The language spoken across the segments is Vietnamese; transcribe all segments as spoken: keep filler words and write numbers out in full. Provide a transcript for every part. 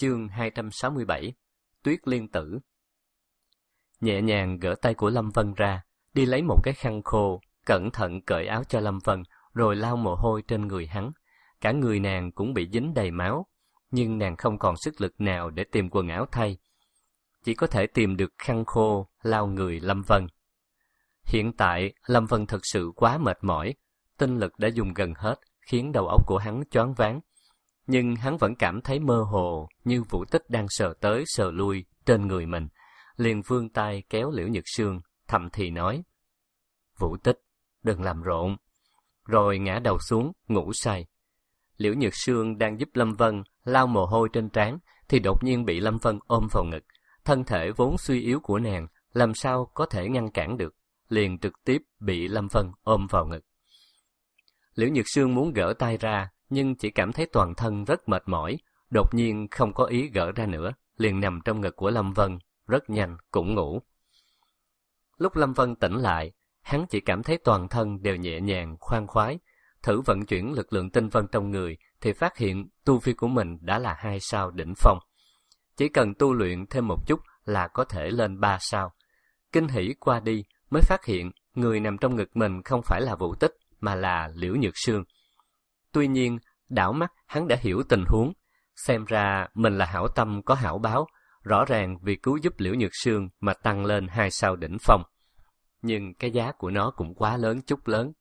Chương hai trăm sáu mươi bảy. Tuyết Liên Tử. Nhẹ nhàng gỡ tay của Lâm Vân ra, đi lấy một cái khăn khô, cẩn thận cởi áo cho Lâm Vân, rồi lau mồ hôi trên người hắn. Cả người nàng cũng bị dính đầy máu, nhưng nàng không còn sức lực nào để tìm quần áo thay. Chỉ có thể tìm được khăn khô, lau người Lâm Vân. Hiện tại, Lâm Vân thật sự quá mệt mỏi, tinh lực đã dùng gần hết, khiến đầu óc của hắn choáng váng. Nhưng hắn vẫn cảm thấy mơ hồ, như Vũ Tích đang sờ tới sờ lui trên người mình. Liền vươn tay kéo Liễu Nhược Sương, thầm thì nói: "Vũ Tích, đừng làm rộn." Rồi ngã đầu xuống, ngủ say. Liễu Nhược Sương đang giúp Lâm Vân lau mồ hôi trên trán, thì đột nhiên bị Lâm Vân ôm vào ngực. Thân thể vốn suy yếu của nàng, làm sao có thể ngăn cản được, liền trực tiếp bị Lâm Vân ôm vào ngực. Liễu Nhược Sương muốn gỡ tay ra, nhưng chỉ cảm thấy toàn thân rất mệt mỏi, đột nhiên không có ý gỡ ra nữa, liền nằm trong ngực của Lâm Vân, rất nhanh cũng ngủ. Lúc Lâm Vân tỉnh lại, hắn chỉ cảm thấy toàn thân đều nhẹ nhàng, khoan khoái. Thử vận chuyển lực lượng tinh vân trong người, thì phát hiện tu vi của mình đã là hai sao đỉnh phong. Chỉ cần tu luyện thêm một chút là có thể lên ba sao. Kinh hỉ qua đi, mới phát hiện người nằm trong ngực mình không phải là Vũ Tích, mà là Liễu Nhược Sương. Tuy nhiên, đảo mắt hắn đã hiểu tình huống, xem ra mình là hảo tâm có hảo báo, rõ ràng vì cứu giúp Liễu Nhược Sương mà tăng lên hai sao đỉnh phong. Nhưng cái giá của nó cũng quá lớn chút lớn.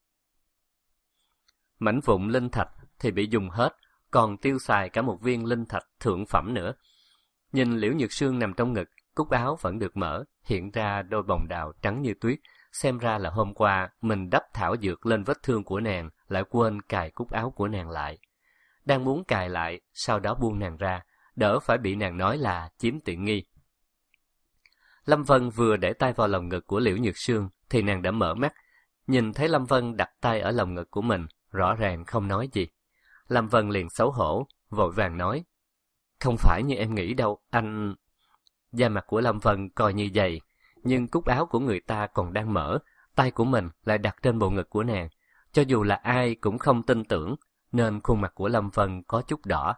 Mảnh vụn linh thạch thì bị dùng hết, còn tiêu xài cả một viên linh thạch thượng phẩm nữa. Nhìn Liễu Nhược Sương nằm trong ngực, cúc áo vẫn được mở, hiện ra đôi bồng đào trắng như tuyết. Xem ra là hôm qua mình đắp thảo dược lên vết thương của nàng, lại quên cài cúc áo của nàng lại. Đang muốn cài lại, sau đó buông nàng ra, đỡ phải bị nàng nói là chiếm tiện nghi. Lâm Vân vừa để tay vào lồng ngực của Liễu Nhược Sương, thì nàng đã mở mắt. Nhìn thấy Lâm Vân đặt tay ở lồng ngực của mình, rõ ràng không nói gì. Lâm Vân liền xấu hổ, vội vàng nói: "Không phải như em nghĩ đâu, anh..." Da mặt của Lâm Vân coi như dày, nhưng cúc áo của người ta còn đang mở, tay của mình lại đặt trên bộ ngực của nàng. Cho dù là ai cũng không tin tưởng, nên khuôn mặt của Lâm Vân có chút đỏ.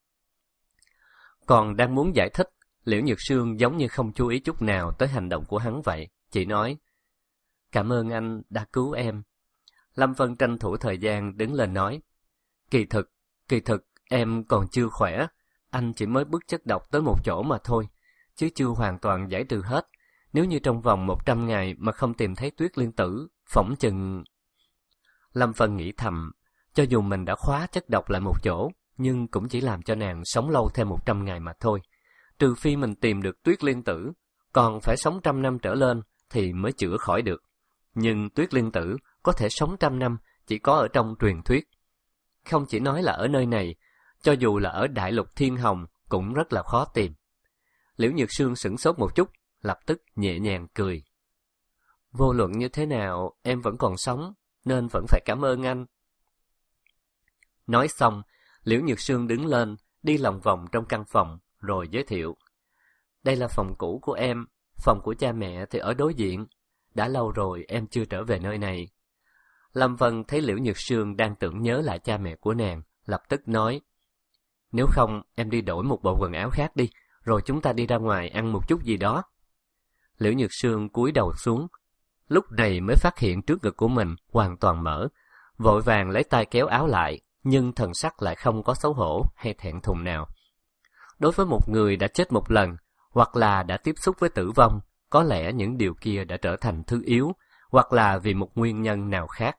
Còn đang muốn giải thích, Liễu Nhược Sương giống như không chú ý chút nào tới hành động của hắn vậy, chỉ nói: "Cảm ơn anh đã cứu em." Lâm Vân tranh thủ thời gian đứng lên nói: Kỳ thực, kỳ thực em còn chưa khỏe, anh chỉ mới bức chất độc tới một chỗ mà thôi, chứ chưa hoàn toàn giải trừ hết. Nếu như trong vòng một trăm ngày mà không tìm thấy Tuyết Liên Tử, phỏng chừng..." Lâm Vân nghĩ thầm, cho dù mình đã khóa chất độc lại một chỗ, nhưng cũng chỉ làm cho nàng sống lâu thêm một trăm ngày mà thôi. Trừ phi mình tìm được Tuyết Liên Tử, còn phải sống trăm năm trở lên thì mới chữa khỏi được. Nhưng Tuyết Liên Tử có thể sống trăm năm chỉ có ở trong truyền thuyết. Không chỉ nói là ở nơi này, cho dù là ở Đại Lục Thiên Hồng cũng rất là khó tìm. Liễu Nhược Sương sửng sốt một chút, lập tức nhẹ nhàng cười. "Vô luận như thế nào, em vẫn còn sống, nên vẫn phải cảm ơn anh." Nói xong, Liễu Nhược Sương đứng lên, đi lòng vòng trong căn phòng, rồi giới thiệu: "Đây là phòng cũ của em, phòng của cha mẹ thì ở đối diện. Đã lâu rồi em chưa trở về nơi này." Lâm Vân thấy Liễu Nhược Sương đang tưởng nhớ lại cha mẹ của nàng, lập tức nói: "Nếu không, em đi đổi một bộ quần áo khác đi, rồi chúng ta đi ra ngoài ăn một chút gì đó." Liễu Nhược Sương cúi đầu xuống, lúc này mới phát hiện trước ngực của mình hoàn toàn mở, vội vàng lấy tay kéo áo lại, nhưng thần sắc lại không có xấu hổ hay thẹn thùng nào. Đối với một người đã chết một lần, hoặc là đã tiếp xúc với tử vong, có lẽ những điều kia đã trở thành thứ yếu, hoặc là vì một nguyên nhân nào khác.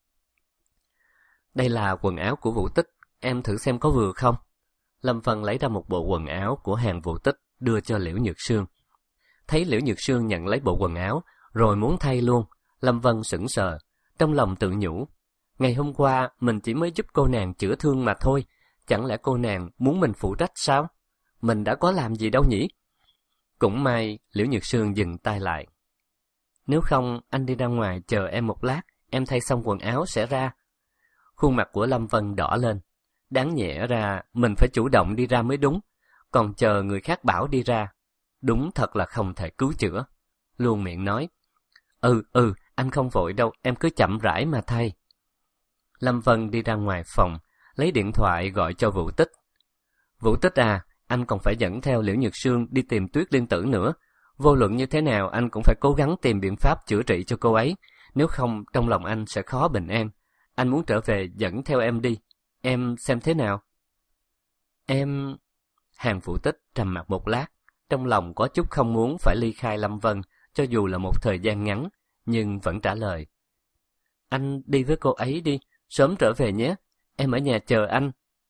"Đây là quần áo của Vũ Tích, em thử xem có vừa không?" Lâm Vân lấy ra một bộ quần áo của hàng Vũ Tích đưa cho Liễu Nhược Sương. Thấy Liễu Nhược Sương nhận lấy bộ quần áo, rồi muốn thay luôn, Lâm Vân sững sờ, trong lòng tự nhủ: ngày hôm qua mình chỉ mới giúp cô nàng chữa thương mà thôi, chẳng lẽ cô nàng muốn mình phụ trách sao? Mình đã có làm gì đâu nhỉ? Cũng may Liễu Nhược Sương dừng tay lại. "Nếu không, anh đi ra ngoài chờ em một lát, em thay xong quần áo sẽ ra." Khuôn mặt của Lâm Vân đỏ lên. Đáng nhẽ ra mình phải chủ động đi ra mới đúng, còn chờ người khác bảo đi ra, đúng thật là không thể cứu chữa. Luôn miệng nói: Ừ, ừ, anh không vội đâu, em cứ chậm rãi mà thay." Lâm Vân đi ra ngoài phòng, lấy điện thoại gọi cho Vũ Tích. "Vũ Tích à, anh còn phải dẫn theo Liễu Nhược Sương đi tìm Tuyết Liên Tử nữa. Vô luận như thế nào, anh cũng phải cố gắng tìm biện pháp chữa trị cho cô ấy. Nếu không, trong lòng anh sẽ khó bình an. Anh muốn trở về dẫn theo em đi. Em xem thế nào? Em... Hàng Vũ Tích trầm mặc một lát, trong lòng có chút không muốn phải ly khai Lâm Vân, cho dù là một thời gian ngắn, nhưng vẫn trả lời. Anh đi với cô ấy đi, sớm trở về nhé, em ở nhà chờ anh.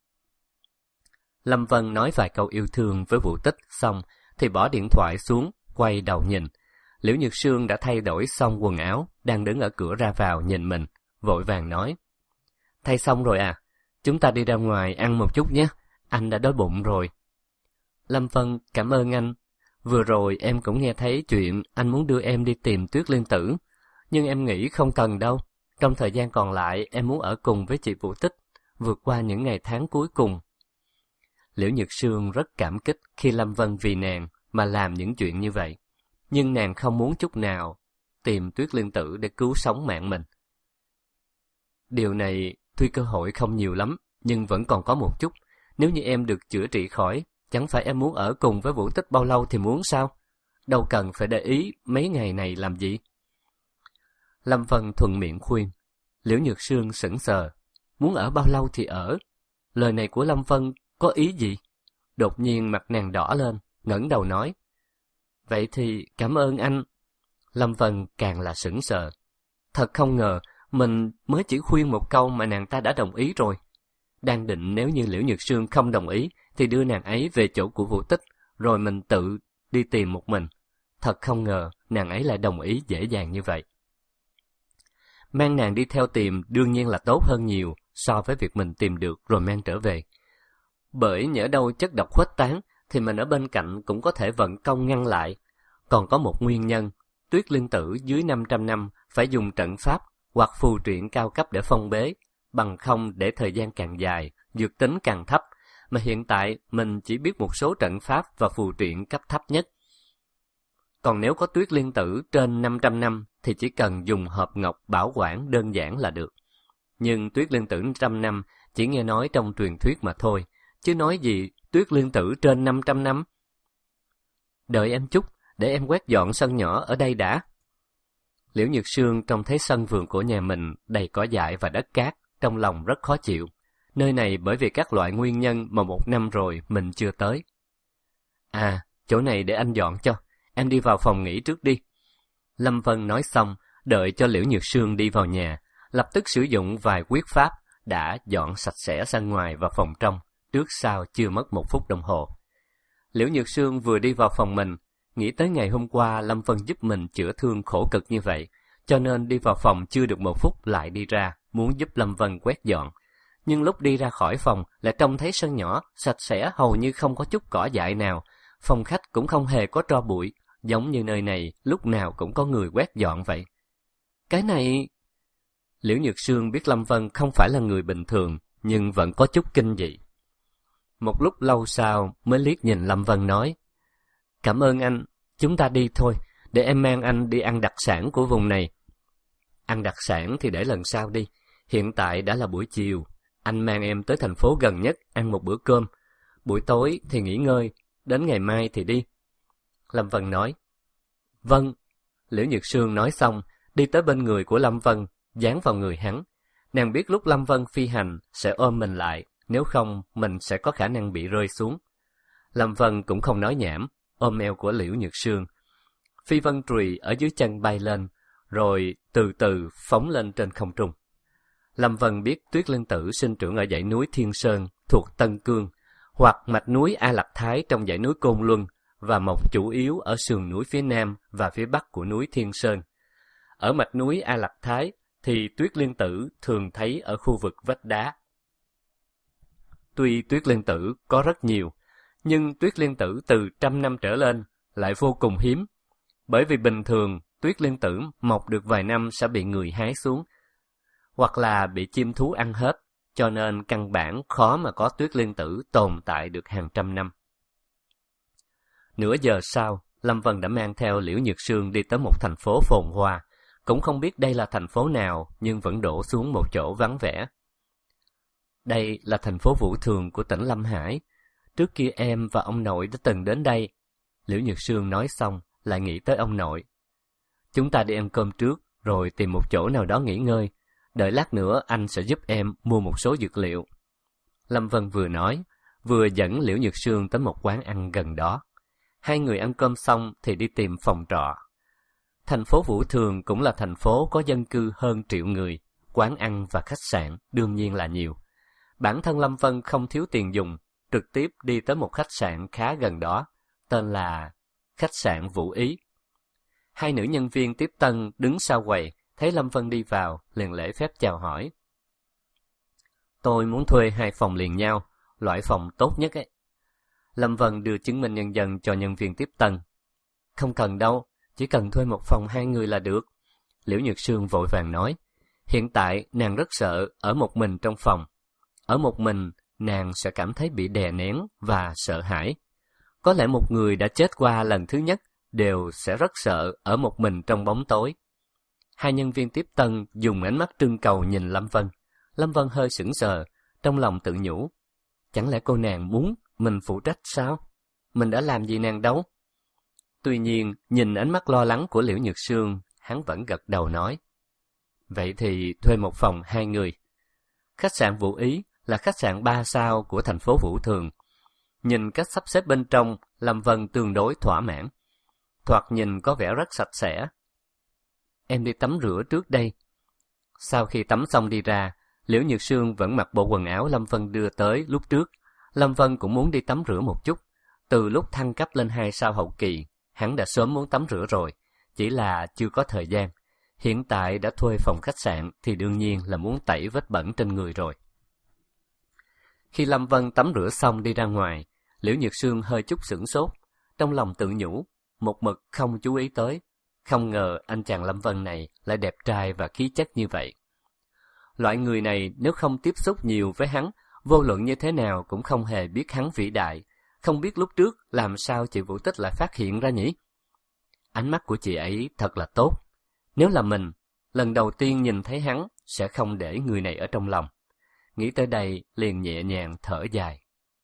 Lâm Vân nói vài câu yêu thương với Vũ Tích xong, thì bỏ điện thoại xuống, quay đầu nhìn. Liễu Nhược Sương đã thay đổi xong quần áo, đang đứng ở cửa ra vào nhìn mình, vội vàng nói. Thay xong rồi à, chúng ta đi ra ngoài ăn một chút nhé, anh đã đói bụng rồi. Lâm Vân, cảm ơn anh. Vừa rồi em cũng nghe thấy chuyện anh muốn đưa em đi tìm Tuyết Liên Tử, nhưng em nghĩ không cần đâu. Trong thời gian còn lại, em muốn ở cùng với chị Vũ Tích, vượt qua những ngày tháng cuối cùng. Liễu Nhược Sương rất cảm kích khi Lâm Vân vì nàng mà làm những chuyện như vậy, nhưng nàng không muốn chút nào tìm Tuyết Liên Tử để cứu sống mạng mình. Điều này tuy cơ hội không nhiều lắm, nhưng vẫn còn có một chút. Nếu như em được chữa trị khỏi, chẳng phải em muốn ở cùng với Vũ Tích bao lâu thì muốn sao? Đâu cần phải để ý mấy ngày này làm gì? Lâm Vân thuận miệng khuyên. Liễu Nhược Sương sững sờ. Muốn ở bao lâu thì ở. Lời này của Lâm Vân có ý gì? Đột nhiên mặt nàng đỏ lên, ngẩng đầu nói. Vậy thì cảm ơn anh. Lâm Vân càng là sững sờ. Thật không ngờ, mình mới chỉ khuyên một câu mà nàng ta đã đồng ý rồi. Đang định nếu như Liễu Nhược Sương không đồng ý, thì đưa nàng ấy về chỗ của Vũ Tích, rồi mình tự đi tìm một mình. Thật không ngờ, nàng ấy lại đồng ý dễ dàng như vậy. Mang nàng đi theo tìm đương nhiên là tốt hơn nhiều so với việc mình tìm được rồi mang trở về. Bởi nhỡ đâu chất độc khuếch tán, thì mình ở bên cạnh cũng có thể vận công ngăn lại. Còn có một nguyên nhân, Tuyết Liên Tử dưới năm trăm năm phải dùng trận pháp hoặc phù truyện cao cấp để phong bế, bằng không để thời gian càng dài, dược tính càng thấp, mà hiện tại mình chỉ biết một số trận pháp và phù truyện cấp thấp nhất. Còn nếu có Tuyết Liên Tử trên năm trăm năm thì chỉ cần dùng hộp ngọc bảo quản đơn giản là được. Nhưng Tuyết Liên Tử trăm năm chỉ nghe nói trong truyền thuyết mà thôi, chứ nói gì Tuyết Liên Tử trên năm trăm năm. Đợi em chút, để em quét dọn sân nhỏ ở đây đã. Liễu Nhược Sương trông thấy sân vườn của nhà mình đầy cỏ dại và đất cát, trong lòng rất khó chịu. Nơi này bởi vì các loại nguyên nhân mà một năm rồi mình chưa tới. À, chỗ này để anh dọn cho, em đi vào phòng nghỉ trước đi. Lâm Vân nói xong, đợi cho Liễu Nhược Sương đi vào nhà, lập tức sử dụng vài quyết pháp đã dọn sạch sẽ sân ngoài và phòng trong, trước sau chưa mất một phút đồng hồ. Liễu Nhược Sương vừa đi vào phòng mình, nghĩ tới ngày hôm qua Lâm Vân giúp mình chữa thương khổ cực như vậy, cho nên đi vào phòng chưa được một phút lại đi ra, muốn giúp Lâm Vân quét dọn. Nhưng lúc đi ra khỏi phòng lại trông thấy sân nhỏ, sạch sẽ hầu như không có chút cỏ dại nào, phòng khách cũng không hề có tro bụi, giống như nơi này lúc nào cũng có người quét dọn vậy. Cái này... Liễu Nhược Sương biết Lâm Vân không phải là người bình thường, nhưng vẫn có chút kinh dị. Một lúc lâu sau mới liếc nhìn Lâm Vân nói, cảm ơn anh, chúng ta đi thôi, để em mang anh đi ăn đặc sản của vùng này. Ăn đặc sản thì để lần sau đi, hiện tại đã là buổi chiều, anh mang em tới thành phố gần nhất ăn một bữa cơm, buổi tối thì nghỉ ngơi, đến ngày mai thì đi. Lâm Vân nói. Vâng. Liễu Nhược Sương nói xong, đi tới bên người của Lâm Vân, dán vào người hắn. Nàng biết lúc Lâm Vân phi hành sẽ ôm mình lại, nếu không mình sẽ có khả năng bị rơi xuống. Lâm Vân cũng không nói nhảm, ôm eo của Liễu Nhược Sương. Phi vân trùy ở dưới chân bay lên, rồi từ từ phóng lên trên không trung. Lâm Vân biết Tuyết Liên Tử sinh trưởng ở dãy núi Thiên Sơn thuộc Tân Cương, hoặc mạch núi A Lạc Thái trong dãy núi Côn Luân, và mọc chủ yếu ở sườn núi phía nam và phía bắc của núi Thiên Sơn. Ở mạch núi A Lạc Thái thì Tuyết Liên Tử thường thấy ở khu vực vách đá. Tuy Tuyết Liên Tử có rất nhiều, nhưng Tuyết Liên Tử từ trăm năm trở lên lại vô cùng hiếm, bởi vì bình thường Tuyết Liên Tử mọc được vài năm sẽ bị người hái xuống, hoặc là bị chim thú ăn hết, cho nên căn bản khó mà có Tuyết Liên Tử tồn tại được hàng trăm năm. Nửa giờ sau, Lâm Vân đã mang theo Liễu Nhược Sương đi tới một thành phố phồn hoa, cũng không biết đây là thành phố nào nhưng vẫn đổ xuống một chỗ vắng vẻ. Đây là thành phố Vũ Thường của tỉnh Lâm Hải. Trước kia em và ông nội đã từng đến đây. Liễu Nhược Sương nói xong, lại nghĩ tới ông nội. Chúng ta đi ăn cơm trước, rồi tìm một chỗ nào đó nghỉ ngơi. Đợi lát nữa anh sẽ giúp em mua một số dược liệu. Lâm Vân vừa nói, vừa dẫn Liễu Nhược Sương tới một quán ăn gần đó. Hai người ăn cơm xong thì đi tìm phòng trọ. Thành phố Vũ Thường cũng là thành phố có dân cư hơn triệu người, quán ăn và khách sạn đương nhiên là nhiều. Bản thân Lâm Vân không thiếu tiền dùng, trực tiếp đi tới một khách sạn khá gần đó, tên là khách sạn Vũ Ý. Hai nữ nhân viên tiếp tân đứng sau quầy, thấy Lâm Vân đi vào, liền lễ phép chào hỏi. Tôi muốn thuê hai phòng liền nhau, loại phòng tốt nhất ấy. Lâm Vân đưa chứng minh nhân dân cho nhân viên tiếp tân. Không cần đâu, chỉ cần thuê một phòng hai người là được. Liễu Nhược Sương vội vàng nói. Hiện tại nàng rất sợ ở một mình trong phòng. Ở một mình, nàng sẽ cảm thấy bị đè nén và sợ hãi. Có lẽ một người đã chết qua lần thứ nhất đều sẽ rất sợ ở một mình trong bóng tối. Hai nhân viên tiếp tân dùng ánh mắt trưng cầu nhìn Lâm Vân. Lâm Vân hơi sững sờ, trong lòng tự nhủ. Chẳng lẽ cô nàng muốn mình phụ trách sao? Mình đã làm gì nàng đâu? Tuy nhiên, nhìn ánh mắt lo lắng của Liễu Nhược Sương, hắn vẫn gật đầu nói. Vậy thì thuê một phòng hai người. Khách sạn Vũ Ý là khách sạn ba sao của thành phố Vũ Thường. Nhìn cách sắp xếp bên trong, Lâm Vân tương đối thỏa mãn. Thoạt nhìn có vẻ rất sạch sẽ. Em đi tắm rửa trước đây. Sau khi tắm xong đi ra, Liễu Nhược Sương vẫn mặc bộ quần áo Lâm Vân đưa tới lúc trước. Lâm Vân cũng muốn đi tắm rửa một chút. Từ lúc thăng cấp lên hai sao hậu kỳ, hắn đã sớm muốn tắm rửa rồi, chỉ là chưa có thời gian. Hiện tại đã thuê phòng khách sạn thì đương nhiên là muốn tẩy vết bẩn trên người rồi. Khi Lâm Vân tắm rửa xong đi ra ngoài, Liễu Nhược Sương hơi chút sửng sốt, trong lòng tự nhủ, một mực không chú ý tới. Không ngờ anh chàng Lâm Vân này lại đẹp trai và khí chất như vậy. Loại người này nếu không tiếp xúc nhiều với hắn, vô luận như thế nào cũng không hề biết hắn vĩ đại. Không biết lúc trước làm sao chị Vũ Tích lại phát hiện ra nhỉ? Ánh mắt của chị ấy thật là tốt. Nếu là mình, lần đầu tiên nhìn thấy hắn sẽ không để người này ở trong lòng. Nghĩ tới đây liền nhẹ nhàng thở dài.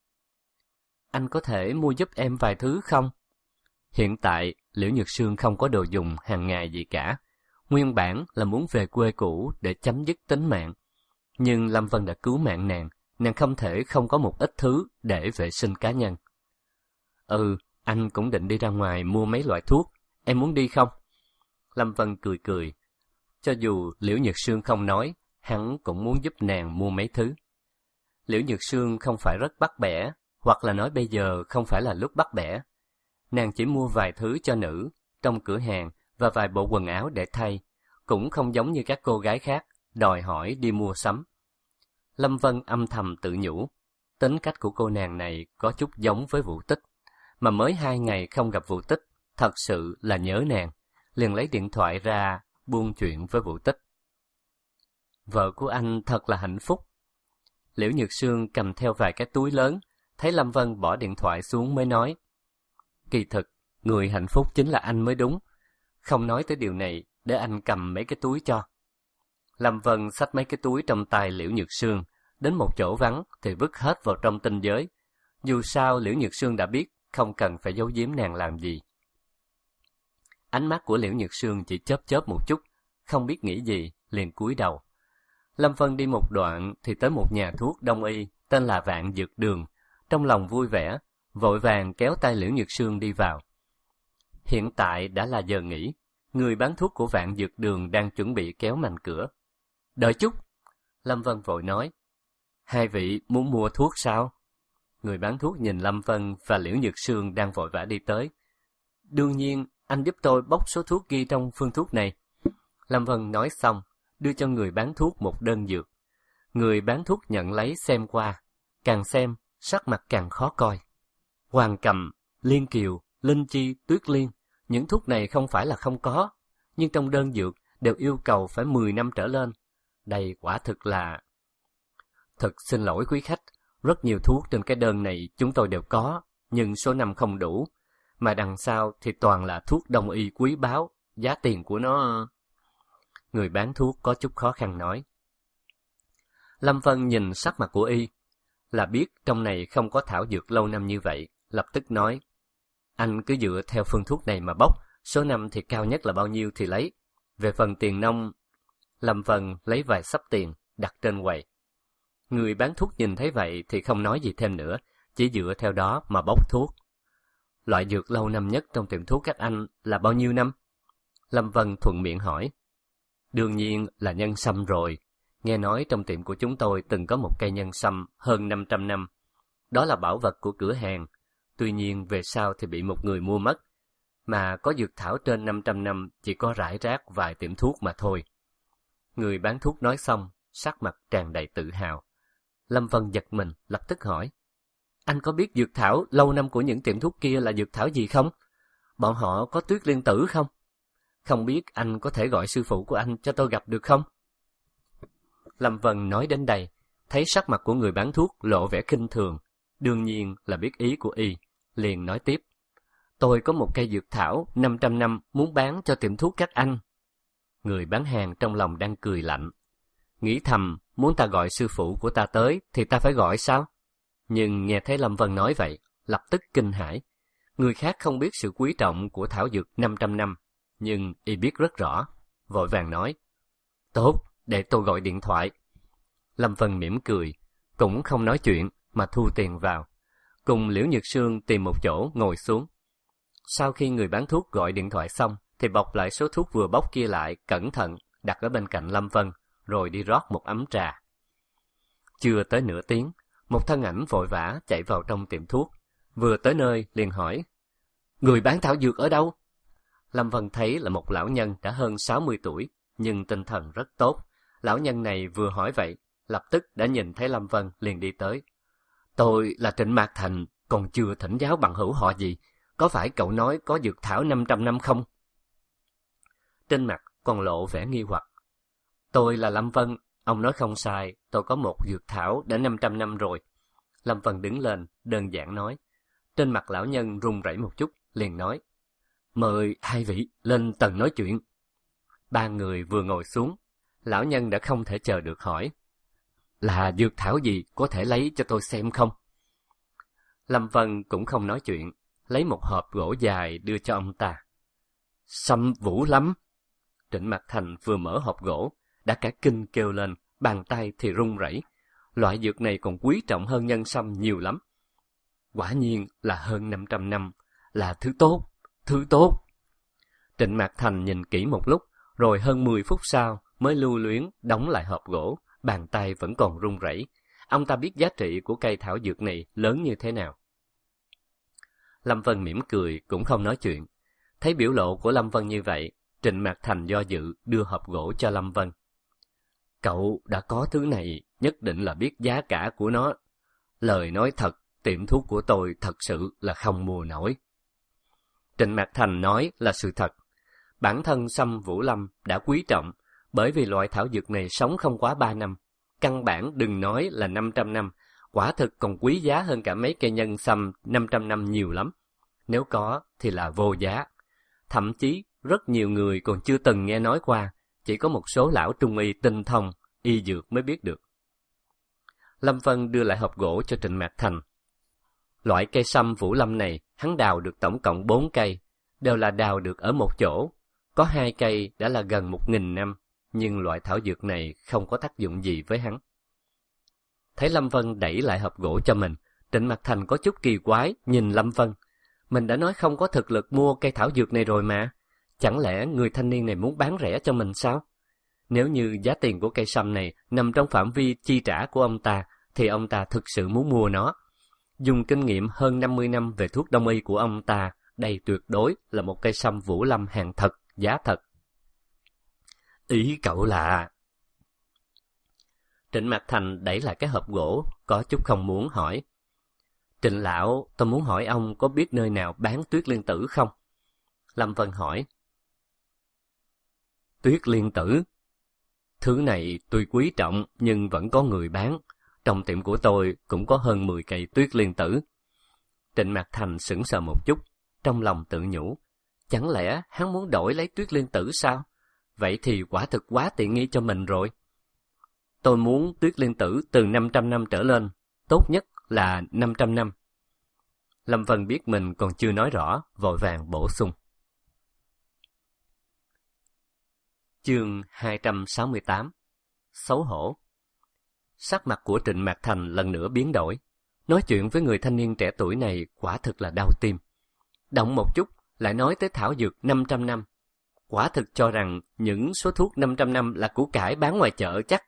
Anh có thể mua giúp em vài thứ không? Hiện tại, Liễu Nhược Sương không có đồ dùng hàng ngày gì cả. Nguyên bản là muốn về quê cũ để chấm dứt tính mạng. Nhưng Lâm Vân đã cứu mạng nàng, nàng không thể không có một ít thứ để vệ sinh cá nhân. Ừ, anh cũng định đi ra ngoài mua mấy loại thuốc. Em muốn đi không? Lâm Vân cười cười. Cho dù Liễu Nhược Sương không nói, hắn cũng muốn giúp nàng mua mấy thứ. Liễu Nhược Sương không phải rất bắt bẻ, hoặc là nói bây giờ không phải là lúc bắt bẻ. Nàng chỉ mua vài thứ cho nữ, trong cửa hàng và vài bộ quần áo để thay, cũng không giống như các cô gái khác, đòi hỏi đi mua sắm. Lâm Vân âm thầm tự nhủ, tính cách của cô nàng này có chút giống với Vũ Tích, mà mới hai ngày không gặp Vũ Tích, thật sự là nhớ nàng, liền lấy điện thoại ra, buôn chuyện với Vũ Tích. Vợ của anh thật là hạnh phúc. Liễu Nhược Sương cầm theo vài cái túi lớn, thấy Lâm Vân bỏ điện thoại xuống mới nói. Kỳ thực, người hạnh phúc chính là anh mới đúng. Không nói tới điều này, để anh cầm mấy cái túi cho. Lâm Vân xách mấy cái túi trong tay Liễu Nhược Sương, đến một chỗ vắng thì vứt hết vào trong tinh giới. Dù sao Liễu Nhược Sương đã biết, không cần phải giấu giếm nàng làm gì. Ánh mắt của Liễu Nhược Sương chỉ chớp chớp một chút, không biết nghĩ gì, liền cúi đầu. Lâm Vân đi một đoạn thì tới một nhà thuốc đông y, tên là Vạn Dược Đường. Trong lòng vui vẻ, vội vàng kéo tay Liễu Nhược Sương đi vào. Hiện tại đã là giờ nghỉ, người bán thuốc của Vạn Dược Đường đang chuẩn bị kéo mành cửa. Đợi chút, Lâm Vân vội nói. Hai vị muốn mua thuốc sao? Người bán thuốc nhìn Lâm Vân và Liễu Nhược Sương đang vội vã đi tới. Đương nhiên, anh giúp tôi bốc số thuốc ghi trong phương thuốc này. Lâm Vân nói xong, đưa cho người bán thuốc một đơn dược. Người bán thuốc nhận lấy xem qua, càng xem, sắc mặt càng khó coi. Hoàng Cầm, Liên Kiều, Linh Chi, Tuyết Liên, những thuốc này không phải là không có, nhưng trong đơn dược đều yêu cầu phải mười năm trở lên. Đây quả thực là... Thật xin lỗi quý khách, rất nhiều thuốc trên cái đơn này chúng tôi đều có, nhưng số năm không đủ, mà đằng sau thì toàn là thuốc đông y quý báu, giá tiền của nó... Người bán thuốc có chút khó khăn nói. Lâm Vân nhìn sắc mặt của y. là biết trong này không có thảo dược lâu năm như vậy, lập tức nói, anh cứ dựa theo phương thuốc này mà bốc, số năm thì cao nhất là bao nhiêu thì lấy. Về phần tiền nông, Lâm Vân lấy vài xấp tiền, đặt trên quầy. Người bán thuốc nhìn thấy vậy thì không nói gì thêm nữa, chỉ dựa theo đó mà bốc thuốc. Loại dược lâu năm nhất trong tiệm thuốc các anh là bao nhiêu năm? Lâm Vân thuận miệng hỏi. Đương nhiên là nhân sâm rồi. Nghe nói trong tiệm của chúng tôi từng có một cây nhân sâm hơn năm trăm năm. Đó là bảo vật của cửa hàng. Tuy nhiên về sau thì bị một người mua mất. Mà có dược thảo trên năm trăm năm chỉ có rải rác vài tiệm thuốc mà thôi. Người bán thuốc nói xong, sắc mặt tràn đầy tự hào. Lâm Vân giật mình, lập tức hỏi. Anh có biết dược thảo lâu năm của những tiệm thuốc kia là dược thảo gì không? Bọn họ có tuyết liên tử không? Không biết anh có thể gọi sư phụ của anh cho tôi gặp được không? Lâm Vân nói đến đây, thấy sắc mặt của người bán thuốc lộ vẻ khinh thường. Đương nhiên là biết ý của y, liền nói tiếp. Tôi có một cây dược thảo năm trăm năm muốn bán cho tiệm thuốc các anh. Người bán hàng trong lòng đang cười lạnh. Nghĩ thầm, muốn ta gọi sư phụ của ta tới thì ta phải gọi sao? Nhưng nghe thấy Lâm Vân nói vậy, lập tức kinh hãi. Người khác không biết sự quý trọng của thảo dược năm trăm năm, nhưng y biết rất rõ. Vội vàng nói, tốt, để tôi gọi điện thoại. Lâm Vân mỉm cười, cũng không nói chuyện mà thu tiền vào. Cùng Liễu Nhược Sương tìm một chỗ ngồi xuống. Sau khi người bán thuốc gọi điện thoại xong, thì bọc lại số thuốc vừa bóc kia lại, cẩn thận, đặt ở bên cạnh Lâm Vân, rồi đi rót một ấm trà. Chưa tới nửa tiếng, một thân ảnh vội vã chạy vào trong tiệm thuốc. Vừa tới nơi liền hỏi, người bán thảo dược ở đâu? Lâm Vân thấy là một lão nhân đã hơn sáu mươi tuổi, nhưng tinh thần rất tốt. Lão nhân này vừa hỏi vậy, lập tức đã nhìn thấy Lâm Vân liền đi tới. Tôi là Trịnh Mạc Thành, còn chưa thỉnh giáo bằng hữu họ gì. Có phải cậu nói có dược thảo năm trăm năm không? Trên mặt còn lộ vẻ nghi hoặc. Tôi là Lâm Vân, ông nói không sai, tôi có một dược thảo đã năm trăm năm rồi. Lâm Vân đứng lên, đơn giản nói. Trên mặt lão nhân run rẩy một chút, liền nói. Mời hai vị lên tầng nói chuyện. Ba người vừa ngồi xuống, lão nhân đã không thể chờ được hỏi. Là dược thảo gì, có thể lấy cho tôi xem không? Lâm Vân cũng không nói chuyện, lấy một hộp gỗ dài đưa cho ông ta. Sâm vũ lắm. Trịnh Mạc Thành vừa mở hộp gỗ, đã cả kinh kêu lên, bàn tay thì run rẩy. Loại dược này còn quý trọng hơn nhân sâm nhiều lắm. Quả nhiên là hơn năm trăm năm, là thứ tốt, thứ tốt. Trịnh Mạc Thành nhìn kỹ một lúc, rồi hơn mười phút sau mới lưu luyến đóng lại hộp gỗ, bàn tay vẫn còn run rẩy. Ông ta biết giá trị của cây thảo dược này lớn như thế nào. Lâm Vân mỉm cười, cũng không nói chuyện. Thấy biểu lộ của Lâm Vân như vậy, Trịnh Mạc Thành do dự đưa hộp gỗ cho Lâm Vân. Cậu đã có thứ này, nhất định là biết giá cả của nó. Lời nói thật, tiệm thuốc của tôi thật sự là không mua nổi. Trịnh Mạc Thành nói là sự thật. Bản thân Sâm Vũ Lâm đã quý trọng, bởi vì loại thảo dược này sống không quá ba năm. Căn bản đừng nói là năm trăm năm, quả thực còn quý giá hơn cả mấy cây nhân sâm năm trăm năm nhiều lắm. Nếu có thì là vô giá. Thậm chí rất nhiều người còn chưa từng nghe nói qua, chỉ có một số lão trung y tinh thông, y dược mới biết được. Lâm Vân đưa lại hộp gỗ cho Trịnh Mạc Thành. Loại cây sâm Vũ Lâm này, hắn đào được tổng cộng bốn cây, đều là đào được ở một chỗ. Có hai cây đã là gần một nghìn năm, nhưng loại thảo dược này không có tác dụng gì với hắn. Thấy Lâm Vân đẩy lại hộp gỗ cho mình, Trịnh Mạc Thành có chút kỳ quái nhìn Lâm Vân. Mình đã nói không có thực lực mua cây thảo dược này rồi mà. Chẳng lẽ người thanh niên này muốn bán rẻ cho mình sao? Nếu như giá tiền của cây sâm này nằm trong phạm vi chi trả của ông ta, thì ông ta thực sự muốn mua nó. Dùng kinh nghiệm hơn năm mươi năm về thuốc đông y của ông ta, đây tuyệt đối là một cây sâm Vũ Lâm hàng thật, giá thật. Ý cậu là... Trịnh Mạc Thành đẩy lại cái hộp gỗ, có chút không muốn hỏi. Trịnh lão, tôi muốn hỏi ông có biết nơi nào bán tuyết liên tử không? Lâm Vân hỏi. Tuyết liên tử? Thứ này tuy quý trọng nhưng vẫn có người bán. Trong tiệm của tôi cũng có hơn mười cây tuyết liên tử. Trịnh Mạc Thành sững sờ một chút, trong lòng tự nhủ. Chẳng lẽ hắn muốn đổi lấy tuyết liên tử sao? Vậy thì quả thực quá tiện nghi cho mình rồi. Tôi muốn tuyết liên tử từ năm trăm năm trở lên, tốt nhất là năm trăm năm. Lâm Vân biết mình còn chưa nói rõ, vội vàng bổ sung. Chương hai trăm sáu mươi tám. Xấu hổ. Sắc mặt của Trịnh Mạc Thành lần nữa biến đổi. Nói chuyện với người thanh niên trẻ tuổi này quả thực là đau tim. Động một chút, lại nói tới thảo dược năm trăm năm. Quả thực cho rằng những số thuốc năm trăm năm là củ cải bán ngoài chợ chắc.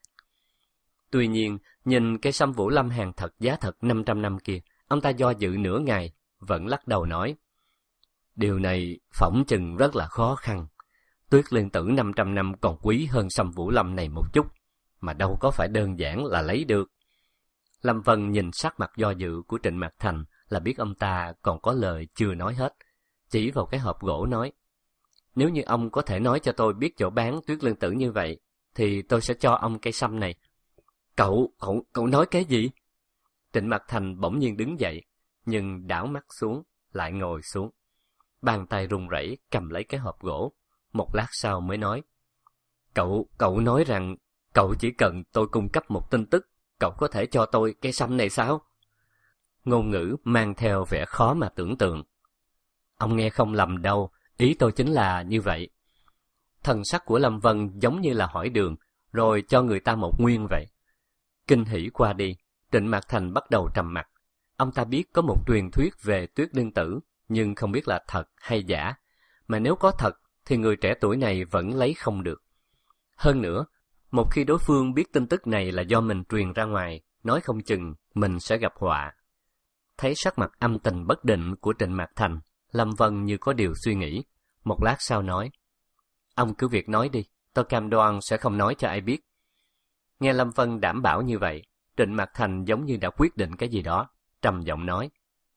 Tuy nhiên, nhìn cây sâm Vũ Lâm hàng thật giá thật năm trăm năm kia, ông ta do dự nửa ngày, vẫn lắc đầu nói. Điều này phỏng chừng rất là khó khăn. Tuyết Liên Tử năm trăm năm còn quý hơn sâm Vũ Lâm này một chút, mà đâu có phải đơn giản là lấy được. Lâm Vân nhìn sắc mặt do dự của Trịnh Mạc Thành là biết ông ta còn có lời chưa nói hết, chỉ vào cái hộp gỗ nói. Nếu như ông có thể nói cho tôi biết chỗ bán Tuyết Liên Tử như vậy, thì tôi sẽ cho ông cây sâm này. Cậu, cậu, cậu nói cái gì? Trịnh Mạc Thành bỗng nhiên đứng dậy, nhưng đảo mắt xuống, lại ngồi xuống. Bàn tay run rẩy cầm lấy cái hộp gỗ, một lát sau mới nói. Cậu, cậu nói rằng, cậu chỉ cần tôi cung cấp một tin tức, cậu có thể cho tôi cây sâm này sao? Ngôn ngữ mang theo vẻ khó mà tưởng tượng. Ông nghe không lầm đâu, ý tôi chính là như vậy. Thần sắc của Lâm Vân giống như là hỏi đường, rồi cho người ta một nguyên vậy. Kinh hỉ qua đi, Trịnh Mạc Thành bắt đầu trầm mặc. Ông ta biết có một truyền thuyết về Tuyết Liên Tử, nhưng không biết là thật hay giả. Mà nếu có thật, thì người trẻ tuổi này vẫn lấy không được. Hơn nữa, một khi đối phương biết tin tức này là do mình truyền ra ngoài, nói không chừng mình sẽ gặp họa. Thấy sắc mặt âm tình bất định của Trịnh Mạc Thành, Lâm Vân như có điều suy nghĩ. Một lát sau nói. Ông cứ việc nói đi, tôi cam đoan sẽ không nói cho ai biết. Nghe Lâm Vân đảm bảo như vậy, Trịnh Mạc Thành giống như đã quyết định cái gì đó, trầm giọng nói.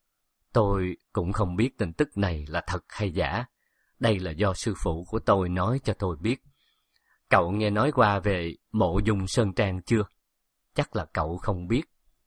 Tôi cũng không biết tin tức này là thật hay giả. Đây là do sư phụ của tôi nói cho tôi biết. Cậu nghe nói qua về Mộ Dung Sơn Trang chưa? Chắc là cậu không biết.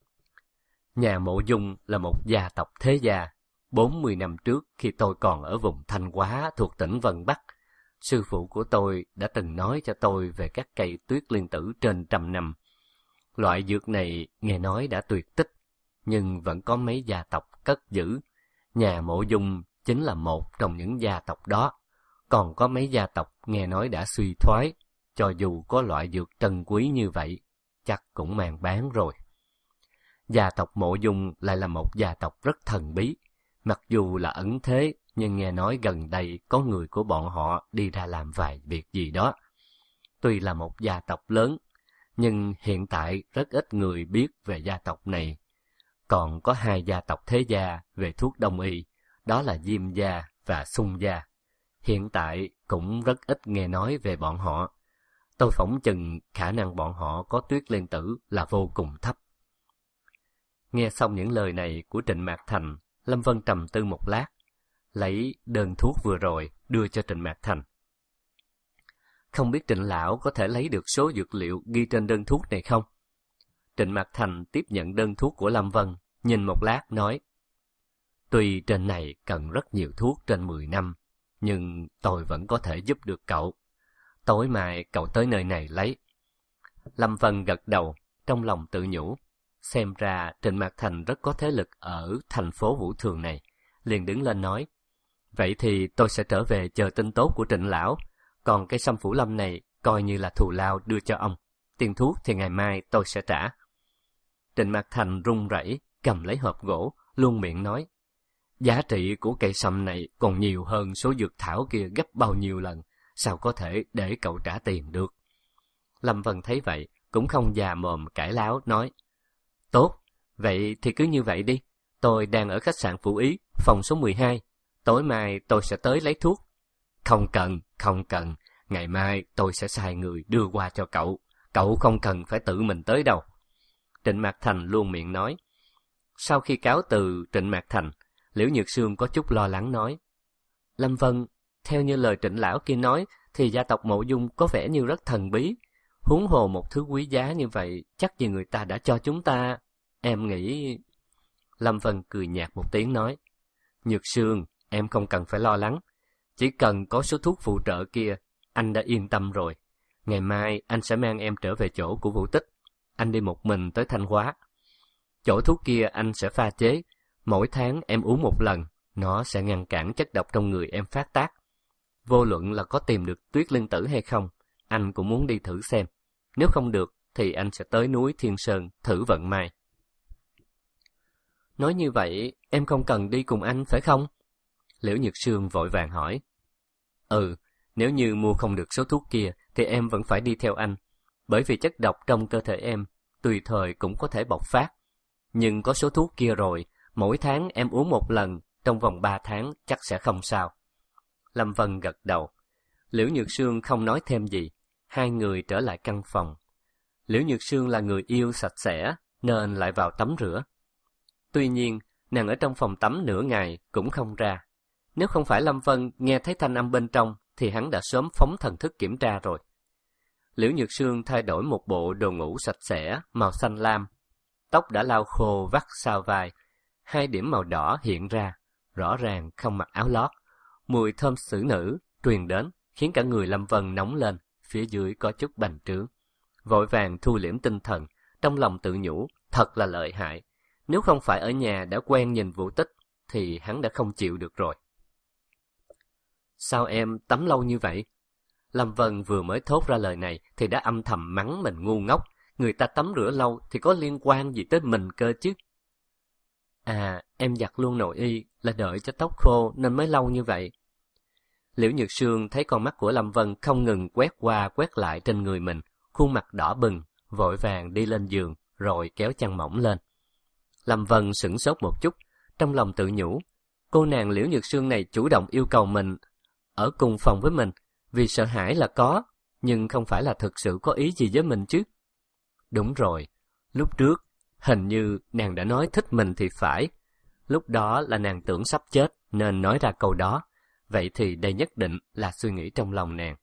Nhà Mộ Dung là một gia tộc thế gia. bốn mươi năm trước khi tôi còn ở vùng Thanh Hóa thuộc tỉnh Vân Bắc, sư phụ của tôi đã từng nói cho tôi về các cây Tuyết Liên Tử trên trăm năm. Loại dược này nghe nói đã tuyệt tích, nhưng vẫn có mấy gia tộc cất giữ. Nhà Mộ Dung chính là một trong những gia tộc đó. Còn có mấy gia tộc nghe nói đã suy thoái, cho dù có loại dược trân quý như vậy, chắc cũng mang bán rồi. Gia tộc Mộ Dung lại là một gia tộc rất thần bí. Mặc dù là ẩn thế, nhưng nghe nói gần đây có người của bọn họ đi ra làm vài việc gì đó. Tuy là một gia tộc lớn, nhưng hiện tại rất ít người biết về gia tộc này. Còn có hai gia tộc thế gia về thuốc đông y, đó là Diêm gia và Xung gia. Hiện tại cũng rất ít nghe nói về bọn họ. Tôi phỏng chừng khả năng bọn họ có Tuyết Liên Tử là vô cùng thấp. Nghe xong những lời này của Trịnh Mạc Thành, Lâm Vân trầm tư một lát, lấy đơn thuốc vừa rồi đưa cho Trịnh Mạc Thành. Không biết Trịnh lão có thể lấy được số dược liệu ghi trên đơn thuốc này không? Trịnh Mạc Thành tiếp nhận đơn thuốc của Lâm Vân, nhìn một lát nói. Tuy trên này cần rất nhiều thuốc trên mười năm, nhưng tôi vẫn có thể giúp được cậu. Tối mai cậu tới nơi này lấy. Lâm Vân gật đầu, trong lòng tự nhủ. Xem ra Trịnh Mạc Thành rất có thế lực ở thành phố Vũ Thường này. Liền đứng lên nói. Vậy thì tôi sẽ trở về chờ tin tốt của Trịnh lão. Còn cây sâm Vũ Lâm này coi như là thù lao đưa cho ông. Tiền thuốc thì ngày mai tôi sẽ trả. Trịnh Mạc Thành run rẩy cầm lấy hộp gỗ, luôn miệng nói. Giá trị của cây sâm này còn nhiều hơn số dược thảo kia gấp bao nhiêu lần. Sao có thể để cậu trả tiền được? Lâm Vân thấy vậy, cũng không già mồm cãi láo, nói. Tốt, vậy thì cứ như vậy đi. Tôi đang ở khách sạn Phủ Ý, phòng số mười hai. Tối mai tôi sẽ tới lấy thuốc. Không cần, không cần. Ngày mai tôi sẽ sai người đưa qua cho cậu. Cậu không cần phải tự mình tới đâu. Trịnh Mạc Thành luôn miệng nói. Sau khi cáo từ Trịnh Mạc Thành, Liễu Nhược Sương có chút lo lắng nói. Lâm Vân, theo như lời Trịnh lão kia nói, thì gia tộc Mộ Dung có vẻ như rất thần bí. Huống hồ một thứ quý giá như vậy, chắc gì người ta đã cho chúng ta. Em nghĩ... Lâm Vân cười nhạt một tiếng nói. Nhược Sương, em không cần phải lo lắng. Chỉ cần có số thuốc phụ trợ kia, anh đã yên tâm rồi. Ngày mai anh sẽ mang em trở về chỗ của Vũ Tích. Anh đi một mình tới Thanh Hóa. Chỗ thuốc kia anh sẽ pha chế. Mỗi tháng em uống một lần, nó sẽ ngăn cản chất độc trong người em phát tác. Vô luận là có tìm được tuyết liên tử hay không, anh cũng muốn đi thử xem. Nếu không được, thì anh sẽ tới núi Thiên Sơn thử vận may. Nói như vậy, em không cần đi cùng anh phải không? Liễu Nhược Sương vội vàng hỏi. Ừ, nếu như mua không được số thuốc kia, thì em vẫn phải đi theo anh. Bởi vì chất độc trong cơ thể em, tùy thời cũng có thể bộc phát. Nhưng có số thuốc kia rồi, mỗi tháng em uống một lần, trong vòng ba tháng chắc sẽ không sao. Lâm Vân gật đầu. Liễu Nhược Sương không nói thêm gì. Hai người trở lại căn phòng. Liễu Nhược Sương là người yêu sạch sẽ, nên lại vào tắm rửa. Tuy nhiên, nàng ở trong phòng tắm nửa ngày cũng không ra. Nếu không phải Lâm Vân nghe thấy thanh âm bên trong, thì hắn đã sớm phóng thần thức kiểm tra rồi. Liễu Nhược Sương thay đổi một bộ đồ ngủ sạch sẽ, màu xanh lam. Tóc đã lau khô vắt sau vai. Hai điểm màu đỏ hiện ra, rõ ràng không mặc áo lót. Mùi thơm xử nữ truyền đến, khiến cả người Lâm Vân nóng lên, phía dưới có chút bành trướng. Vội vàng thu liễm tinh thần, trong lòng tự nhủ, thật là lợi hại. Nếu không phải ở nhà đã quen nhìn Vũ Tích, thì hắn đã không chịu được rồi. Sao em tắm lâu như vậy? Lâm Vân vừa mới thốt ra lời này, thì đã âm thầm mắng mình ngu ngốc. Người ta tắm rửa lâu thì có liên quan gì tới mình cơ chứ? À, em giặt luôn nội y, là đợi cho tóc khô nên mới lâu như vậy. Liễu Nhược Sương thấy con mắt của Lâm Vân không ngừng quét qua quét lại trên người mình, khuôn mặt đỏ bừng, vội vàng đi lên giường, rồi kéo chăn mỏng lên. Lâm Vân sửng sốt một chút, trong lòng tự nhủ, cô nàng Liễu Nhược Sương này chủ động yêu cầu mình ở cùng phòng với mình, vì sợ hãi là có, nhưng không phải là thực sự có ý gì với mình chứ. Đúng rồi, lúc trước, hình như nàng đã nói thích mình thì phải. Lúc đó là nàng tưởng sắp chết nên nói ra câu đó, vậy thì đây nhất định là suy nghĩ trong lòng nàng.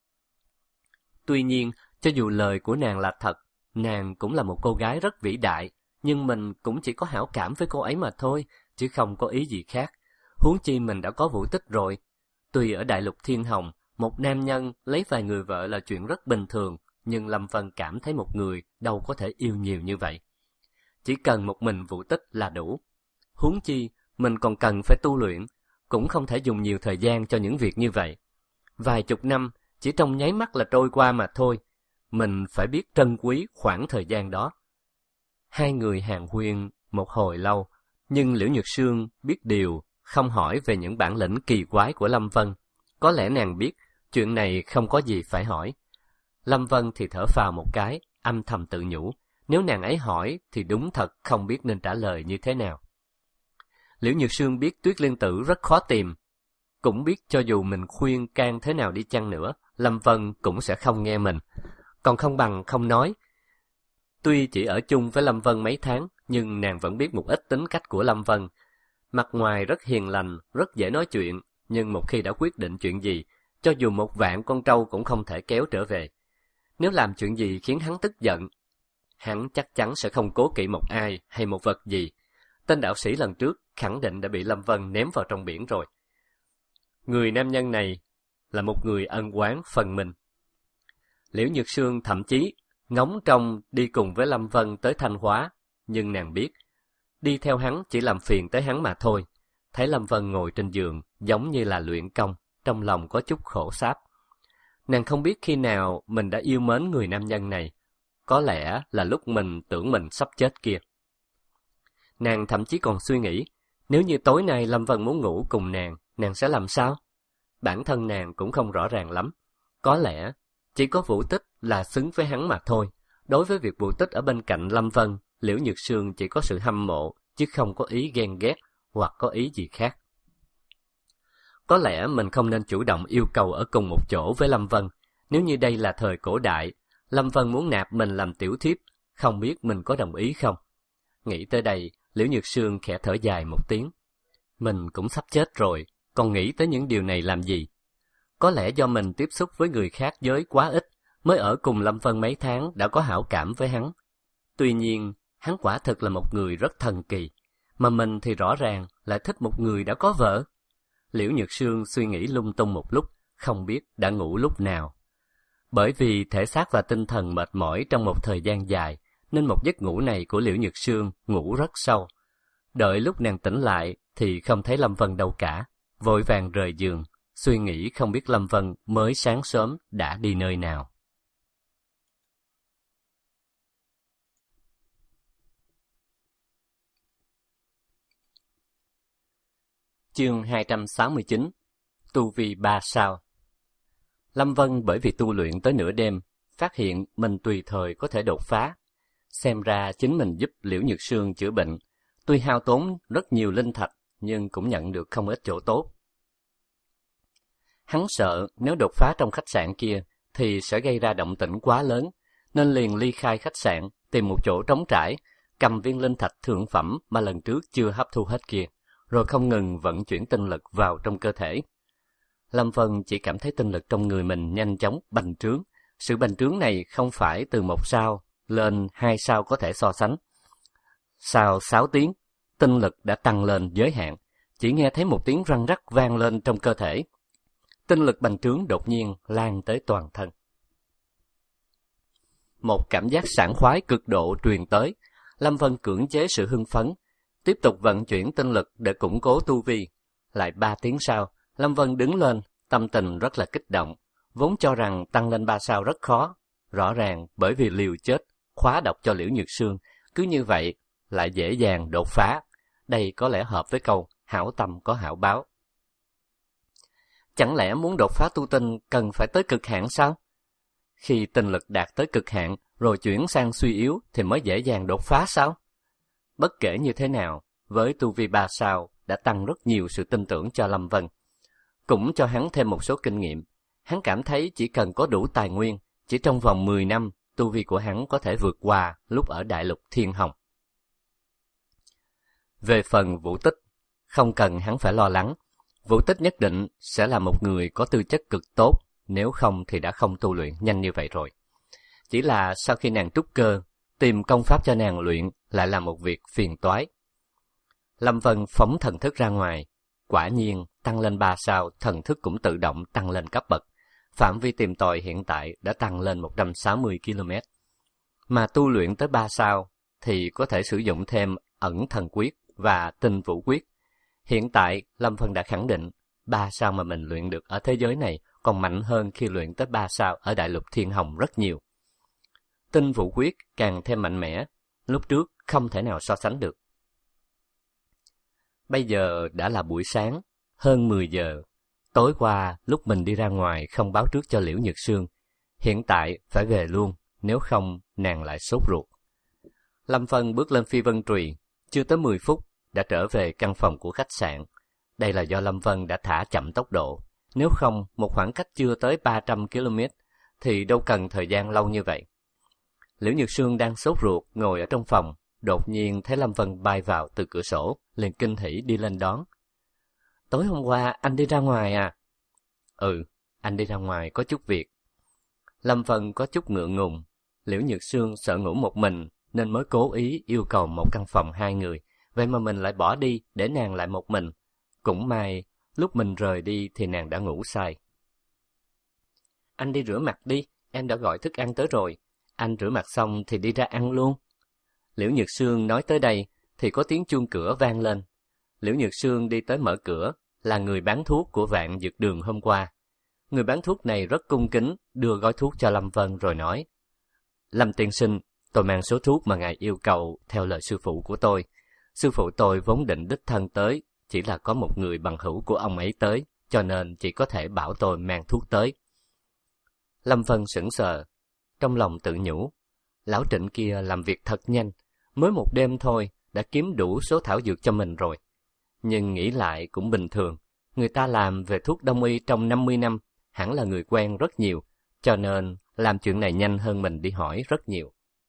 Tuy nhiên, cho dù lời của nàng là thật, nàng cũng là một cô gái rất vĩ đại, nhưng mình cũng chỉ có hảo cảm với cô ấy mà thôi, chứ không có ý gì khác. Huống chi mình đã có Vũ Tích rồi. Tuy ở Đại Lục Thiên Hồng, một nam nhân lấy vài người vợ là chuyện rất bình thường, nhưng Lâm Vân cảm thấy một người đâu có thể yêu nhiều như vậy. Chỉ cần một mình Vũ Tích là đủ. Huống chi, mình còn cần phải tu luyện, cũng không thể dùng nhiều thời gian cho những việc như vậy. Vài chục năm, chỉ trong nháy mắt là trôi qua mà thôi. Mình phải biết trân quý khoảng thời gian đó. Hai người hàn huyên một hồi lâu, nhưng Liễu Nhược Sương biết điều, không hỏi về những bản lĩnh kỳ quái của Lâm Vân. Có lẽ nàng biết, chuyện này không có gì phải hỏi. Lâm Vân thì thở phào một cái, âm thầm tự nhủ, nếu nàng ấy hỏi thì đúng thật không biết nên trả lời như thế nào. Liễu Nhược Sương biết tuyết liên tử rất khó tìm, cũng biết cho dù mình khuyên can thế nào đi chăng nữa, Lâm Vân cũng sẽ không nghe mình, còn không bằng không nói. Tuy chỉ ở chung với Lâm Vân mấy tháng, nhưng nàng vẫn biết một ít tính cách của Lâm Vân. Mặt ngoài rất hiền lành, rất dễ nói chuyện, nhưng một khi đã quyết định chuyện gì, cho dù một vạn con trâu cũng không thể kéo trở về. Nếu làm chuyện gì khiến hắn tức giận, hắn chắc chắn sẽ không cố kỵ một ai hay một vật gì. Tên đạo sĩ lần trước khẳng định đã bị Lâm Vân ném vào trong biển rồi. Người nam nhân này là một người ân oán phần mình. Liễu Nhược Sương thậm chí ngóng trông đi cùng với Lâm Vân tới Thanh Hóa, nhưng nàng biết, đi theo hắn chỉ làm phiền tới hắn mà thôi. Thấy Lâm Vân ngồi trên giường, giống như là luyện công, trong lòng có chút khổ sáp. Nàng không biết khi nào mình đã yêu mến người nam nhân này, có lẽ là lúc mình tưởng mình sắp chết kia. Nàng thậm chí còn suy nghĩ, nếu như tối nay Lâm Vân muốn ngủ cùng nàng, nàng sẽ làm sao? Bản thân nàng cũng không rõ ràng lắm. Có lẽ chỉ có Vũ Tích là xứng với hắn mà thôi. Đối với việc Vũ Tích ở bên cạnh Lâm Vân, Liễu Nhược Sương chỉ có sự hâm mộ, chứ không có ý ghen ghét hoặc có ý gì khác. Có lẽ mình không nên chủ động yêu cầu ở cùng một chỗ với Lâm Vân. Nếu như đây là thời cổ đại, Lâm Vân muốn nạp mình làm tiểu thiếp, không biết mình có đồng ý không? Nghĩ tới đây, Liễu Nhược Sương khẽ thở dài một tiếng. Mình cũng sắp chết rồi, còn nghĩ tới những điều này làm gì? Có lẽ do mình tiếp xúc với người khác giới quá ít, mới ở cùng Lâm Vân mấy tháng đã có hảo cảm với hắn. Tuy nhiên, hắn quả thực là một người rất thần kỳ, mà mình thì rõ ràng lại thích một người đã có vợ. Liễu Nhược Sương suy nghĩ lung tung một lúc, không biết đã ngủ lúc nào. Bởi vì thể xác và tinh thần mệt mỏi trong một thời gian dài, nên một giấc ngủ này của Liễu Nhược Sương ngủ rất sâu. Đợi lúc nàng tỉnh lại thì không thấy Lâm Vân đâu cả, vội vàng rời giường, suy nghĩ không biết Lâm Vân mới sáng sớm đã đi nơi nào. Chương hai trăm sáu mươi chín. Tu vi ba sao. Lâm Vân bởi vì tu luyện tới nửa đêm, phát hiện mình tùy thời có thể đột phá. Xem ra chính mình giúp Liễu Nhược Sương chữa bệnh, tuy hao tốn rất nhiều linh thạch, nhưng cũng nhận được không ít chỗ tốt. Hắn sợ nếu đột phá trong khách sạn kia thì sẽ gây ra động tĩnh quá lớn, nên liền ly khai khách sạn, tìm một chỗ trống trải, cầm viên linh thạch thượng phẩm mà lần trước chưa hấp thu hết kia, rồi không ngừng vận chuyển tinh lực vào trong cơ thể. Lâm Vân chỉ cảm thấy tinh lực trong người mình nhanh chóng bành trướng. Sự bành trướng này không phải từ một sao lên hai sao có thể so sánh. Sau sáu tiếng, tinh lực đã tăng lên giới hạn, chỉ nghe thấy một tiếng răng rắc vang lên trong cơ thể. Tinh lực bành trướng đột nhiên lan tới toàn thân. Một cảm giác sảng khoái cực độ truyền tới, Lâm Vân cưỡng chế sự hưng phấn, tiếp tục vận chuyển tinh lực để củng cố tu vi. Lại ba tiếng sau, Lâm Vân đứng lên, tâm tình rất là kích động, vốn cho rằng tăng lên ba sao rất khó. Rõ ràng bởi vì liều chết, khóa độc cho Liễu Nhược Sương, cứ như vậy lại dễ dàng đột phá. Đây có lẽ hợp với câu hảo tâm có hảo báo. Chẳng lẽ muốn đột phá tu tinh cần phải tới cực hạn sao? Khi tinh lực đạt tới cực hạn rồi chuyển sang suy yếu thì mới dễ dàng đột phá sao? Bất kể như thế nào, với tu vi ba sao đã tăng rất nhiều sự tin tưởng cho Lâm Vân. Cũng cho hắn thêm một số kinh nghiệm. Hắn cảm thấy chỉ cần có đủ tài nguyên, chỉ trong vòng mười năm, tu vi của hắn có thể vượt qua lúc ở Đại Lục Thiên Hồng. Về phần Vũ Tích, không cần hắn phải lo lắng. Vũ Tích nhất định sẽ là một người có tư chất cực tốt, nếu không thì đã không tu luyện nhanh như vậy rồi. Chỉ là sau khi nàng trúc cơ, tìm công pháp cho nàng luyện lại là một việc phiền toái. Lâm Vân phóng thần thức ra ngoài, quả nhiên tăng lên ba sao, thần thức cũng tự động tăng lên cấp bậc. Phạm vi tìm tòi hiện tại đã tăng lên một trăm sáu mươi ki lô mét. Mà tu luyện tới ba sao thì có thể sử dụng thêm ẩn thần quyết và tinh vũ quyết. Hiện tại, Lâm Vân đã khẳng định, ba sao mà mình luyện được ở thế giới này còn mạnh hơn khi luyện tới ba sao ở Đại Lục Thiên Hồng rất nhiều. Tinh vũ quyết càng thêm mạnh mẽ, lúc trước không thể nào so sánh được. Bây giờ đã là buổi sáng, hơn mười giờ. Tối qua, lúc mình đi ra ngoài không báo trước cho Liễu Nhược Sương. Hiện tại phải về luôn, nếu không nàng lại sốt ruột. Lâm Vân bước lên phi vân trùy, chưa tới mười phút đã trở về căn phòng của khách sạn. Đây là do Lâm Vân đã thả chậm tốc độ. Nếu không, một khoảng cách chưa tới ba trăm ki lô mét thì đâu cần thời gian lâu như vậy. Liễu Nhược Sương đang sốt ruột ngồi ở trong phòng, đột nhiên thấy Lâm Vân bay vào từ cửa sổ, liền kinh hỉ đi lên đón. Tối hôm qua anh đi ra ngoài à? Ừ, anh đi ra ngoài có chút việc. Lâm Vân có chút ngượng ngùng. Liễu Nhược Sương sợ ngủ một mình nên mới cố ý yêu cầu một căn phòng hai người. Vậy mà mình lại bỏ đi để nàng lại một mình. Cũng may, lúc mình rời đi thì nàng đã ngủ say. Anh đi rửa mặt đi, em đã gọi thức ăn tới rồi. Anh rửa mặt xong thì đi ra ăn luôn. Liễu Nhược Sương nói tới đây thì có tiếng chuông cửa vang lên. Liễu Nhược Sương đi tới mở cửa, là người bán thuốc của Vạn Dược Đường hôm qua. Người bán thuốc này rất cung kính, đưa gói thuốc cho Lâm Vân rồi nói: Lâm tiên sinh, tôi mang số thuốc mà ngài yêu cầu theo lời sư phụ của tôi. Sư phụ tôi vốn định đích thân tới, chỉ là có một người bằng hữu của ông ấy tới, cho nên chỉ có thể bảo tôi mang thuốc tới. Lâm Vân sững sờ, trong lòng tự nhủ, lão Trịnh kia làm việc thật nhanh, mới một đêm thôi đã kiếm đủ số thảo dược cho mình rồi. Nhưng nghĩ lại cũng bình thường, người ta làm về thuốc đông y trong năm mươi năm, hẳn là người quen rất nhiều, cho nên làm chuyện này nhanh hơn mình đi hỏi rất nhiều.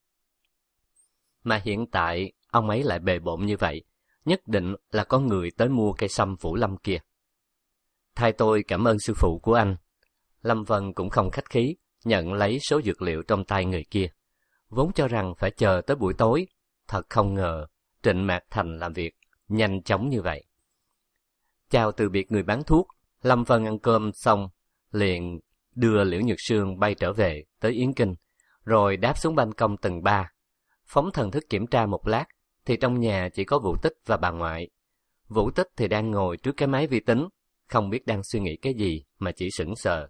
Mà hiện tại, ông ấy lại bề bộn như vậy, nhất định là có người tới mua cây sâm Vũ Lâm kia. Thay tôi cảm ơn sư phụ của anh. Lâm Vân cũng không khách khí, nhận lấy số dược liệu trong tay người kia. Vốn cho rằng phải chờ tới buổi tối, thật không ngờ Trịnh Mạc Thành làm việc nhanh chóng như vậy. Chào từ biệt người bán thuốc, Lâm Vân ăn cơm xong, liền đưa Liễu Nhược Sương bay trở về tới Yến Kinh, rồi đáp xuống ban công tầng ba. phóng thần thức kiểm tra một lát, thì trong nhà chỉ có Vũ Tích và bà ngoại. Vũ Tích thì đang ngồi trước cái máy vi tính, không biết đang suy nghĩ cái gì mà chỉ sững sờ.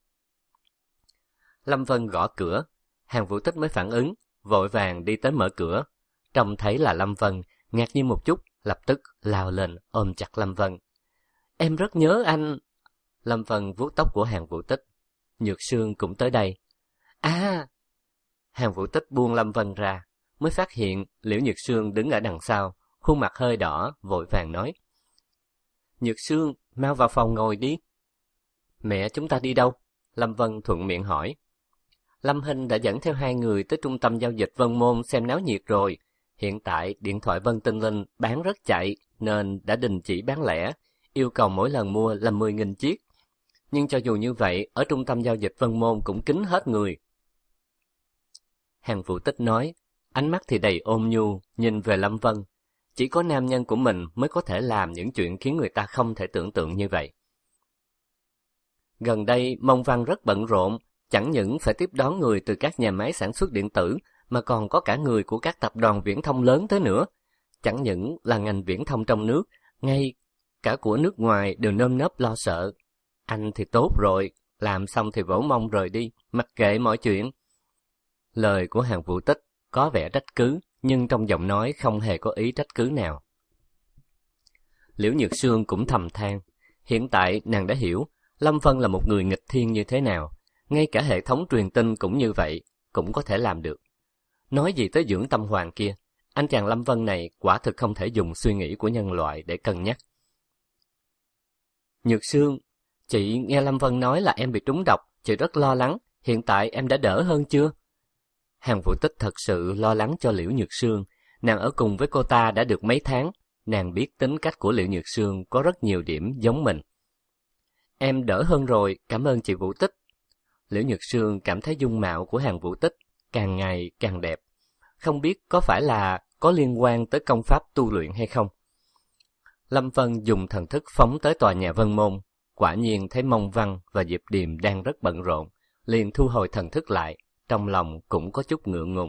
Lâm Vân gõ cửa, Hàng Vũ Tích mới phản ứng, vội vàng đi tới mở cửa. Trông thấy là Lâm Vân, ngạc nhiên một chút, lập tức lao lên ôm chặt Lâm Vân. Em rất nhớ anh. Lâm Vân vuốt tóc của Hàng Vũ Tích. Nhược Sương cũng tới đây. À! Hàng Vũ Tích buông Lâm Vân ra, mới phát hiện Liễu Nhược Sương đứng ở đằng sau, khuôn mặt hơi đỏ, vội vàng nói. Nhược Sương, mau vào phòng ngồi đi. Mẹ chúng ta đi đâu? Lâm Vân thuận miệng hỏi. Lâm Hinh đã dẫn theo hai người tới trung tâm giao dịch Vân Môn xem náo nhiệt rồi. Hiện tại điện thoại Vân Tinh Linh bán rất chạy nên đã đình chỉ bán lẻ, yêu cầu mỗi lần mua là mười nghìn chiếc. Nhưng cho dù như vậy, ở trung tâm giao dịch Vân Môn cũng kín hết người. Hàng Vũ Tích nói, ánh mắt thì đầy ôn nhu, nhìn về Lâm Vân. Chỉ có nam nhân của mình mới có thể làm những chuyện khiến người ta không thể tưởng tượng như vậy. Gần đây, Mông Văn rất bận rộn, chẳng những phải tiếp đón người từ các nhà máy sản xuất điện tử, mà còn có cả người của các tập đoàn viễn thông lớn tới nữa. Chẳng những là ngành viễn thông trong nước, ngay cả của nước ngoài đều nơm nớp lo sợ. Anh thì tốt rồi, làm xong thì vỗ mông rời đi, mặc kệ mọi chuyện. Lời của Hàng Vũ Tích có vẻ trách cứ, nhưng trong giọng nói không hề có ý trách cứ nào. Liễu Nhược Sương cũng thầm than, hiện tại nàng đã hiểu Lâm Vân là một người nghịch thiên như thế nào, ngay cả hệ thống truyền tin cũng như vậy, cũng có thể làm được. Nói gì tới dưỡng tâm hoàng kia, anh chàng Lâm Vân này quả thực không thể dùng suy nghĩ của nhân loại để cân nhắc. Nhược Sương, chị nghe Lâm Vân nói là em bị trúng độc, chị rất lo lắng, hiện tại em đã đỡ hơn chưa? Hàng Vũ Tích thật sự lo lắng cho Liễu Nhược Sương, nàng ở cùng với cô ta đã được mấy tháng, nàng biết tính cách của Liễu Nhược Sương có rất nhiều điểm giống mình. Em đỡ hơn rồi, cảm ơn chị Vũ Tích. Liễu Nhược Sương cảm thấy dung mạo của Hàng Vũ Tích càng ngày càng đẹp, không biết có phải là có liên quan tới công pháp tu luyện hay không. Lâm Vân dùng thần thức phóng tới tòa nhà Vân Môn, quả nhiên thấy Mông Văn và Diệp Điềm đang rất bận rộn, liền thu hồi thần thức lại, trong lòng cũng có chút ngượng ngùng.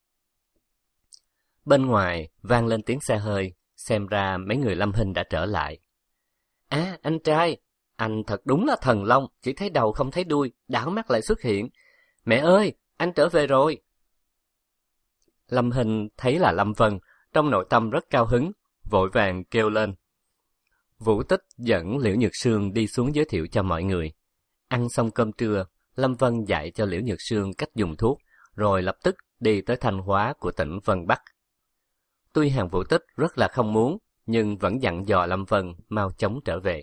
Bên ngoài vang lên tiếng xe hơi, xem ra mấy người Lâm Hinh đã trở lại. À, anh trai, anh thật đúng là thần long, chỉ thấy đầu không thấy đuôi, đảo mắt lại xuất hiện. Mẹ ơi, anh trở về rồi. Lâm Hinh thấy là Lâm Vân, trong nội tâm rất cao hứng, vội vàng kêu lên. Vũ Tích dẫn Liễu Nhược Sương đi xuống giới thiệu cho mọi người. Ăn xong cơm trưa, Lâm Vân dạy cho Liễu Nhược Sương cách dùng thuốc, rồi lập tức đi tới Thanh Hóa của tỉnh Vân Bắc. Tuy Hàng Vũ Tích rất là không muốn, nhưng vẫn dặn dò Lâm Vân mau chóng trở về.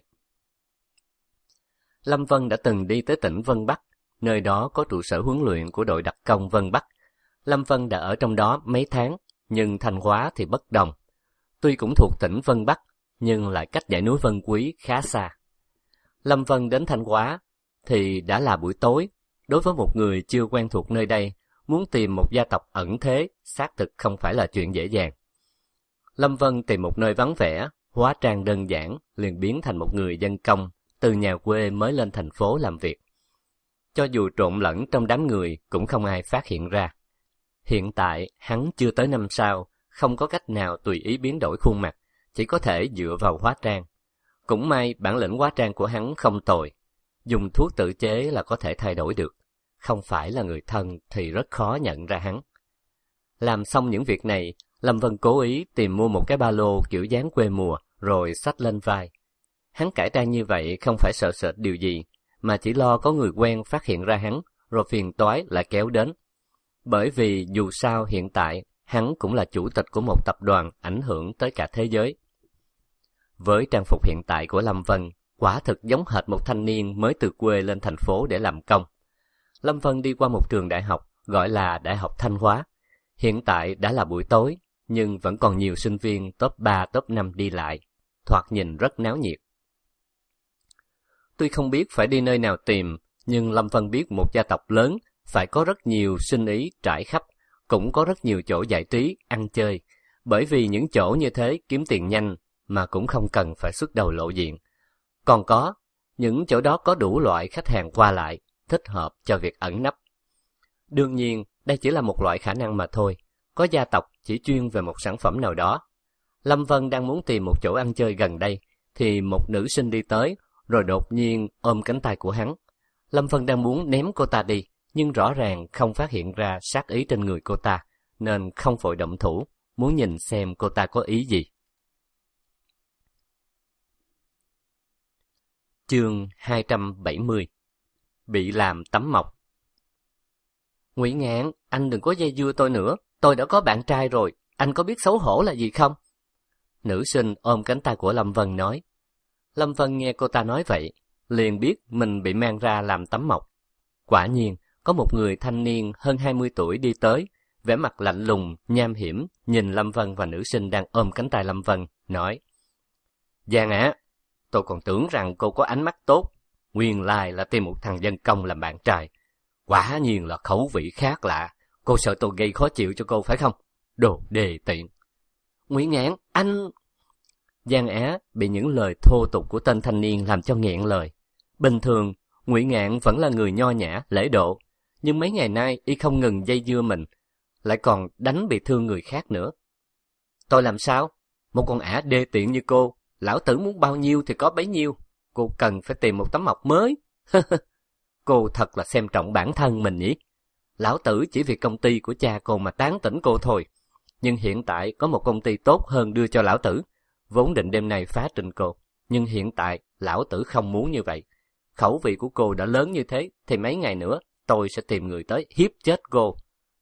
Lâm Vân đã từng đi tới tỉnh Vân Bắc, nơi đó có trụ sở huấn luyện của đội đặc công Vân Bắc. Lâm Vân đã ở trong đó mấy tháng, nhưng Thanh Hóa thì bất đồng. Tuy cũng thuộc tỉnh Vân Bắc, nhưng lại cách dãy núi Vân Quý khá xa. Lâm Vân đến Thanh Hóa thì đã là buổi tối. Đối với một người chưa quen thuộc nơi đây, muốn tìm một gia tộc ẩn thế xác thực không phải là chuyện dễ dàng. Lâm Vân tìm một nơi vắng vẻ, hóa trang đơn giản, liền biến thành một người dân công, từ nhà quê mới lên thành phố làm việc. Cho dù trộn lẫn trong đám người cũng không ai phát hiện ra. Hiện tại hắn chưa tới năm sau, không có cách nào tùy ý biến đổi khuôn mặt, chỉ có thể dựa vào hóa trang. Cũng may bản lĩnh hóa trang của hắn không tồi, dùng thuốc tự chế là có thể thay đổi được. Không phải là người thân thì rất khó nhận ra hắn. Làm xong những việc này, Lâm Vân cố ý tìm mua một cái ba lô kiểu dáng quê mùa rồi xách lên vai. Hắn cải trang như vậy không phải sợ sệt điều gì, mà chỉ lo có người quen phát hiện ra hắn, rồi phiền toái lại kéo đến. Bởi vì dù sao hiện tại, hắn cũng là chủ tịch của một tập đoàn ảnh hưởng tới cả thế giới. Với trang phục hiện tại của Lâm Vân, quả thực giống hệt một thanh niên mới từ quê lên thành phố để làm công. Lâm Vân đi qua một trường đại học, gọi là Đại học Thanh Hóa. Hiện tại đã là buổi tối, nhưng vẫn còn nhiều sinh viên top ba, top năm đi lại. Thoạt nhìn rất náo nhiệt. Tuy không biết phải đi nơi nào tìm, nhưng Lâm Vân biết một gia tộc lớn phải có rất nhiều sinh ý trải khắp, cũng có rất nhiều chỗ giải trí, ăn chơi. Bởi vì những chỗ như thế kiếm tiền nhanh, mà cũng không cần phải xuất đầu lộ diện. Còn có, những chỗ đó có đủ loại khách hàng qua lại, thích hợp cho việc ẩn nấp. Đương nhiên, đây chỉ là một loại khả năng mà thôi. có gia tộc chỉ chuyên về một sản phẩm nào đó. Lâm Vân đang muốn tìm một chỗ ăn chơi gần đây, thì một nữ sinh đi tới, rồi đột nhiên ôm cánh tay của hắn. Lâm Vân đang muốn ném cô ta đi, nhưng rõ ràng không phát hiện ra sát ý trên người cô ta, nên không vội động thủ, muốn nhìn xem cô ta có ý gì. Chương hai trăm bảy mươi. Bị làm tấm mộc. Ngụy Ngạn, anh đừng có dây dưa tôi nữa, tôi đã có bạn trai rồi, anh có biết xấu hổ là gì không? Nữ sinh ôm cánh tay của Lâm Vân nói. Lâm Vân nghe cô ta nói vậy, liền biết mình bị mang ra làm tấm mộc. Quả nhiên, có một người thanh niên hơn hai mươi tuổi đi tới, vẻ mặt lạnh lùng, nham hiểm, nhìn Lâm Vân và nữ sinh đang ôm cánh tay Lâm Vân, nói: Giang Á, tôi còn tưởng rằng cô có ánh mắt tốt, nguyên lai là tìm một thằng dân công làm bạn trai. Quả nhiên là khẩu vị khác lạ, cô sợ tôi gây khó chịu cho cô phải không? Đồ đề tiện. Ngụy Ngạn, anh... Giang Á bị những lời thô tục của tên thanh niên làm cho nghẹn lời. Bình thường, Ngụy Ngạn vẫn là người nho nhã, lễ độ, nhưng mấy ngày nay y không ngừng dây dưa mình, lại còn đánh bị thương người khác nữa. Tôi làm sao? Một con ả đê tiện như cô, lão tử muốn bao nhiêu thì có bấy nhiêu, cô cần phải tìm một tấm mộc mới. Cô thật là xem trọng bản thân mình nhỉ? Lão tử chỉ vì công ty của cha cô mà tán tỉnh cô thôi, nhưng hiện tại có một công ty tốt hơn đưa cho lão tử, vốn định đêm nay phá trình cô, nhưng hiện tại lão tử không muốn như vậy. Khẩu vị của cô đã lớn như thế, thì mấy ngày nữa tôi sẽ tìm người tới hiếp chết cô.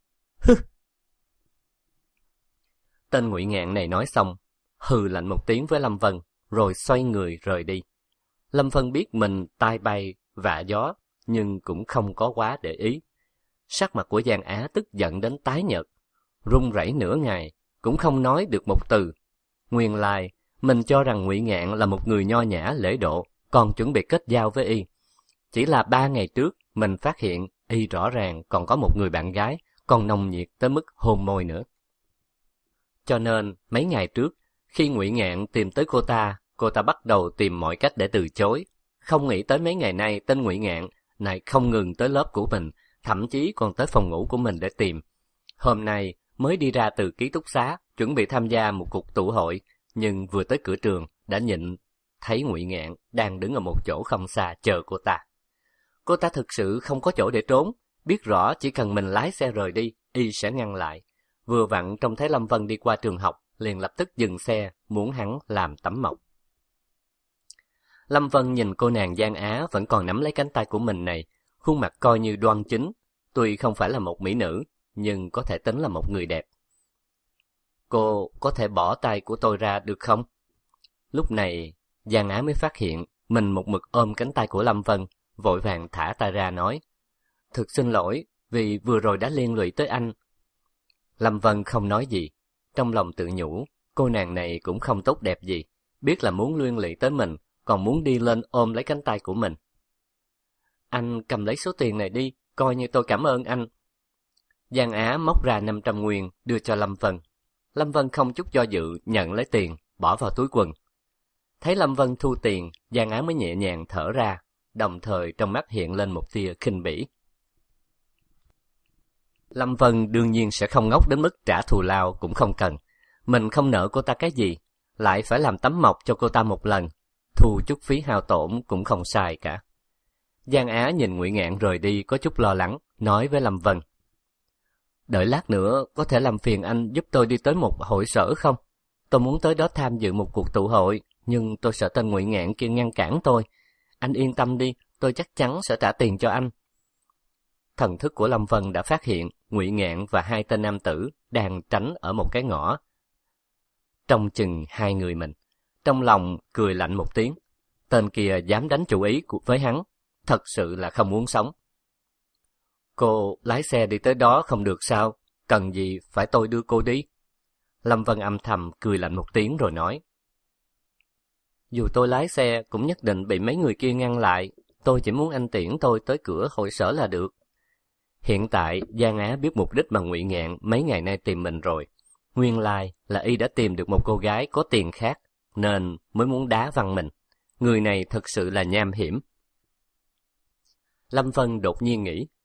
Tên Ngụy Ngạn này nói xong, hừ lạnh một tiếng với Lâm Vân, rồi xoay người rời đi. Lâm Vân biết mình tai bay vạ gió, nhưng cũng không có quá để ý. Sắc mặt của Giang Á tức giận đến tái nhợt, run rẩy nửa ngày, cũng không nói được một từ. Nguyên lai, mình cho rằng Ngụy Ngạn là một người nho nhã lễ độ, còn chuẩn bị kết giao với y. Chỉ là ba ngày trước, mình phát hiện y rõ ràng còn có một người bạn gái, còn nồng nhiệt tới mức hôn môi nữa. Cho nên, mấy ngày trước, khi Ngụy Ngạn tìm tới cô ta, cô ta bắt đầu tìm mọi cách để từ chối. Không nghĩ tới mấy ngày nay tên Ngụy Ngạn này không ngừng tới lớp của mình, thậm chí còn tới phòng ngủ của mình để tìm. Hôm nay mới đi ra từ ký túc xá, chuẩn bị tham gia một cuộc tụ hội, nhưng vừa tới cửa trường đã nhịn thấy Ngụy Ngạn đang đứng ở một chỗ không xa chờ cô ta. Cô ta thực sự không có chỗ để trốn, biết rõ chỉ cần mình lái xe rời đi, y sẽ ngăn lại. Vừa vặn trông thấy Lâm Vân đi qua trường học, liền lập tức dừng xe, muốn hắn làm tấm mộc. Lâm Vân nhìn cô nàng Giang Á vẫn còn nắm lấy cánh tay của mình này, khuôn mặt coi như đoan chính, tuy không phải là một mỹ nữ, nhưng có thể tính là một người đẹp. Cô có thể bỏ tay của tôi ra được không? Lúc này, Giang Á mới phát hiện mình một mực ôm cánh tay của Lâm Vân, vội vàng thả tay ra nói: Thực xin lỗi, vì vừa rồi đã liên lụy tới anh. Lâm Vân không nói gì, trong lòng tự nhủ, cô nàng này cũng không tốt đẹp gì, biết là muốn liên lụy tới mình, còn muốn đi lên ôm lấy cánh tay của mình. Anh cầm lấy số tiền này đi, coi như tôi cảm ơn anh. Giang Á móc ra năm trăm nguyên đưa cho Lâm Vân. Lâm Vân không chút do dự nhận lấy tiền, bỏ vào túi quần. Thấy Lâm Vân thu tiền, Giang Á mới nhẹ nhàng thở ra, đồng thời trong mắt hiện lên một tia khinh bỉ. Lâm Vân đương nhiên sẽ không ngốc đến mức trả thù lao cũng không cần. Mình không nợ cô ta cái gì, lại phải làm tấm mộc cho cô ta một lần, thu chút phí hao tổn cũng không sai cả. Giang Á nhìn Ngụy Ngạn rời đi có chút lo lắng, nói với Lâm Vân: Đợi lát nữa có thể làm phiền anh giúp tôi đi tới một hội sở không? Tôi muốn tới đó tham dự một cuộc tụ hội, nhưng tôi sợ tên Ngụy Ngạn kia ngăn cản tôi. Anh yên tâm đi, tôi chắc chắn sẽ trả tiền cho anh. Thần thức của Lâm Vân đã phát hiện Ngụy Ngạn và hai tên nam tử đang tránh ở một cái ngõ, trông chừng hai người mình. Trong lòng cười lạnh một tiếng, tên kia dám đánh chủ ý với hắn, thật sự là không muốn sống. Cô lái xe đi tới đó không được sao? Cần gì phải tôi đưa cô đi? Lâm Vân âm thầm cười lạnh một tiếng rồi nói: Dù tôi lái xe cũng nhất định bị mấy người kia ngăn lại, tôi chỉ muốn anh tiễn tôi tới cửa hội sở là được. Hiện tại Giang Á biết mục đích mà Ngụy Ngạn mấy ngày nay tìm mình rồi. Nguyên lai là y đã tìm được một cô gái có tiền khác, nên mới muốn đá văng mình. Người này thật sự là nham hiểm. Lâm Vân đột nhiên nghĩ,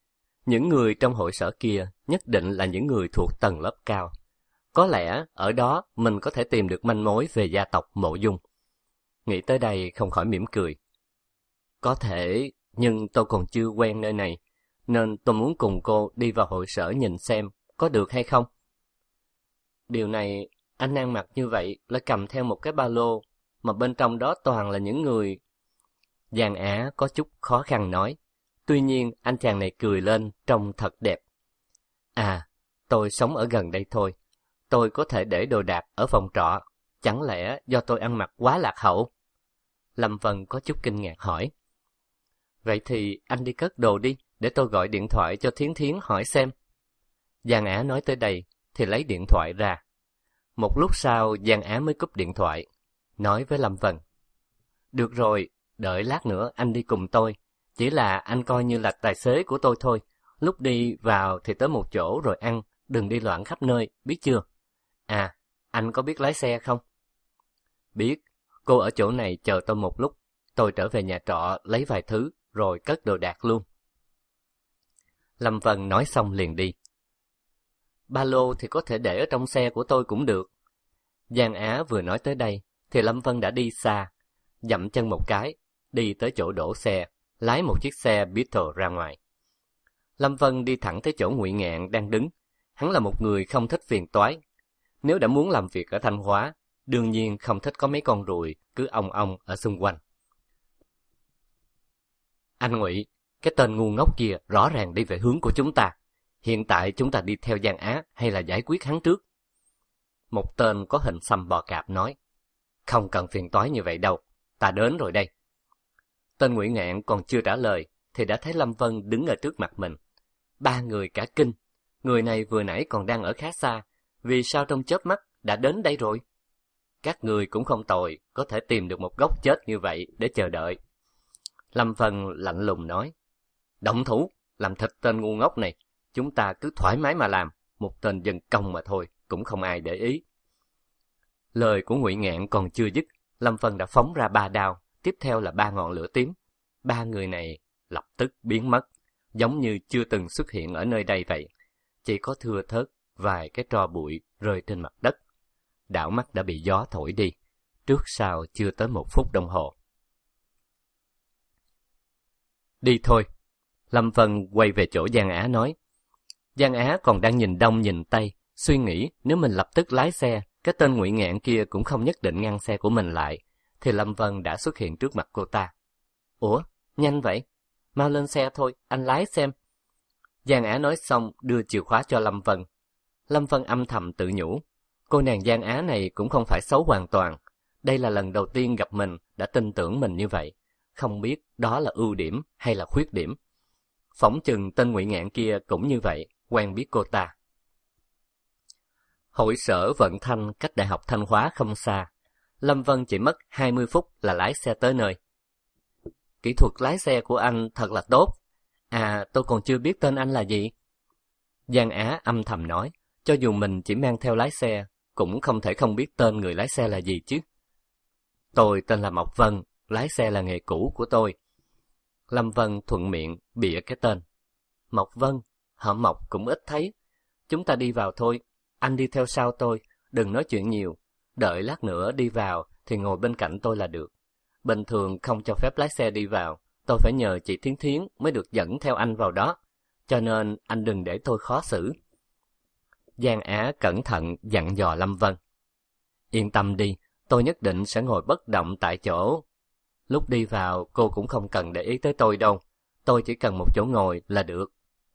Những người trong hội sở kia nhất định là những người thuộc tầng lớp cao. Có lẽ ở đó mình có thể tìm được manh mối về gia tộc Mộ Dung. Nghĩ tới đây không khỏi mỉm cười. Có thể, nhưng tôi còn chưa quen nơi này, nên tôi muốn cùng cô đi vào hội sở nhìn xem có được hay không. Điều này, anh ăn mặc như vậy lại cầm theo một cái ba lô, mà bên trong đó toàn là những người... Giang Á có chút khó khăn nói. Tuy nhiên anh chàng này cười lên trông thật đẹp. À, tôi sống ở gần đây thôi. Tôi có thể để đồ đạc ở phòng trọ. Chẳng lẽ do tôi ăn mặc quá lạc hậu? Lâm Vân có chút kinh ngạc hỏi. Vậy thì anh đi cất đồ đi, để tôi gọi điện thoại cho Thiến Thiến hỏi xem. Giang Á nói tới đây thì lấy điện thoại ra. Một lúc sau Giang Á mới cúp điện thoại, nói với Lâm Vân. Được rồi, đợi lát nữa anh đi cùng tôi. Chỉ là anh coi như là tài xế của tôi thôi. Lúc đi vào thì tới một chỗ rồi ăn, đừng đi loạn khắp nơi, biết chưa? À, anh có biết lái xe không? Biết, cô ở chỗ này chờ tôi một lúc. Tôi trở về nhà trọ lấy vài thứ, rồi cất đồ đạc luôn. Lâm Vân nói xong liền đi. Ba lô thì có thể để ở trong xe của tôi cũng được. Giang Á vừa nói tới đây, thì Lâm Vân đã đi xa, dậm chân một cái, đi tới chỗ đổ xe, lái một chiếc xe Beetle ra ngoài. Lâm Vân đi thẳng tới chỗ Ngụy Ngạn đang đứng. Hắn là một người không thích phiền toái. Nếu đã muốn làm việc ở Thanh Hóa, đương nhiên không thích có mấy con ruồi cứ ong ong ở xung quanh. Anh Ngụy, cái tên ngu ngốc kia rõ ràng đi về hướng của chúng ta. Hiện tại chúng ta đi theo Giang Á hay là giải quyết hắn trước? Một tên có hình xăm bò cạp nói. Không cần phiền toái như vậy đâu, ta đến rồi đây. Tên Ngụy Ngạn còn chưa trả lời thì đã thấy Lâm Vân đứng ở trước mặt mình. Ba người cả kinh. Người này vừa nãy còn đang ở khá xa, vì sao trong chớp mắt đã đến đây rồi? Các người cũng không tồi, có thể tìm được một góc chết như vậy để chờ đợi. Lâm Vân lạnh lùng nói. Động thủ, làm thịt tên ngu ngốc này. Chúng ta cứ thoải mái mà làm, một tên dân công mà thôi, cũng không ai để ý. Lời của Ngụy Ngạn còn chưa dứt, Lâm Vân đã phóng ra ba đao, tiếp theo là ba ngọn lửa tím. Ba người này lập tức biến mất, giống như chưa từng xuất hiện ở nơi đây vậy. Chỉ có thưa thớt vài cái tro bụi rơi trên mặt đất. Đảo mắt đã bị gió thổi đi, trước sau chưa tới một phút đồng hồ. Đi thôi. Lâm Vân quay về chỗ Giang Á nói. Giang Á còn đang nhìn đông nhìn tây, suy nghĩ nếu mình lập tức lái xe, cái tên Ngụy Ngạn kia cũng không nhất định ngăn xe của mình lại, thì Lâm Vân đã xuất hiện trước mặt cô ta. Ủa, nhanh vậy? Mau lên xe thôi, anh lái xem. Giang Á nói xong đưa chìa khóa cho Lâm Vân. Lâm Vân âm thầm tự nhủ, cô nàng Giang Á này cũng không phải xấu hoàn toàn. Đây là lần đầu tiên gặp mình đã tin tưởng mình như vậy. Không biết đó là ưu điểm hay là khuyết điểm. Phỏng chừng tên Ngụy Ngạn kia cũng như vậy, quen biết cô ta. Hội sở Vận Thanh cách Đại học Thanh Hóa không xa. Lâm Vân chỉ mất hai mươi phút là lái xe tới nơi. Kỹ thuật lái xe của anh thật là tốt. À, tôi còn chưa biết tên anh là gì. Giang Á âm thầm nói, cho dù mình chỉ mang theo lái xe, cũng không thể không biết tên người lái xe là gì chứ. Tôi tên là Mộc Vân, lái xe là nghề cũ của tôi. Lâm Vân thuận miệng bịa cái tên. Mộc Vân, họ Mộc cũng ít thấy. Chúng ta đi vào thôi, anh đi theo sau tôi, đừng nói chuyện nhiều. Đợi lát nữa đi vào thì ngồi bên cạnh tôi là được. Bình thường không cho phép lái xe đi vào, tôi phải nhờ chị Thiến Thiến mới được dẫn theo anh vào đó. Cho nên anh đừng để tôi khó xử. Giang Á cẩn thận dặn dò Lâm Vân. Yên tâm đi, tôi nhất định sẽ ngồi bất động tại chỗ. Lúc đi vào cô cũng không cần để ý tới tôi đâu, tôi chỉ cần một chỗ ngồi là được.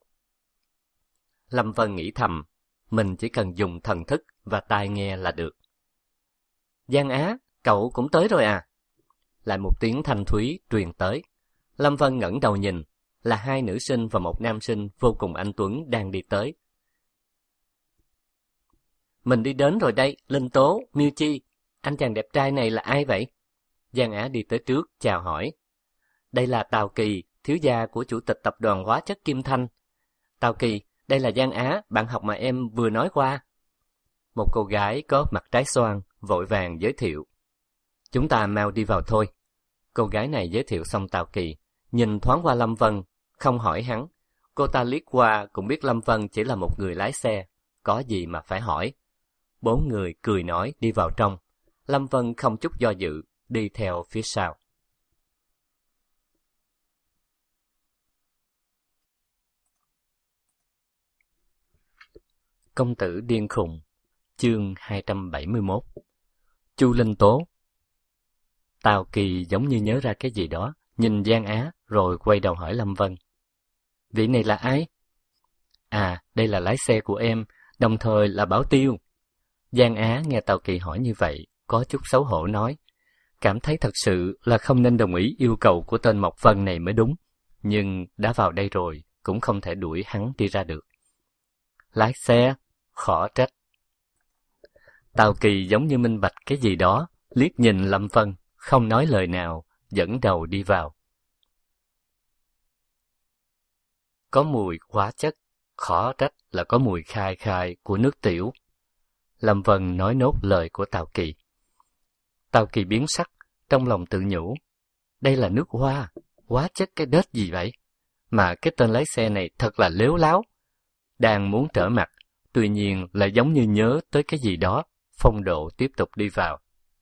Lâm Vân nghĩ thầm, mình chỉ cần dùng thần thức và tai nghe là được. Giang Á, cậu cũng tới rồi à? Lại một tiếng thanh thúy truyền tới. Lâm Vân ngẩng đầu nhìn, là hai nữ sinh và một nam sinh vô cùng anh tuấn đang đi tới. Mình đi đến rồi đây, Linh Tố, Miêu Chi. Anh chàng đẹp trai này là ai vậy? Giang Á đi tới trước, chào hỏi. Đây là Tào Kỳ, thiếu gia của chủ tịch tập đoàn hóa chất Kim Thanh. Tào Kỳ, đây là Giang Á, bạn học mà em vừa nói qua. Một cô gái có mặt trái xoan, vội vàng giới thiệu. Chúng ta mau đi vào thôi. Cô gái này giới thiệu xong Tào Kỳ, nhìn thoáng qua Lâm Vân, không hỏi hắn. Cô ta liếc qua cũng biết Lâm Vân chỉ là một người lái xe, có gì mà phải hỏi. Bốn người cười nói đi vào trong. Lâm Vân không chút do dự, đi theo phía sau. Công tử điên khùng, chương hai trăm bảy mươi mốt. Chu Linh Tố. Tào Kỳ giống như nhớ ra cái gì đó, nhìn Giang Á rồi quay đầu hỏi Lâm Vân. Vị này là ai? À, đây là lái xe của em, đồng thời là bảo tiêu. Giang Á nghe Tào Kỳ hỏi như vậy, có chút xấu hổ nói. Cảm thấy thật sự là không nên đồng ý yêu cầu của tên Mộc Vân này mới đúng. Nhưng đã vào đây rồi, cũng không thể đuổi hắn đi ra được. Lái xe, khó trách. Tào Kỳ giống như minh bạch cái gì đó, liếc nhìn Lâm Vân, không nói lời nào, dẫn đầu đi vào. Có mùi hóa chất, khó trách là có mùi khai khai của nước tiểu. Lâm Vân nói nốt lời của Tào Kỳ. Tào Kỳ biến sắc, trong lòng tự nhủ. Đây là nước hoa, hóa chất cái đết gì vậy? Mà cái tên lái xe này thật là lếu láo. Đang muốn trở mặt, tuy nhiên lại giống như nhớ tới cái gì đó, phong độ tiếp tục đi vào.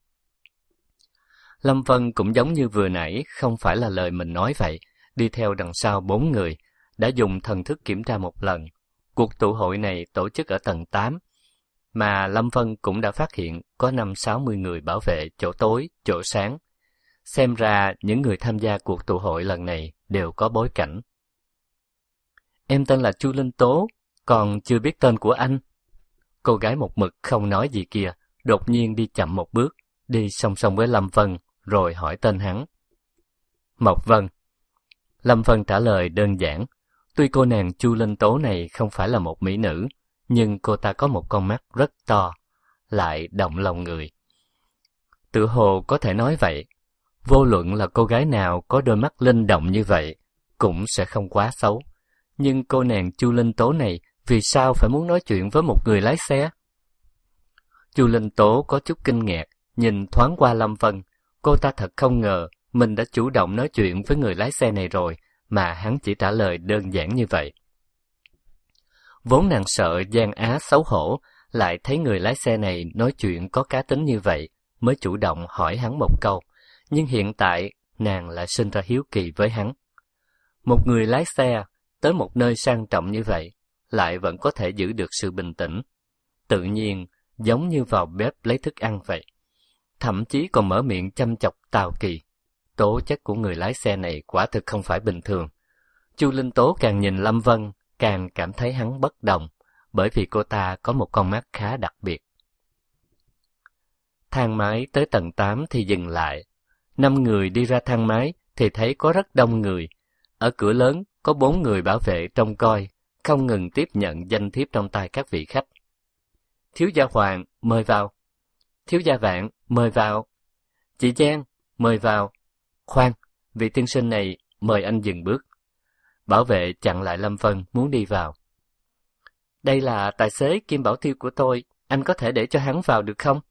Lâm Vân cũng giống như vừa nãy, không phải là lời mình nói vậy, đi theo đằng sau bốn người, đã dùng thần thức kiểm tra một lần. Cuộc tụ hội này tổ chức ở tầng tám, mà Lâm Vân cũng đã phát hiện có năm sáu mươi người bảo vệ chỗ tối, chỗ sáng. Xem ra những người tham gia cuộc tụ hội lần này đều có bối cảnh. Em tên là Chu Linh Tố, còn chưa biết tên của anh. Cô gái một mực không nói gì kia, đột nhiên đi chậm một bước, đi song song với Lâm Vân, rồi hỏi tên hắn. Mộc Vân. Lâm Vân trả lời đơn giản. Tuy cô nàng Chu Linh Tố này không phải là một mỹ nữ, nhưng cô ta có một con mắt rất to, lại động lòng người. Tự hồ có thể nói vậy, vô luận là cô gái nào có đôi mắt linh động như vậy, cũng sẽ không quá xấu. Nhưng cô nàng Chu Linh Tố này vì sao phải muốn nói chuyện với một người lái xe? Chu Linh Tố có chút kinh ngạc, nhìn thoáng qua Lâm Vân. Cô ta thật không ngờ mình đã chủ động nói chuyện với người lái xe này rồi, mà hắn chỉ trả lời đơn giản như vậy. Vốn nàng sợ Giang Á xấu hổ, lại thấy người lái xe này nói chuyện có cá tính như vậy, mới chủ động hỏi hắn một câu. Nhưng hiện tại, nàng lại sinh ra hiếu kỳ với hắn. Một người lái xe, tới một nơi sang trọng như vậy, lại vẫn có thể giữ được sự bình tĩnh. Tự nhiên, giống như vào bếp lấy thức ăn vậy. Thậm chí còn mở miệng chăm chọc Tào Kỳ. Tố chất của người lái xe này quả thực không phải bình thường. Chu Linh Tố càng nhìn Lâm Vân, càng cảm thấy hắn bất đồng, bởi vì cô ta có một con mắt khá đặc biệt. Thang máy tới tầng tám thì dừng lại. Năm người đi ra thang máy thì thấy có rất đông người. Ở cửa lớn có bốn người bảo vệ trông coi, không ngừng tiếp nhận danh thiếp trong tay các vị khách. Thiếu gia Hoàng, mời vào. Thiếu gia Vạn, mời vào. Chị Giang, mời vào. Khoan, vị tiên sinh này, mời anh dừng bước. Bảo vệ chặn lại Lâm Vân muốn đi vào. Đây là tài xế kiêm bảo tiêu của tôi, anh có thể để cho hắn vào được không?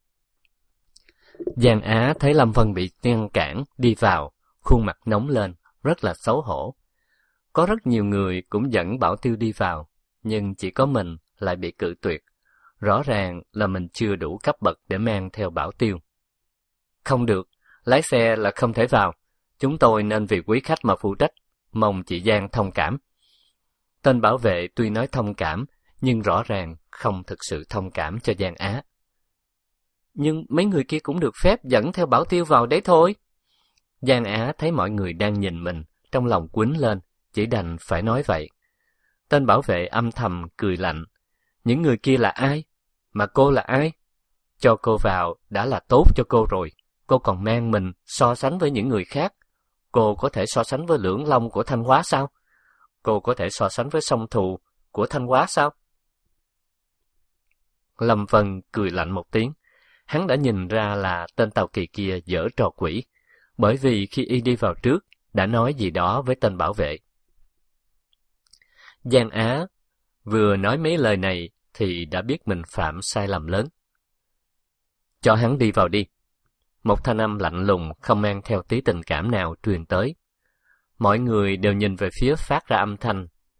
Giang Á thấy Lâm Vân bị ngăn cản, đi vào, khuôn mặt nóng lên, rất là xấu hổ. Có rất nhiều người cũng dẫn bảo tiêu đi vào, nhưng chỉ có mình lại bị cự tuyệt. Rõ ràng là mình chưa đủ cấp bậc để mang theo bảo tiêu. Không được, lái xe là không thể vào. Chúng tôi nên vì quý khách mà phụ trách, mong chị Giang thông cảm. Tên bảo vệ tuy nói thông cảm, nhưng rõ ràng không thực sự thông cảm cho Giang Á. Nhưng mấy người kia cũng được phép dẫn theo bảo tiêu vào đấy thôi. Giang Á thấy mọi người đang nhìn mình, trong lòng quýnh lên, chỉ đành phải nói vậy. Tên bảo vệ âm thầm cười lạnh. Những người kia là ai? Mà cô là ai? Cho cô vào đã là tốt cho cô rồi. Cô còn mang mình so sánh với những người khác. Cô có thể so sánh với Lưỡng Long của Thanh Hóa sao? Cô có thể so sánh với song Thù của Thanh Hóa sao? Lâm Vân cười lạnh một tiếng. Hắn đã nhìn ra là tên Tào Kỳ kia giở trò quỷ, bởi vì khi y đi vào trước, đã nói gì đó với tên bảo vệ. Giang Á vừa nói mấy lời này thì đã biết mình phạm sai lầm lớn. Cho hắn đi vào đi. Một thanh âm lạnh lùng không mang theo tí tình cảm nào truyền tới. Mọi người đều nhìn về phía phát ra âm thanh,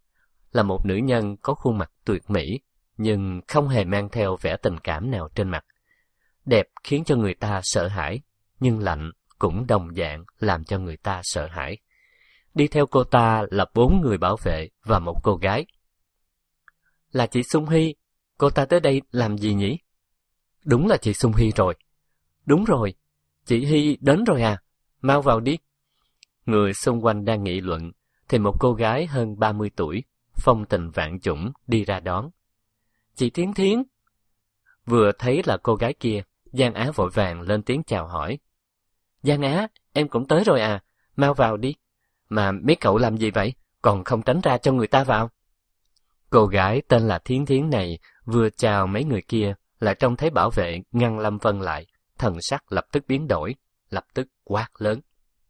là một nữ nhân có khuôn mặt tuyệt mỹ, nhưng không hề mang theo vẻ tình cảm nào trên mặt. Đẹp khiến cho người ta sợ hãi, nhưng lạnh cũng đồng dạng làm cho người ta sợ hãi. Đi theo cô ta là bốn người bảo vệ và một cô gái. Là chị Sung Hy, cô ta tới đây làm gì nhỉ? Đúng là chị Sung Hy rồi. Đúng rồi, chị Hy đến rồi à, mau vào đi. Người xung quanh đang nghị luận, thì một cô gái hơn ba mươi tuổi, phong tình vạn chủng đi ra đón. Chị Thiến Thiến. Vừa thấy là cô gái kia, Giang Á vội vàng lên tiếng chào hỏi. Giang Á, em cũng tới rồi à, mau vào đi. Mà mấy cậu làm gì vậy, còn không tránh ra cho người ta vào? Cô gái tên là Thiến Thiến này vừa chào mấy người kia, lại trông thấy bảo vệ ngăn Lâm Vân lại, thần sắc lập tức biến đổi, lập tức quát lớn.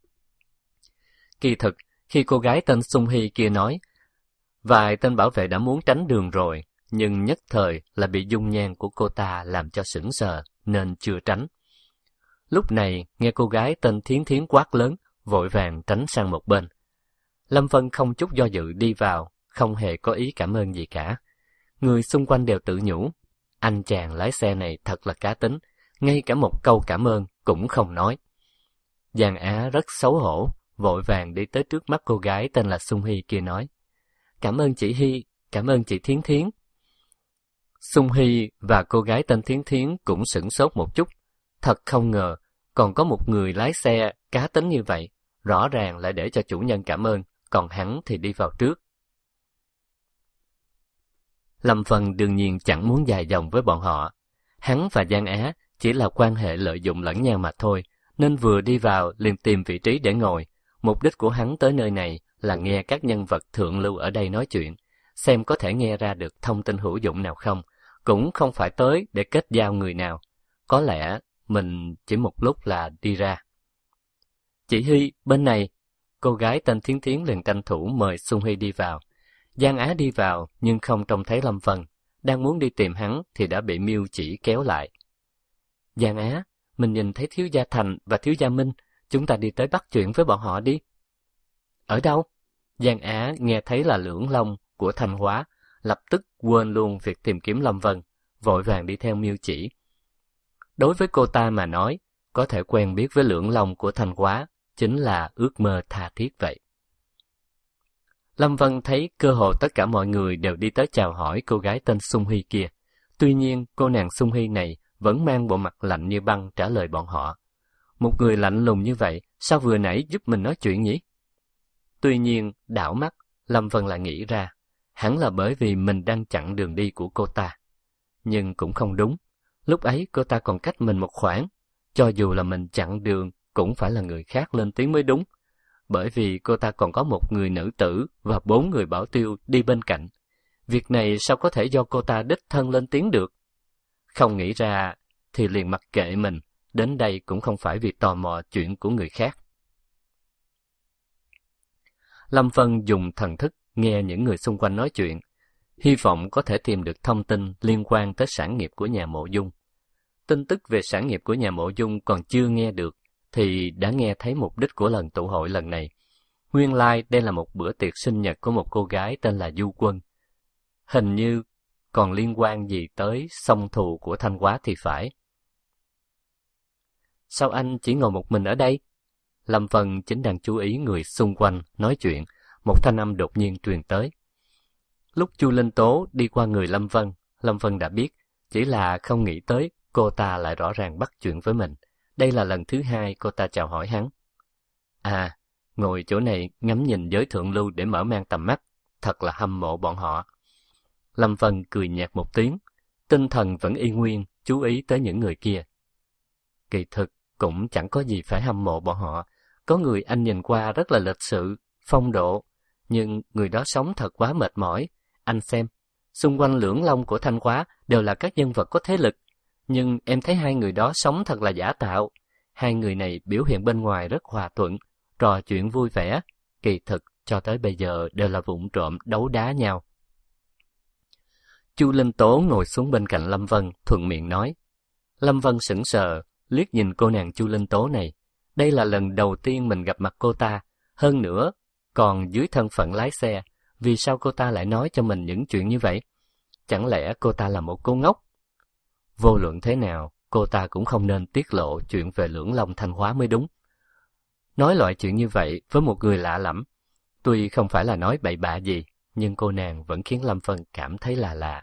Kỳ thực, khi cô gái tên Sung Hy kia nói, vài tên bảo vệ đã muốn tránh đường rồi, nhưng nhất thời là bị dung nhan của cô ta làm cho sững sờ, nên chưa tránh. Lúc này, nghe cô gái tên Thiến Thiến quát lớn, vội vàng tránh sang một bên. Lâm Vân không chút do dự đi vào, không hề có ý cảm ơn gì cả. Người xung quanh đều tự nhủ, anh chàng lái xe này thật là cá tính, ngay cả một câu cảm ơn cũng không nói. Giang Á rất xấu hổ, vội vàng đi tới trước mắt cô gái tên là Sung Hy kia nói, cảm ơn chị Hy, cảm ơn chị Thiến Thiến. Sung Hy và cô gái tên Thiến Thiến cũng sửng sốt một chút, thật không ngờ còn có một người lái xe cá tính như vậy, rõ ràng lại để cho chủ nhân cảm ơn, còn hắn thì đi vào trước. Lâm Vân đương nhiên chẳng muốn dài dòng với bọn họ. Hắn và Giang Á chỉ là quan hệ lợi dụng lẫn nhau mà thôi, nên vừa đi vào liền tìm vị trí để ngồi. Mục đích của hắn tới nơi này là nghe các nhân vật thượng lưu ở đây nói chuyện, xem có thể nghe ra được thông tin hữu dụng nào không, cũng không phải tới để kết giao người nào. Có lẽ mình chỉ một lúc là đi ra. Chị Hy, bên này. Cô gái tên Thiến Thiến liền tranh thủ mời Sung Hy đi vào. Giang Á đi vào nhưng không trông thấy Lâm Vân, đang muốn đi tìm hắn thì đã bị Miêu Chỉ kéo lại. Giang Á, mình nhìn thấy thiếu gia Thành và thiếu gia Minh, chúng ta đi tới bắt chuyện với bọn họ đi. Ở đâu? Giang Á nghe thấy là Lưỡng Long của Thanh Hóa, lập tức quên luôn việc tìm kiếm Lâm Vân, vội vàng đi theo Miêu Chỉ. Đối với cô ta mà nói, có thể quen biết với Lưỡng Long của Thanh Hóa chính là ước mơ tha thiết vậy. Lâm Vân thấy cơ hồ tất cả mọi người đều đi tới chào hỏi cô gái tên Sung Hy kia. Tuy nhiên, cô nàng Sung Hy này vẫn mang bộ mặt lạnh như băng trả lời bọn họ. Một người lạnh lùng như vậy, sao vừa nãy giúp mình nói chuyện nhỉ? Tuy nhiên, đảo mắt, Lâm Vân lại nghĩ ra, hẳn là bởi vì mình đang chặn đường đi của cô ta. Nhưng cũng không đúng, lúc ấy cô ta còn cách mình một khoảng, cho dù là mình chặn đường cũng phải là người khác lên tiếng mới đúng. Bởi vì cô ta còn có một người nữ tử và bốn người bảo tiêu đi bên cạnh. Việc này sao có thể do cô ta đích thân lên tiếng được? Không nghĩ ra thì liền mặc kệ mình, đến đây cũng không phải vì tò mò chuyện của người khác. Lâm Vân dùng thần thức nghe những người xung quanh nói chuyện, hy vọng có thể tìm được thông tin liên quan tới sản nghiệp của nhà Mộ Dung. Tin tức về sản nghiệp của nhà Mộ Dung còn chưa nghe được, thì đã nghe thấy mục đích của lần tụ hội lần này. Nguyên lai đây là một bữa tiệc sinh nhật của một cô gái tên là Du Quân. Hình như còn liên quan gì tới song thù của Thanh Hóa thì phải. Sao anh chỉ ngồi một mình ở đây? Lâm Vân chính đang chú ý người xung quanh nói chuyện, một thanh âm đột nhiên truyền tới. Lúc Chu Linh Tố đi qua người Lâm Vân, Lâm Vân đã biết, chỉ là không nghĩ tới cô ta lại rõ ràng bắt chuyện với mình. Đây là lần thứ hai cô ta chào hỏi hắn. À, ngồi chỗ này ngắm nhìn giới thượng lưu để mở mang tầm mắt, thật là hâm mộ bọn họ. Lâm Vân cười nhạt một tiếng, tinh thần vẫn y nguyên, chú ý tới những người kia. Kỳ thực, cũng chẳng có gì phải hâm mộ bọn họ. Có người anh nhìn qua rất là lịch sự, phong độ, nhưng người đó sống thật quá mệt mỏi. Anh xem, xung quanh Lưỡng Long của Thanh Hóa đều là các nhân vật có thế lực, nhưng em thấy hai người đó sống thật là giả tạo. Hai người này biểu hiện bên ngoài rất hòa thuận, trò chuyện vui vẻ, kỳ thực cho tới bây giờ đều là vụng trộm đấu đá nhau. Chu Linh Tố ngồi xuống bên cạnh Lâm Vân, thuận miệng nói. Lâm Vân sững sờ, liếc nhìn cô nàng Chu Linh Tố này. Đây là lần đầu tiên mình gặp mặt cô ta, hơn nữa còn dưới thân phận lái xe, Vì sao cô ta lại nói cho mình những chuyện như vậy? Chẳng lẽ cô ta là một cô ngốc? Vô luận thế nào, cô ta cũng không nên tiết lộ chuyện về Lưỡng Long Thanh Hóa mới đúng. Nói loại chuyện như vậy với một người lạ lẫm, tuy không phải là nói bậy bạ gì, nhưng cô nàng vẫn khiến Lâm Vân cảm thấy là lạ.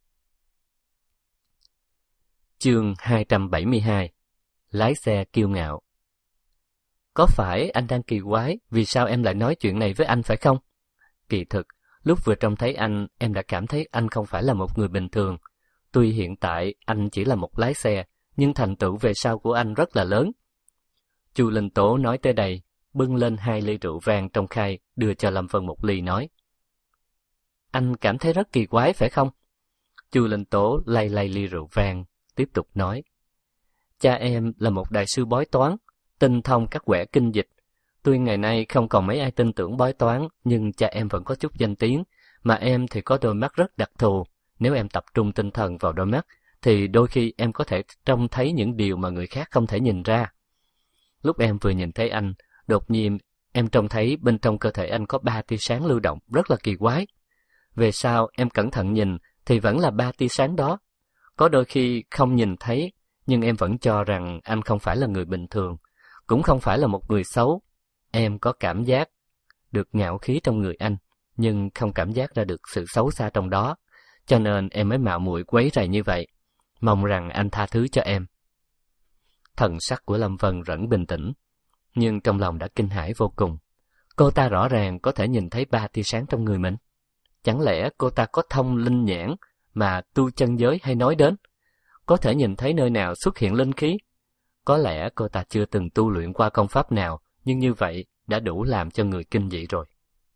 Chương hai trăm bảy mươi hai. Lái xe kiêu ngạo. Có phải anh đang kỳ quái vì sao em lại nói chuyện này với anh phải không? Kỳ thực, lúc vừa trông thấy anh, em đã cảm thấy anh không phải là một người bình thường. Tuy hiện tại anh chỉ là một lái xe, nhưng thành tựu về sau của anh rất là lớn. Chu Linh Tố nói tới đây, bưng lên hai ly rượu vang trong khay, đưa cho Lâm Vân một ly nói. Anh cảm thấy rất kỳ quái phải không? Chu Linh Tố lay lay ly rượu vang, tiếp tục nói. Cha em là một đại sư bói toán, tinh thông các quẻ kinh dịch. Tuy ngày nay không còn mấy ai tin tưởng bói toán, nhưng cha em vẫn có chút danh tiếng, mà em thì có đôi mắt rất đặc thù. Nếu em tập trung tinh thần vào đôi mắt, thì đôi khi em có thể trông thấy những điều mà người khác không thể nhìn ra. Lúc em vừa nhìn thấy anh, đột nhiên em trông thấy bên trong cơ thể anh có ba tia sáng lưu động, rất là kỳ quái. Về sau em cẩn thận nhìn thì vẫn là ba tia sáng đó. Có đôi khi không nhìn thấy, nhưng em vẫn cho rằng anh không phải là người bình thường, cũng không phải là một người xấu. Em có cảm giác được ngạo khí trong người anh, nhưng không cảm giác ra được sự xấu xa trong đó, cho nên em mới mạo muội quấy rầy như vậy. Mong rằng anh tha thứ cho em. Thần sắc của Lâm Vân vẫn bình tĩnh, nhưng trong lòng đã kinh hãi vô cùng. Cô ta rõ ràng có thể nhìn thấy ba tia sáng trong người mình. Chẳng lẽ cô ta có thông linh nhãn mà tu chân giới hay nói đến? Có thể nhìn thấy nơi nào xuất hiện linh khí? Có lẽ cô ta chưa từng tu luyện qua công pháp nào, nhưng như vậy đã đủ làm cho người kinh dị rồi.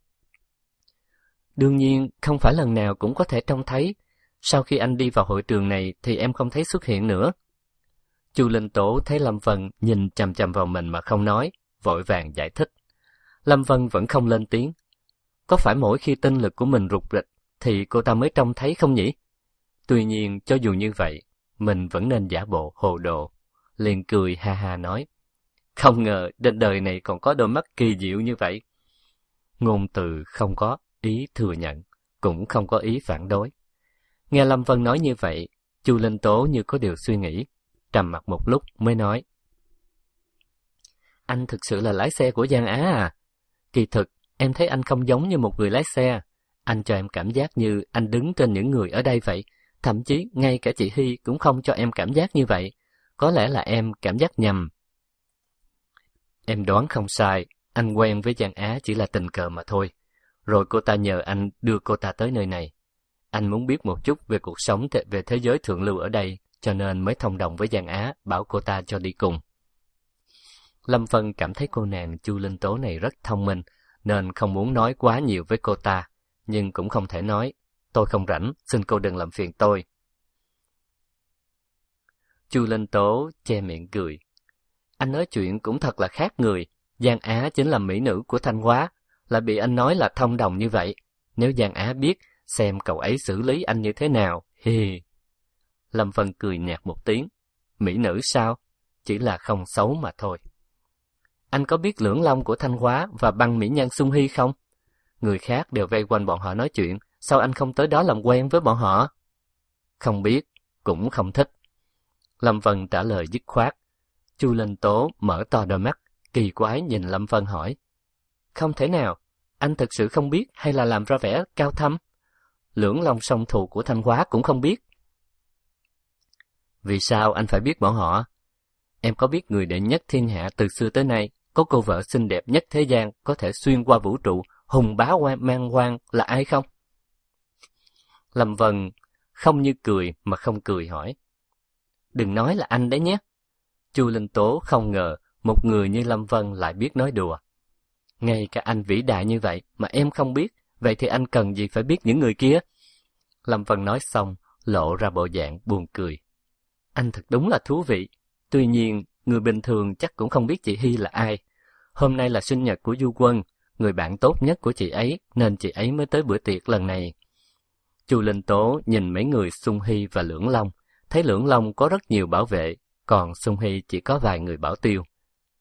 Đương nhiên, không phải lần nào cũng có thể trông thấy. Sau khi anh đi vào hội trường này thì em không thấy xuất hiện nữa. Chu Linh Tố thấy Lâm Vân nhìn chằm chằm vào mình mà không nói, vội vàng giải thích. Lâm Vân vẫn không lên tiếng. Có phải mỗi khi tinh lực của mình rụt rịch thì cô ta mới trông thấy không nhỉ? Tuy nhiên, cho dù như vậy, mình vẫn nên giả bộ hồ đồ. Liền cười ha ha nói. Không ngờ trên đời này còn có đôi mắt kỳ diệu như vậy. Ngôn từ không có ý thừa nhận, cũng không có ý phản đối. Nghe Lâm Vân nói như vậy, Chu Linh Tố như có điều suy nghĩ, trầm mặc một lúc mới nói. Anh thực sự là lái xe của Giang Á à? Kỳ thực, em thấy anh không giống như một người lái xe. Anh cho em cảm giác như anh đứng trên những người ở đây vậy. Thậm chí ngay cả chị Hy cũng không cho em cảm giác như vậy. Có lẽ là em cảm giác nhầm. Em đoán không sai, anh quen với Giang Á chỉ là tình cờ mà thôi. Rồi cô ta nhờ anh đưa cô ta tới nơi này. Anh muốn biết một chút về cuộc sống về thế giới thượng lưu ở đây, cho nên mới thông đồng với Giang Á, bảo cô ta cho đi cùng. Lâm Vân cảm thấy cô nàng Chu Linh Tố này rất thông minh, nên không muốn nói quá nhiều với cô ta, nhưng cũng không thể nói, tôi không rảnh, xin cô đừng làm phiền tôi. Chu Linh Tố che miệng cười. Anh nói chuyện cũng thật là khác người, Giang Á chính là mỹ nữ của Thanh Hóa, lại bị anh nói là thông đồng như vậy. Nếu Giang Á biết, xem cậu ấy xử lý anh như thế nào, hi hi. Lâm Vân cười nhạt một tiếng. Mỹ nữ sao? Chỉ là không xấu mà thôi. Anh có biết Lưỡng Long của Thanh Hóa và băng mỹ nhân Xuân Hy không? Người khác đều vây quanh bọn họ nói chuyện, sao anh không tới đó làm quen với bọn họ? Không biết, cũng không thích. Lâm Vân trả lời dứt khoát. Chu Linh Tố mở to đôi mắt, kỳ quái nhìn Lâm Vân hỏi. Không thể nào, anh thực sự không biết hay là làm ra vẻ cao thâm? Lưỡng Long song thù của Thanh Hóa cũng không biết. Vì sao anh phải biết bọn họ? Em có biết người đệ nhất thiên hạ từ xưa tới nay, có cô vợ xinh đẹp nhất thế gian có thể xuyên qua vũ trụ, hùng bá mang hoang là ai không? Lâm Vân không như cười mà không cười hỏi. Đừng nói là anh đấy nhé. Chu Linh Tố không ngờ một người như Lâm Vân lại biết nói đùa. Ngay cả anh vĩ đại như vậy mà em không biết, vậy thì anh cần gì phải biết những người kia? Lâm Vân nói xong, lộ ra bộ dạng buồn cười. Anh thật đúng là thú vị. Tuy nhiên, người bình thường chắc cũng không biết chị Hy là ai. Hôm nay là sinh nhật của Du Quân, người bạn tốt nhất của chị ấy, nên chị ấy mới tới bữa tiệc lần này. Chu Linh Tố nhìn mấy người Xuân Hy và Lưỡng Long, thấy Lưỡng Long có rất nhiều bảo vệ, còn Xuân Hy chỉ có vài người bảo tiêu.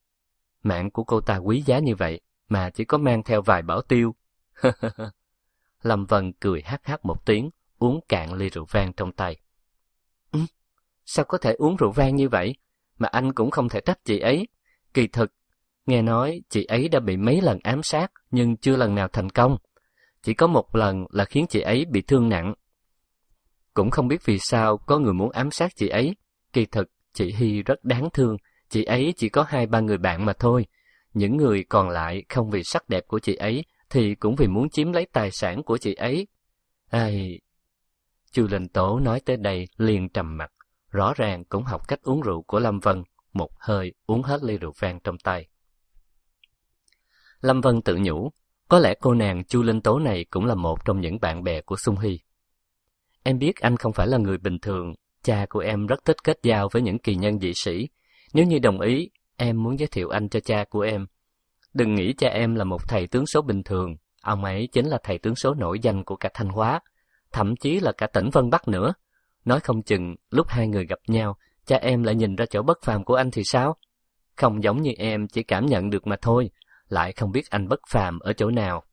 Mạng của cô ta quý giá như vậy, mà chỉ có mang theo vài bảo tiêu. Lâm Vân cười hắc hắc một tiếng, uống cạn ly rượu vang trong tay. Ừ, sao có thể uống rượu vang như vậy? Mà anh cũng không thể trách chị ấy. Kỳ thực, nghe nói chị ấy đã bị mấy lần ám sát, nhưng chưa lần nào thành công. Chỉ có một lần là khiến chị ấy bị thương nặng. Cũng không biết vì sao có người muốn ám sát chị ấy. Kỳ thực, chị Hy rất đáng thương. Chị ấy chỉ có hai ba người bạn mà thôi. Những người còn lại không vì sắc đẹp của chị ấy, thì cũng vì muốn chiếm lấy tài sản của chị ấy. Ai... Chu Linh Tố nói tới đây liền trầm mặt, rõ ràng cũng học cách uống rượu của Lâm Vân, một hơi uống hết ly rượu vang trong tay. Lâm Vân tự nhủ, có lẽ cô nàng Chu Linh Tố này cũng là một trong những bạn bè của Xung Hy. Em biết anh không phải là người bình thường, cha của em rất thích kết giao với những kỳ nhân dị sĩ. Nếu như đồng ý, em muốn giới thiệu anh cho cha của em. Đừng nghĩ cha em là một thầy tướng số bình thường, ông ấy chính là thầy tướng số nổi danh của cả Thanh Hóa, thậm chí là cả tỉnh Vân Bắc nữa. Nói không chừng, lúc hai người gặp nhau, cha em lại nhìn ra chỗ bất phàm của anh thì sao? Không giống như em chỉ cảm nhận được mà thôi, lại không biết anh bất phàm ở chỗ nào.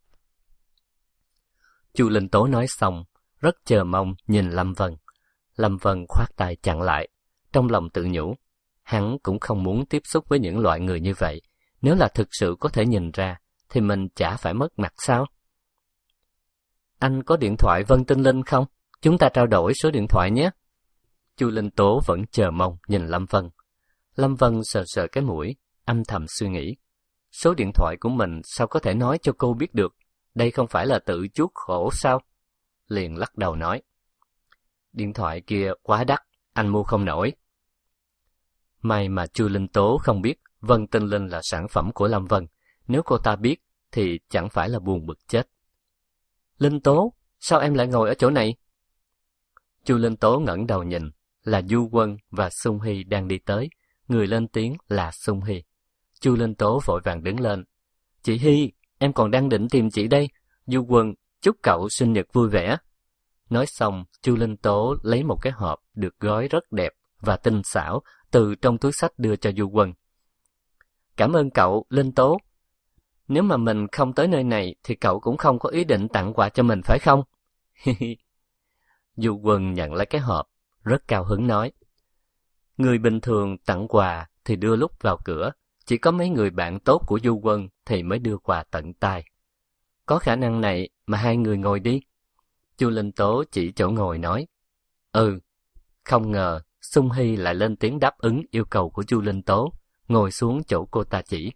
Chu Linh Tố nói xong, rất chờ mong nhìn Lâm Vân. Lâm Vân khoát tay chặn lại, trong lòng tự nhủ, hắn cũng không muốn tiếp xúc với những loại người như vậy. Nếu là thực sự có thể nhìn ra, thì mình chả phải mất mặt sao? Anh có điện thoại Vân Tinh Linh không? Chúng ta trao đổi số điện thoại nhé. Chu Linh Tố vẫn chờ mong nhìn Lâm Vân. Lâm Vân sờ sờ cái mũi, âm thầm suy nghĩ. Số điện thoại của mình sao có thể nói cho cô biết được? Đây không phải là tự chuốc khổ sao? Liền lắc đầu nói. Điện thoại kia quá đắt, anh mua không nổi. May mà Chu Linh Tố không biết Vân Tinh Linh là sản phẩm của Lâm Vân. Nếu cô ta biết, thì chẳng phải là buồn bực chết. Linh Tố, sao em lại ngồi ở chỗ này? Chu Linh Tố ngẩng đầu nhìn, là Du Quân và Xung Hy đang đi tới. Người lên tiếng là Xung Hy. Chu Linh Tố vội vàng đứng lên. Chị Hy, em còn đang định tìm chị đây. Du Quân, chúc cậu sinh nhật vui vẻ. Nói xong, Chu Linh Tố lấy một cái hộp được gói rất đẹp và tinh xảo từ trong túi xách đưa cho Du Quân. Cảm ơn cậu, Linh Tố. Nếu mà mình không tới nơi này thì cậu cũng không có ý định tặng quà cho mình phải không? Du Quân nhận lấy cái hộp, rất cao hứng nói. Người bình thường tặng quà thì đưa lúc vào cửa, chỉ có mấy người bạn tốt của Du Quân thì mới đưa quà tận tay. Có khả năng này mà hai người ngồi đi. Chu Linh Tố chỉ chỗ ngồi nói. Ừ, không ngờ Xung Hy lại lên tiếng đáp ứng yêu cầu của Chu Linh Tố, ngồi xuống chỗ cô ta chỉ.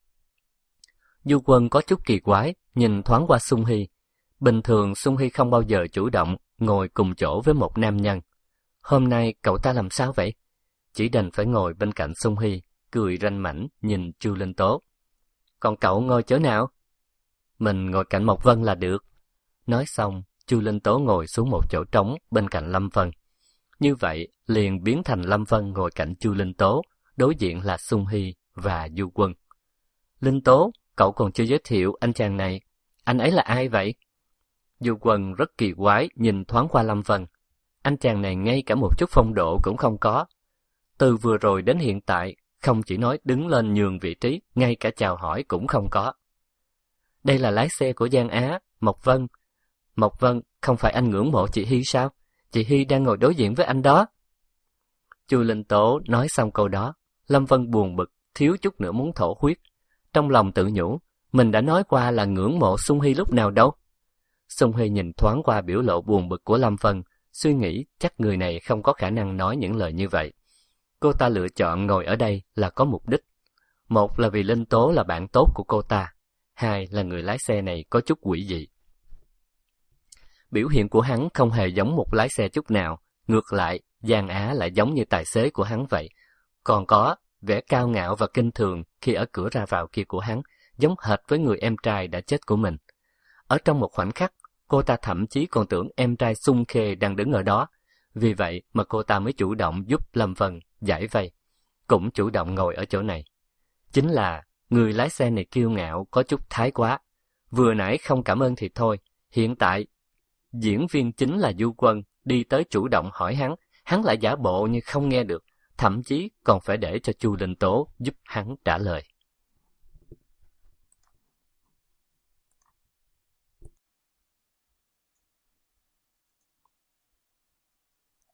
Du Quân có chút kỳ quái, nhìn thoáng qua Xung Hy. Bình thường Xung Hy không bao giờ chủ động ngồi cùng chỗ với một nam nhân. Hôm nay cậu ta làm sao vậy? Chỉ đành phải ngồi bên cạnh Xung Hy, cười ranh mãnh nhìn Chu Linh Tố. Còn cậu ngồi chỗ nào? Mình ngồi cạnh Mộc Vân là được. Nói xong, Chu Linh Tố ngồi xuống một chỗ trống bên cạnh Lâm Vân. Như vậy, liền biến thành Lâm Vân ngồi cạnh Chu Linh Tố, đối diện là Xung Hy và Du Quân. Linh Tố, cậu còn chưa giới thiệu anh chàng này. Anh ấy là ai vậy? Du Quân rất kỳ quái nhìn thoáng qua Lâm Vân. Anh chàng này ngay cả một chút phong độ cũng không có. Từ vừa rồi đến hiện tại, không chỉ nói đứng lên nhường vị trí, ngay cả chào hỏi cũng không có. Đây là lái xe của Giang Á, Mộc Vân. Mộc Vân, không phải anh ngưỡng mộ chị Hy sao? Chị Hy đang ngồi đối diện với anh đó. Chu Linh Tố nói xong câu đó, Lâm Vân buồn bực, thiếu chút nữa muốn thổ huyết. Trong lòng tự nhủ, mình đã nói qua là ngưỡng mộ Xung Hy lúc nào đâu. Xung Hy nhìn thoáng qua biểu lộ buồn bực của Lâm Vân, suy nghĩ chắc người này không có khả năng nói những lời như vậy. Cô ta lựa chọn ngồi ở đây là có mục đích. Một là vì Linh Tố là bạn tốt của cô ta, hai là người lái xe này có chút quỷ dị. Biểu hiện của hắn không hề giống một lái xe chút nào, ngược lại, Giang Á lại giống như tài xế của hắn vậy. Còn có vẻ cao ngạo và kinh thường khi ở cửa ra vào kia của hắn, giống hệt với người em trai đã chết của mình. Ở trong một khoảnh khắc, cô ta thậm chí còn tưởng em trai Xung Khê đang đứng ở đó. Vì vậy mà cô ta mới chủ động giúp Lâm Vân giải vây, cũng chủ động ngồi ở chỗ này. Chính là người lái xe này kiêu ngạo có chút thái quá. Vừa nãy không cảm ơn thì thôi, hiện tại diễn viên chính là Du Quân đi tới chủ động hỏi hắn, hắn lại giả bộ như không nghe được, thậm chí còn phải để cho Chu Linh Tố giúp hắn trả lời.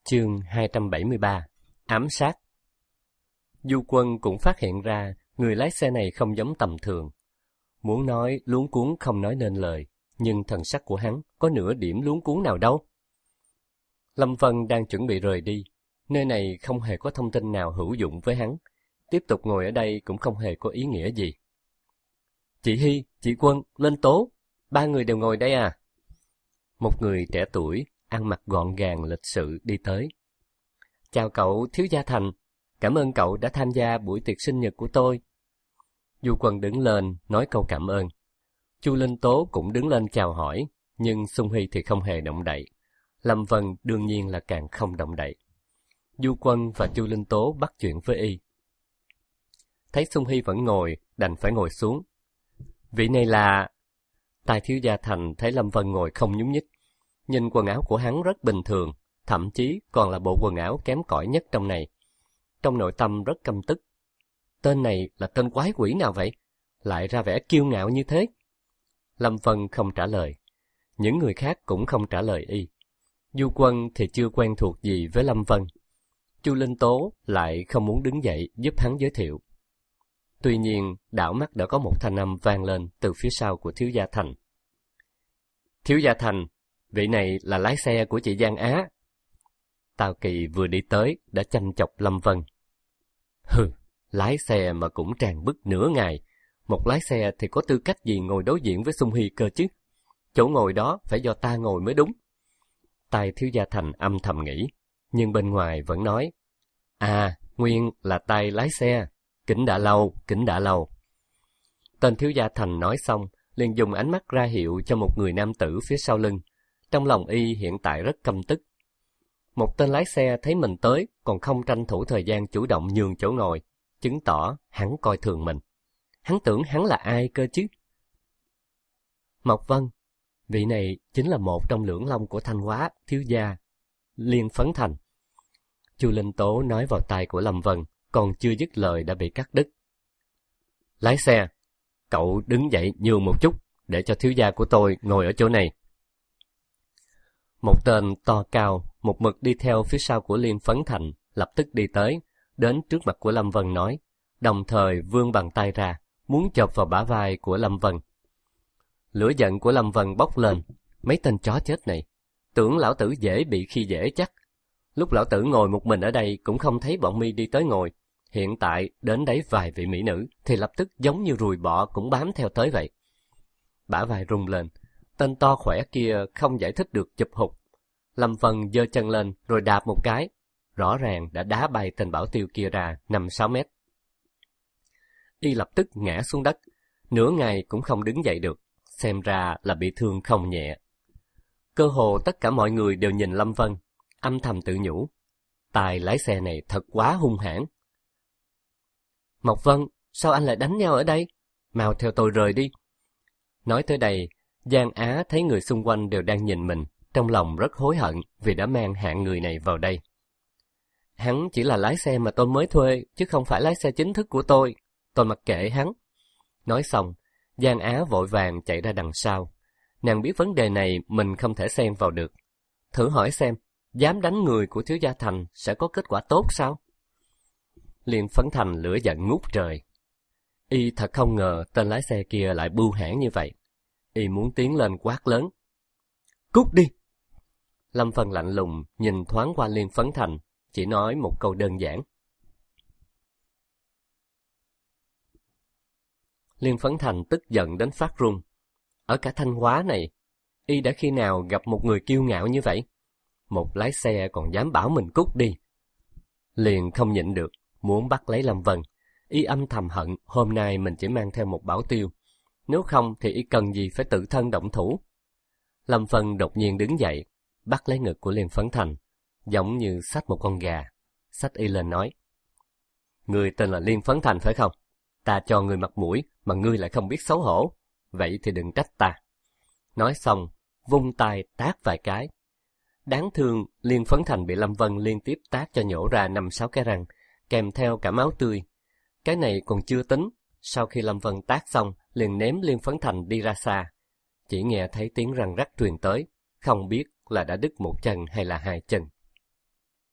Chương hai trăm bảy mươi ba. Ám sát. Du Quân cũng phát hiện ra người lái xe này không giống tầm thường. Muốn nói luống cuống không nói nên lời, nhưng thần sắc của hắn có nửa điểm luống cuống nào đâu. Lâm Vân đang chuẩn bị rời đi, nơi này không hề có thông tin nào hữu dụng với hắn, tiếp tục ngồi ở đây cũng không hề có ý nghĩa gì. Chị Hy, chị Quân, lên tố, ba người đều ngồi đây à? Một người trẻ tuổi, ăn mặc gọn gàng lịch sự đi tới. Chào cậu thiếu gia Thành, cảm ơn cậu đã tham gia buổi tiệc sinh nhật của tôi. Du Quân đứng lên nói câu cảm ơn. Chu Linh Tố cũng đứng lên chào hỏi, nhưng Xung Hy thì không hề động đậy. Lâm Vân đương nhiên là càng không động đậy. Du Quân và Chu Linh Tố bắt chuyện với y. Thấy Xung Hy vẫn ngồi, đành phải ngồi xuống. Vị này là... Tài thiếu gia Thành thấy Lâm Vân ngồi không nhúc nhích. Nhìn quần áo của hắn rất bình thường, thậm chí còn là bộ quần áo kém cỏi nhất trong này. Trong nội tâm rất căm tức. Tên này là tên quái quỷ nào vậy? Lại ra vẻ kiêu ngạo như thế. Lâm Vân không trả lời. Những người khác cũng không trả lời y. Du Quân thì chưa quen thuộc gì với Lâm Vân. Chu Linh Tố lại không muốn đứng dậy giúp hắn giới thiệu. Tuy nhiên, đảo mắt đã có một thanh âm vang lên từ phía sau của thiếu gia Thành. Thiếu gia Thành, vị này là lái xe của chị Giang Á. Tào Kỳ vừa đi tới đã chăm chọc Lâm Vân. Hừ, lái xe mà cũng tràn bức nửa ngày. Một lái xe thì có tư cách gì ngồi đối diện với Xung Hy cơ chứ? Chỗ ngồi đó phải do ta ngồi mới đúng. Tài thiếu gia Thành âm thầm nghĩ, nhưng bên ngoài vẫn nói. À, nguyên là Tài lái xe. Kính đã lâu, kính đã lâu. Tên thiếu gia Thành nói xong, liền dùng ánh mắt ra hiệu cho một người nam tử phía sau lưng. Trong lòng y hiện tại rất căm tức. Một tên lái xe thấy mình tới, còn không tranh thủ thời gian chủ động nhường chỗ ngồi, chứng tỏ hắn coi thường mình. Hắn tưởng hắn là ai cơ chứ? Mộc Vân, vị này chính là một trong lưỡng long của Thanh Hóa, thiếu gia, Liên Phấn Thành. Chu Linh Tố nói vào tai của Lâm Vân, còn chưa dứt lời đã bị cắt đứt. Lái xe, cậu đứng dậy nhường một chút, để cho thiếu gia của tôi ngồi ở chỗ này. Một tên to cao, một mực đi theo phía sau của Liên Phấn Thành, lập tức đi tới, đến trước mặt của Lâm Vân nói, đồng thời vươn bàn tay ra, muốn chộp vào bả vai của Lâm Vân. Lửa giận của Lâm Vân bốc lên, mấy tên chó chết này, tưởng lão tử dễ bị khi dễ chắc. Lúc lão tử ngồi một mình ở đây cũng không thấy bọn mi đi tới ngồi, hiện tại đến đấy vài vị mỹ nữ thì lập tức giống như ruồi bọ cũng bám theo tới vậy. Bả vai rung lên, tên to khỏe kia không giải thích được chụp hụt. Lâm Vân giơ chân lên rồi đạp một cái, rõ ràng đã đá bay tên bảo tiêu kia ra năm sáu mét. Y lập tức ngã xuống đất, nửa ngày cũng không đứng dậy được, xem ra là bị thương không nhẹ. Cơ hồ tất cả mọi người đều nhìn Lâm Vân, âm thầm tự nhủ, tài lái xe này thật quá hung hãn. Mộc Vân, sao anh lại đánh nhau ở đây? Mau theo tôi rời đi. Nói tới đây, Giang Á thấy người xung quanh đều đang nhìn mình, trong lòng rất hối hận vì đã mang hạng người này vào đây. Hắn chỉ là lái xe mà tôi mới thuê, chứ không phải lái xe chính thức của tôi. Tôi mặc kệ hắn. Nói xong, Giang Á vội vàng chạy ra đằng sau. Nàng biết vấn đề này mình không thể xen vào được. Thử hỏi xem, dám đánh người của thiếu gia Thành sẽ có kết quả tốt sao? Liên Phấn Thành lửa giận ngút trời. Y thật không ngờ tên lái xe kia lại bưu hãn như vậy. Y muốn tiến lên quát lớn. Cút đi! Lâm Vân lạnh lùng nhìn thoáng qua Liên Phấn Thành, chỉ nói một câu đơn giản. Liên Phấn Thành tức giận đến phát run. Ở cả Thanh Hóa này, y đã khi nào gặp một người kiêu ngạo như vậy? Một lái xe còn dám bảo mình cút đi. Liền không nhịn được, muốn bắt lấy Lâm Vân. Y âm thầm hận hôm nay mình chỉ mang theo một bảo tiêu. Nếu không thì y cần gì phải tự thân động thủ. Lâm Vân đột nhiên đứng dậy, bắt lấy ngực của Liên Phấn Thành, giống như xách một con gà. Xách y lên nói. Ngươi tên là Liên Phấn Thành phải không? Ta cho ngươi mặt mũi mà ngươi lại không biết xấu hổ. Vậy thì đừng trách ta. Nói xong, vung tay tát vài cái. Đáng thương, Liên Phấn Thành bị Lâm Vân liên tiếp tát cho nhổ ra năm sáu cái răng, kèm theo cả máu tươi. Cái này còn chưa tính, sau khi Lâm Vân tát xong, liền ném Liên Phấn Thành đi ra xa. Chỉ nghe thấy tiếng răng rắc truyền tới, không biết là đã đứt một chân hay là hai chân.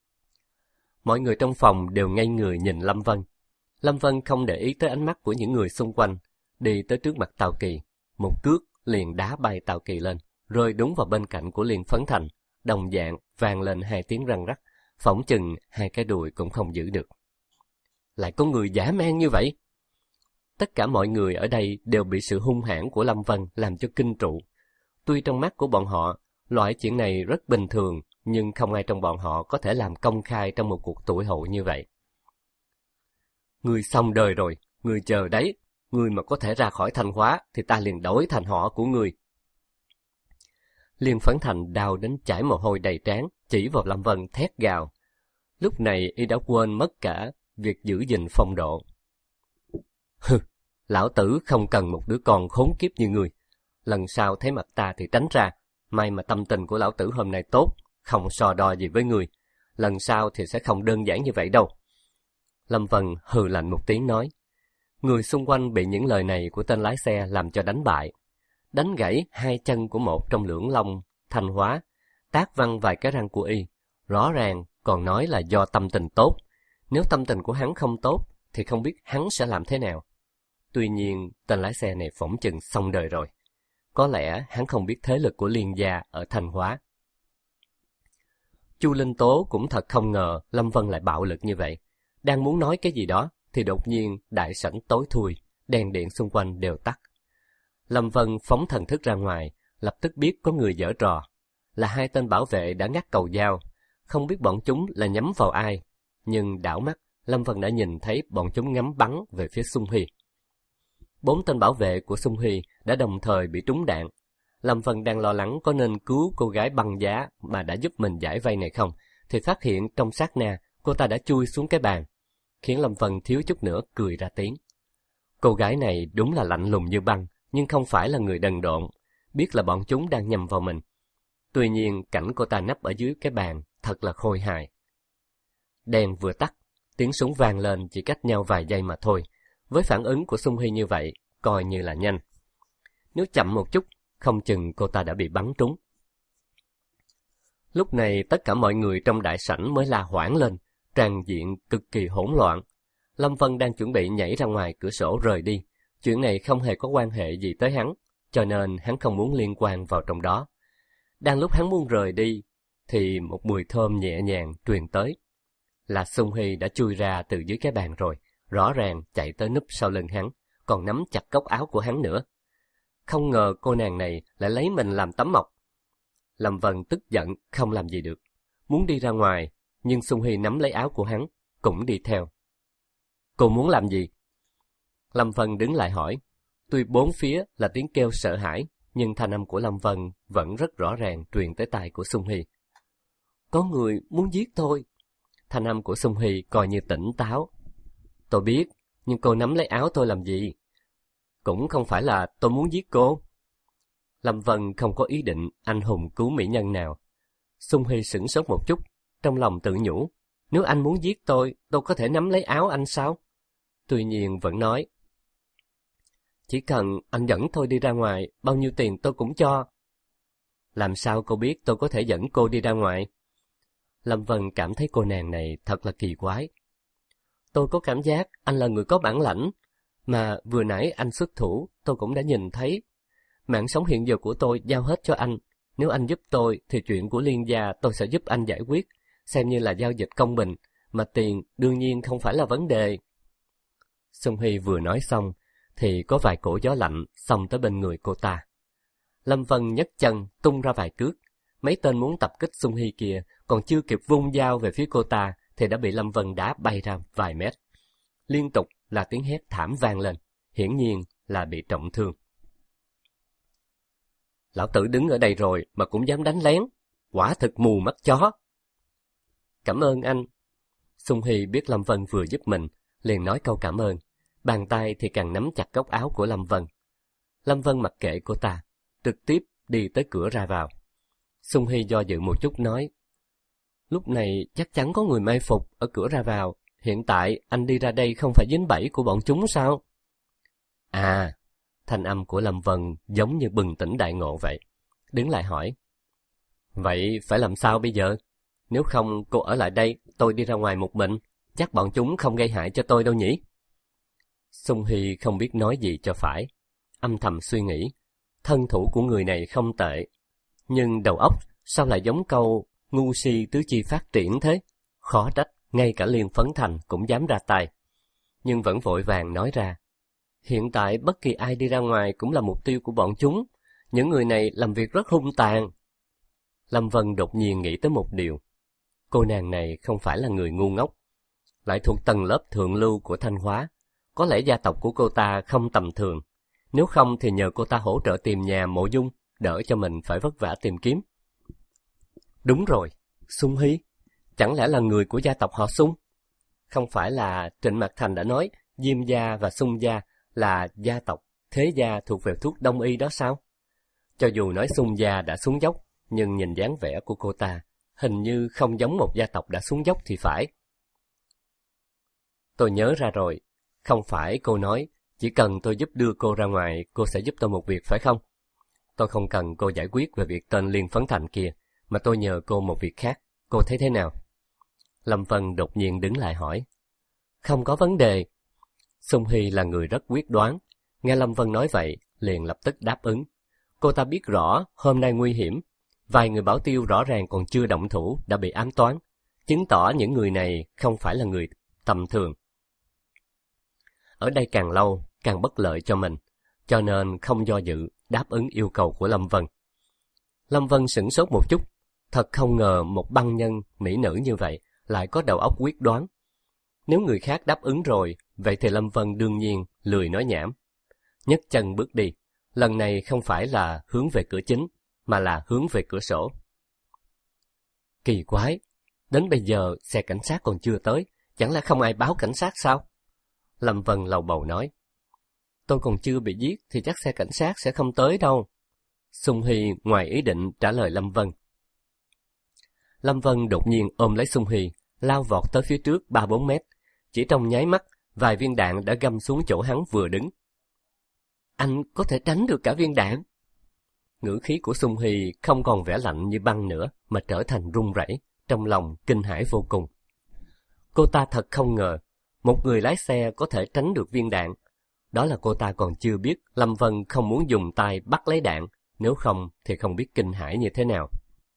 Mọi người trong phòng đều ngây người nhìn Lâm Vân. Lâm Vân không để ý tới ánh mắt của những người xung quanh, đi tới trước mặt Tào Kỳ, một cước liền đá bay Tào Kỳ lên, rơi đúng vào bên cạnh của Liên Phấn Thành, đồng dạng vang lên hai tiếng răng rắc, phỏng chừng hai cái đùi cũng không giữ được. Lại có người dã man như vậy? Tất cả mọi người ở đây đều bị sự hung hãn của Lâm Vân làm cho kinh trụ. Tuy trong mắt của bọn họ, loại chuyện này rất bình thường, nhưng không ai trong bọn họ có thể làm công khai trong một cuộc tụi hội như vậy. Ngươi xong đời rồi, ngươi chờ đấy, ngươi mà có thể ra khỏi Thanh Hóa thì ta liền đổi thành họ của ngươi. Liên Phấn Thành đau đến chảy mồ hôi đầy trán, chỉ vào Lâm Vân thét gào. Lúc này y đã quên mất cả việc giữ gìn phong độ. Hừ, lão tử không cần một đứa con khốn kiếp như ngươi. Lần sau thấy mặt ta thì tránh ra, may mà tâm tình của lão tử hôm nay tốt, không so đo gì với ngươi. Lần sau thì sẽ không đơn giản như vậy đâu. Lâm Vân hừ lạnh một tiếng nói. Người xung quanh bị những lời này của tên lái xe làm cho đánh bại. Đánh gãy hai chân của một trong lưỡng long Thanh Hóa, tát văng vài cái răng của y. Rõ ràng còn nói là do tâm tình tốt. Nếu tâm tình của hắn không tốt, thì không biết hắn sẽ làm thế nào. Tuy nhiên, tên lái xe này phỏng chừng xong đời rồi. Có lẽ hắn không biết thế lực của Liên gia ở Thanh Hóa. Chu Linh Tố cũng thật không ngờ Lâm Vân lại bạo lực như vậy. Đang muốn nói cái gì đó, thì đột nhiên đại sảnh tối thui, đèn điện xung quanh đều tắt. Lâm Vân phóng thần thức ra ngoài, lập tức biết có người giở trò. Là hai tên bảo vệ đã ngắt cầu dao, không biết bọn chúng là nhắm vào ai. Nhưng đảo mắt, Lâm Vân đã nhìn thấy bọn chúng ngắm bắn về phía Xung Huy. Bốn tên bảo vệ của Xung Huy đã đồng thời bị trúng đạn. Lâm Vân đang lo lắng có nên cứu cô gái băng giá mà đã giúp mình giải vây này không, thì phát hiện trong sát na cô ta đã chui xuống cái bàn, khiến Lâm Vân thiếu chút nữa cười ra tiếng. Cô gái này đúng là lạnh lùng như băng, nhưng không phải là người đần độn, biết là bọn chúng đang nhầm vào mình. Tuy nhiên cảnh cô ta nấp ở dưới cái bàn thật là khôi hài. Đèn vừa tắt, tiếng súng vang lên chỉ cách nhau vài giây mà thôi. Với phản ứng của Xung Huy như vậy, coi như là nhanh. Nếu chậm một chút, không chừng cô ta đã bị bắn trúng. Lúc này tất cả mọi người trong đại sảnh mới la hoảng lên, tràn diện cực kỳ hỗn loạn. Lâm Vân đang chuẩn bị nhảy ra ngoài cửa sổ rời đi. Chuyện này không hề có quan hệ gì tới hắn, cho nên hắn không muốn liên quan vào trong đó. Đang lúc hắn muốn rời đi, thì một mùi thơm nhẹ nhàng truyền tới. Là Xung Huy đã chui ra từ dưới cái bàn rồi, rõ ràng chạy tới núp sau lưng hắn, còn nắm chặt cốc áo của hắn nữa. Không ngờ cô nàng này lại lấy mình làm tấm mộc. Lâm Vân tức giận không làm gì được, muốn đi ra ngoài, nhưng Xung Huy nắm lấy áo của hắn, cũng đi theo. Cô muốn làm gì? Lâm Vân đứng lại hỏi. Tuy bốn phía là tiếng kêu sợ hãi, nhưng thanh âm của Lâm Vân vẫn rất rõ ràng truyền tới tai của Xung Huy. Có người muốn giết tôi. Thanh âm của Xung Huy coi như tỉnh táo. Tôi biết, nhưng cô nắm lấy áo tôi làm gì? Cũng không phải là tôi muốn giết cô. Lâm Vân không có ý định anh hùng cứu mỹ nhân nào. Xung Huy sửng sốt một chút, trong lòng tự nhủ. Nếu anh muốn giết tôi, tôi có thể nắm lấy áo anh sao? Tuy nhiên vẫn nói. Chỉ cần anh dẫn tôi đi ra ngoài, bao nhiêu tiền tôi cũng cho. Làm sao cô biết tôi có thể dẫn cô đi ra ngoài? Lâm Vân cảm thấy cô nàng này thật là kỳ quái. Tôi có cảm giác anh là người có bản lãnh, mà vừa nãy anh xuất thủ tôi cũng đã nhìn thấy. Mạng sống hiện giờ của tôi giao hết cho anh. Nếu anh giúp tôi thì chuyện của Liên gia tôi sẽ giúp anh giải quyết, xem như là giao dịch công bình, mà tiền đương nhiên không phải là vấn đề. Xung Huy vừa nói xong, thì có vài cổ gió lạnh xông tới bên người cô ta. Lâm Vân nhấc chân tung ra vài cước. Mấy tên muốn tập kích Xung Huy kia còn chưa kịp vung dao về phía cô ta thì đã bị Lâm Vân đá bay ra vài mét. Liên tục là tiếng hét thảm vang lên, hiển nhiên là bị trọng thương. Lão tử đứng ở đây rồi mà cũng dám đánh lén, quả thực mù mắt chó. Cảm ơn anh. Xung Huy biết Lâm Vân vừa giúp mình, liền nói câu cảm ơn. Bàn tay thì càng nắm chặt góc áo của Lâm Vân. Lâm Vân mặc kệ cô ta, trực tiếp đi tới cửa ra vào. Xung Huy do dự một chút nói. Lúc này chắc chắn có người mai phục ở cửa ra vào. Hiện tại anh đi ra đây không phải dính bẫy của bọn chúng sao? À, thanh âm của Lâm Vân giống như bừng tỉnh đại ngộ vậy. Đứng lại hỏi. Vậy phải làm sao bây giờ? Nếu không cô ở lại đây, tôi đi ra ngoài một mình. Chắc bọn chúng không gây hại cho tôi đâu nhỉ? Sung Hy không biết nói gì cho phải. Âm thầm suy nghĩ, thân thủ của người này không tệ. Nhưng đầu óc sao lại giống câu ngu si tứ chi phát triển thế? Khó trách, ngay cả Liên Phấn Thành cũng dám ra tay. Nhưng vẫn vội vàng nói ra. Hiện tại bất kỳ ai đi ra ngoài cũng là mục tiêu của bọn chúng. Những người này làm việc rất hung tàn. Lâm Vân đột nhiên nghĩ tới một điều. Cô nàng này không phải là người ngu ngốc, lại thuộc tầng lớp thượng lưu của Thanh Hóa. Có lẽ gia tộc của cô ta không tầm thường. Nếu không thì nhờ cô ta hỗ trợ tìm nhà Mộ Dung, đỡ cho mình phải vất vả tìm kiếm. Đúng rồi, Sung Hy, chẳng lẽ là người của gia tộc họ Sung? Không phải là Trịnh Mạc Thành đã nói Diêm gia và Sung gia là gia tộc thế gia thuộc về thuốc đông y đó sao? Cho dù nói Sung gia đã xuống dốc, nhưng nhìn dáng vẻ của cô ta, hình như không giống một gia tộc đã xuống dốc thì phải. Tôi nhớ ra rồi, không phải cô nói, chỉ cần tôi giúp đưa cô ra ngoài, cô sẽ giúp tôi một việc phải không? Tôi không cần cô giải quyết về việc tên Liên Phấn Thành kia, mà tôi nhờ cô một việc khác, cô thấy thế nào? Lâm Vân đột nhiên đứng lại hỏi. Không có vấn đề. Sung Hy là người rất quyết đoán, nghe Lâm Vân nói vậy, liền lập tức đáp ứng. Cô ta biết rõ hôm nay nguy hiểm, vài người bảo tiêu rõ ràng còn chưa động thủ đã bị ám toán, chứng tỏ những người này không phải là người tầm thường. Ở đây càng lâu, càng bất lợi cho mình, cho nên không do dự, đáp ứng yêu cầu của Lâm Vân. Lâm Vân sửng sốt một chút, thật không ngờ một băng nhân, mỹ nữ như vậy, lại có đầu óc quyết đoán. Nếu người khác đáp ứng rồi, vậy thì Lâm Vân đương nhiên lười nói nhảm. Nhấc chân bước đi, lần này không phải là hướng về cửa chính, mà là hướng về cửa sổ. Kỳ quái, đến bây giờ xe cảnh sát còn chưa tới, chẳng lẽ không ai báo cảnh sát sao? Lâm Vân lầu bầu nói. Tôi còn chưa bị giết thì chắc xe cảnh sát sẽ không tới đâu. Sung Hy ngoài ý định trả lời Lâm Vân. Lâm Vân đột nhiên ôm lấy Sung Hy, lao vọt tới phía trước ba bốn mét. Chỉ trong nháy mắt, vài viên đạn đã găm xuống chỗ hắn vừa đứng. Anh có thể tránh được cả viên đạn. Ngữ khí của Sung Hy không còn vẻ lạnh như băng nữa, mà trở thành run rẩy, trong lòng kinh hãi vô cùng. Cô ta thật không ngờ, một người lái xe có thể tránh được viên đạn. Đó là cô ta còn chưa biết Lâm Vân không muốn dùng tay bắt lấy đạn, nếu không thì không biết kinh hãi như thế nào.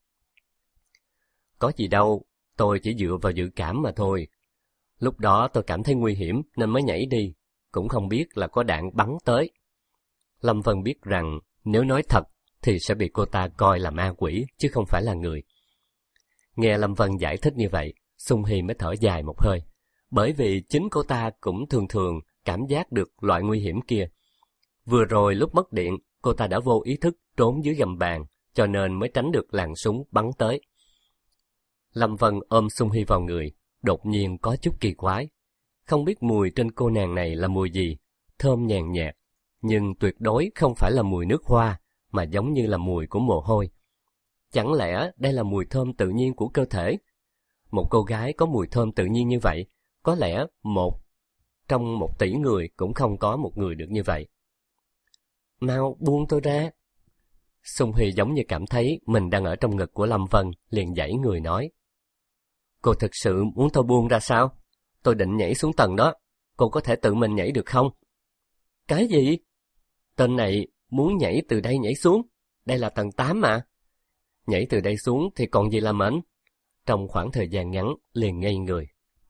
Có gì đâu, tôi chỉ dựa vào dự cảm mà thôi. Lúc đó tôi cảm thấy nguy hiểm nên mới nhảy đi, cũng không biết là có đạn bắn tới. Lâm Vân biết rằng nếu nói thật thì sẽ bị cô ta coi là ma quỷ chứ không phải là người. Nghe Lâm Vân giải thích như vậy, Sung Hy mới thở dài một hơi, bởi vì chính cô ta cũng thường thường cảm giác được loại nguy hiểm kia. Vừa rồi lúc mất điện, cô ta đã vô ý thức trốn dưới gầm bàn, cho nên mới tránh được làn súng bắn tới. Lâm Vân ôm Sung Hy vào người, đột nhiên có chút kỳ quái. Không biết mùi trên cô nàng này là mùi gì, thơm nhàn nhạt, nhưng tuyệt đối không phải là mùi nước hoa, mà giống như là mùi của mồ hôi. Chẳng lẽ đây là mùi thơm tự nhiên của cơ thể? Một cô gái có mùi thơm tự nhiên như vậy, có lẽ một trong một tỷ người cũng không có một người được như vậy. Mau buông tôi ra. Sung Hy giống như cảm thấy mình đang ở trong ngực của Lâm Vân, liền giãy người nói. Cô thực sự muốn tôi buông ra sao? Tôi định nhảy xuống tầng đó, cô có thể tự mình nhảy được không? Cái gì? Tên này muốn nhảy từ đây nhảy xuống, đây là tầng tám mà. Nhảy từ đây xuống thì còn gì là mệnh? Trong khoảng thời gian ngắn liền ngây người.